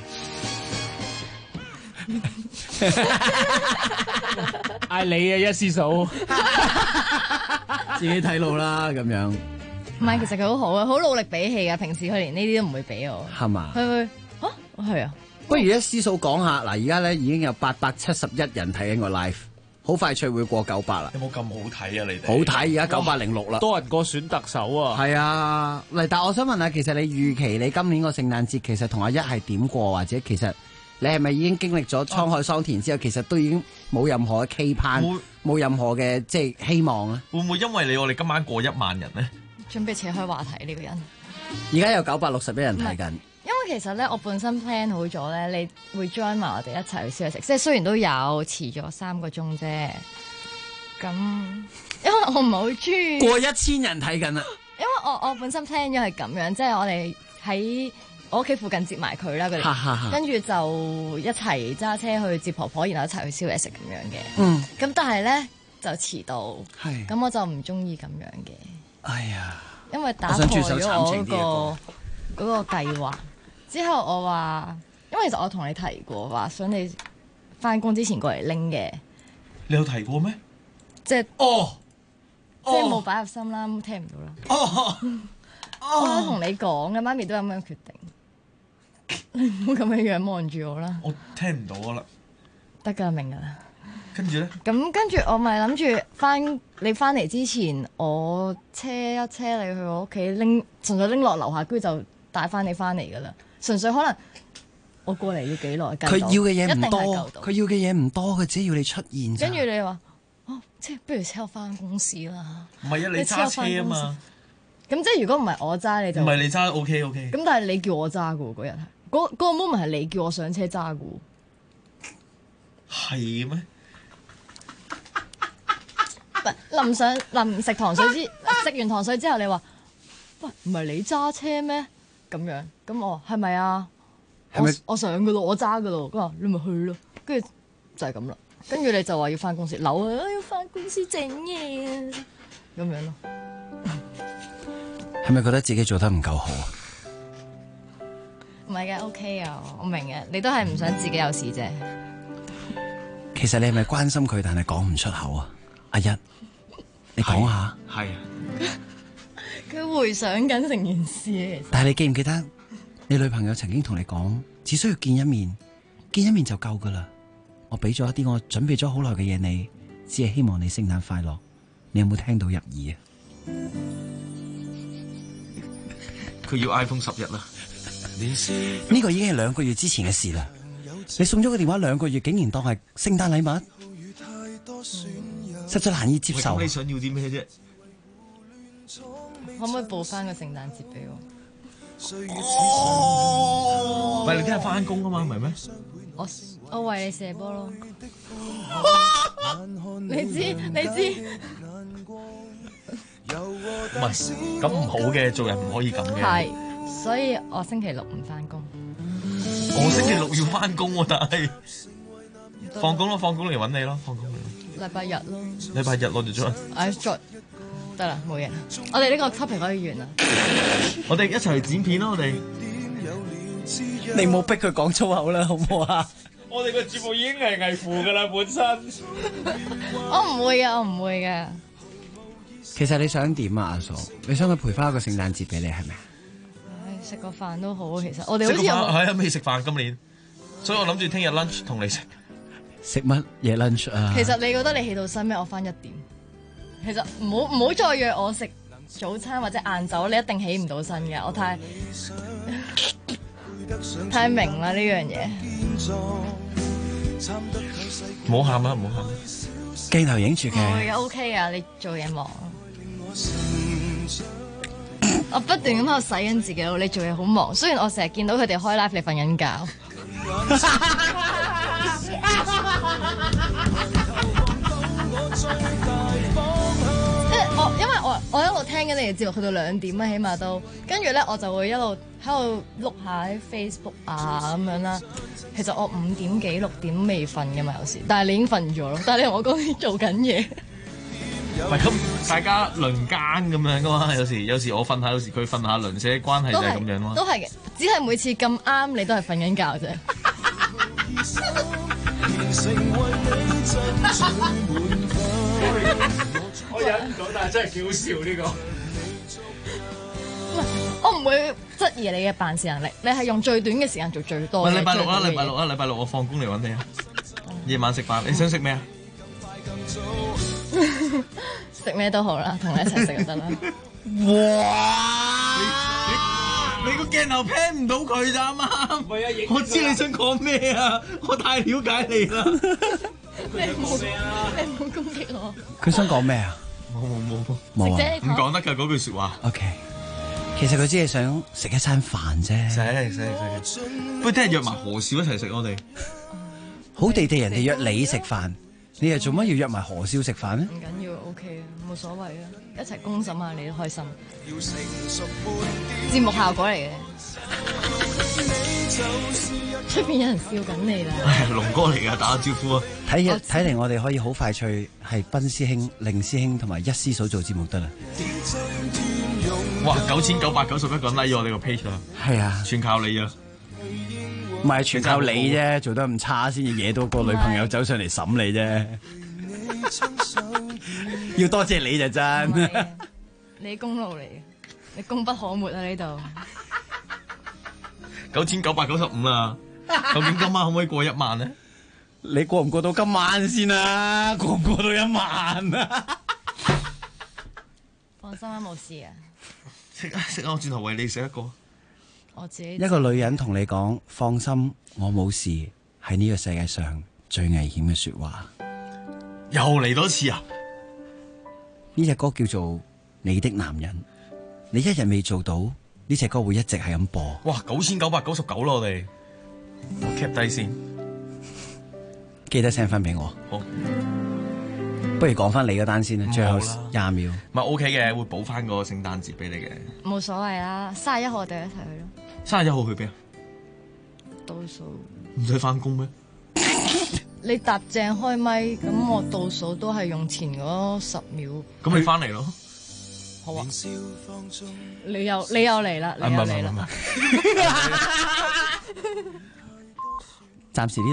S12: 嗌你啊，一師嫂，
S11: 自己睇路啦咁樣。
S4: 唔係，其實佢好好啊，好努力比戲㗎。平時佢連呢啲都唔會俾我。
S11: 係嘛？
S4: 佢會係啊。
S11: 不如一思數講下嗱，而家咧已經有871人睇緊個 live， 好快脆會過900啦。
S13: 有冇咁好睇啊？你哋
S11: 好睇，而家906啦，
S12: 多人過選特首啊！
S11: 係啊，嚟，但係我想問下，其實你預期你今年個聖誕節其實同阿一係點過，或者其實你係咪已經經歷咗滄海桑田之後，其實都已經冇任何嘅期盼，冇任何嘅即係希望咧？
S13: 會唔會因為你我哋今晚過1萬人呢？
S4: 準備扯開話題呢個人。
S11: 而家有961人睇緊。
S4: 因為其實咧，我本身 plan 好咗咧，你會 join 埋我哋一齊去燒嘢食，即係雖然都有遲咗3個鐘啫。咁因為我唔係好中意
S11: 過1000人睇緊啦。
S4: 因為我本身 plan 咗係咁樣，即係我哋喺我屋企附近接埋佢啦，佢哋跟住就一齊揸車去接婆婆，然後一齊去燒嘢食咁樣嘅。咁但係咧就遲到，咁我就唔中意咁樣嘅。哎呀，因為打破咗我嗰個計劃。之後我話，因為其實我同你提過話，想你翻工之前過嚟拎嘅。
S13: 你有提過咩？
S4: 即係即係冇擺入心啦，聽唔到啦。我有同你講嘅，媽咪都有咁樣決定。你唔好咁樣樣望住我啦。
S13: 我聽唔到啦。
S4: 得㗎，明㗎啦。
S13: 跟住咧？
S4: 咁跟住我咪諗住你翻嚟之前，我車一車你去我屋企拎，純粹拎落樓下，跟住就帶翻你翻嚟㗎啦。純粹可能我過嚟要幾耐？
S11: 佢要嘅嘢唔多，
S4: 佢
S11: 要嘅嘢唔多，佢只要你出現。
S4: 跟住你話不如車我翻公司啦。
S13: 唔係啊，你揸車啊嘛。
S4: 咁即係如果唔係我揸你就
S13: 唔係你揸 OK。
S4: 咁但係你叫我揸嘅喎，嗰日嗰個 moment 係你叫我上車揸嘅喎。
S13: 係咩？
S4: 臨食糖水食完糖水之後，你話喂唔係你揸車咩？咁樣咁我係咪啊？我上嘅咯，我揸嘅咯。佢話你咪去咯，跟住就係咁啦。跟住你就話要翻公司，扭啊要翻公司整嘢咁樣咯。
S11: 係咪覺得自己做得唔夠好啊？
S4: 唔係嘅 ，OK 啊，我明嘅。你都係唔想自己有事啫。
S11: 其實你係咪關心佢，但係講唔出口啊？阿一，你講下。
S13: 係。
S4: 佢回想緊成件事其實。
S11: 但係你記唔記得你女朋友曾經同你講，只需要見一面就夠噶啦。我俾咗一啲我準備咗好耐嘅嘢你，只係希望你聖誕快樂。你有冇聽到入耳啊？
S13: 佢要 iPhone 11啦。
S11: 呢個已經係2個月之前嘅事啦。你送咗個電話2個月，竟然當係聖誕禮物，實在難以接受。
S13: 你想要啲咩啫？
S4: 可唔可以報翻個聖誕節俾我？
S13: 唔係你聽日翻工啊嘛，唔係咩？
S4: 我為你射波咯。你知？
S13: 唔係咁唔好嘅，做人唔可以咁嘅。
S4: 係，所以我星期6唔翻工。
S13: 我星期6要翻工喎，但係放工嚟揾你咯，放工嚟。
S4: 禮拜日咯。
S13: 禮拜日我哋再。
S4: 再得啦，冇嘢。我哋呢個 topic 可以完啦。
S13: 我哋一齊去剪片咯，我哋。
S11: 你冇逼佢講粗口啦，好唔好啊？
S12: 我哋個節目已經危乎噶啦，本身。
S4: 我唔會嘅。
S11: 其實你想點啊，阿嫂？你想佢陪翻一個聖誕節俾你係咪？
S4: 食個飯都好，其實我哋好似
S13: 係啊，未食飯今年，所以我諗住聽日 lunch 同你食。
S11: 食乜嘢 lunch 啊？
S4: 其實你覺得你起到身咩？我翻1點。其實唔好再約我食早餐或者晏晝，你一定起唔到身嘅。我太明啦呢樣嘢。
S13: 唔好喊啦，唔好喊。
S11: 鏡頭影住
S4: 唔會
S11: 嘅。
S4: 嘅 OK 啊，你做嘢忙。我不斷咁喺度洗緊自己腦，你做嘢好忙。雖然我成日見到佢哋開 live，你瞓緊覺。因為我一路聽緊你哋節目，去到2點啊，起碼都。跟住咧，我就會一路喺度碌下啲 Facebook 啊咁樣啦。其實我5點幾6點未瞓嘅嘛，有時。但係你已經瞓咗咯。但係你同我講你做緊嘢。
S13: 唔係咁，大家輪更咁樣噶嘛。有時我瞓下，有時佢瞓下，鄰舍關係就係咁樣咯。
S4: 都係嘅，只係每次咁啱你都係瞓緊覺啫。
S12: 我忍唔到，但係真係幾好笑呢個。
S4: 我唔會質疑你嘅辦事能力，你係用最短嘅時間做最多。
S13: 禮拜六啦，禮拜六我放工嚟揾你啊！夜晚食飯，你想食咩啊？
S4: 食咩都好啦，同你一齊食就得啦。
S13: 哇！你個鏡頭 pan 唔到佢咋嘛？唔係啊，我知你想講咩啊！我太了解你啦。
S4: 你唔好攻擊我。
S11: 佢想講咩啊？冇啊，
S13: 唔講得㗎嗰句説話。
S11: OK， 其實佢只係想食一餐飯啫。
S13: 食。不如聽日約埋何少一齊食我哋。
S11: 好地地人哋約你食飯，你又做乜要約埋何少食飯呢？
S4: 唔緊要 ，OK 啊，冇所謂啊，一齊公審下你都開心。節目效果嚟嘅。出邊有人笑緊你啦！
S13: 龍哥嚟㗎，打個招呼啊！
S11: 睇嚟我哋可以好快脆係賓師兄、令師兄同埋一師嫂做節目得啦。
S13: 哇！9991個 like 我哋個 page 啦，
S11: 係啊，
S13: 全靠你啊！
S11: 唔係全靠你啫，做得咁差先至惹到個女朋友走上嚟審你啫。要多謝你就真。
S4: 你功勞嚟嘅，你功不可沒啊呢度。
S13: 9995啦，究竟今晚可唔可以過1萬呢？
S11: 你過唔過到今晚先啊？過唔過到1萬啊？
S4: 放心啦，冇事啊。
S13: 食啊！我轉頭為你食一個。
S4: 我自己
S11: 一個女人同你講放心，我冇事，係呢個世界上最危險嘅說話。
S13: 又嚟多次啊！
S11: 呢隻歌叫做《你的男人》，你一日未做到，呢隻歌會一直係咁播。
S13: 哇！9999咯，我哋我 cap 低先，
S11: 記得 send 翻俾我。
S13: 好，
S11: 不如講翻你嗰單先啦，最後20秒。
S13: 咪 OK 嘅，會補翻個聖誕節俾你嘅。
S4: 冇所謂啦，31號我哋一齊去咯。
S13: 31號去邊啊？
S4: 倒數。
S13: 唔使翻工咩？
S4: 你搭正開咪，咁我倒數都係用前嗰10秒。
S13: 咁你翻嚟咯。
S4: 好啊！你又嚟啦，你又嚟啦。
S11: 暫時呢度。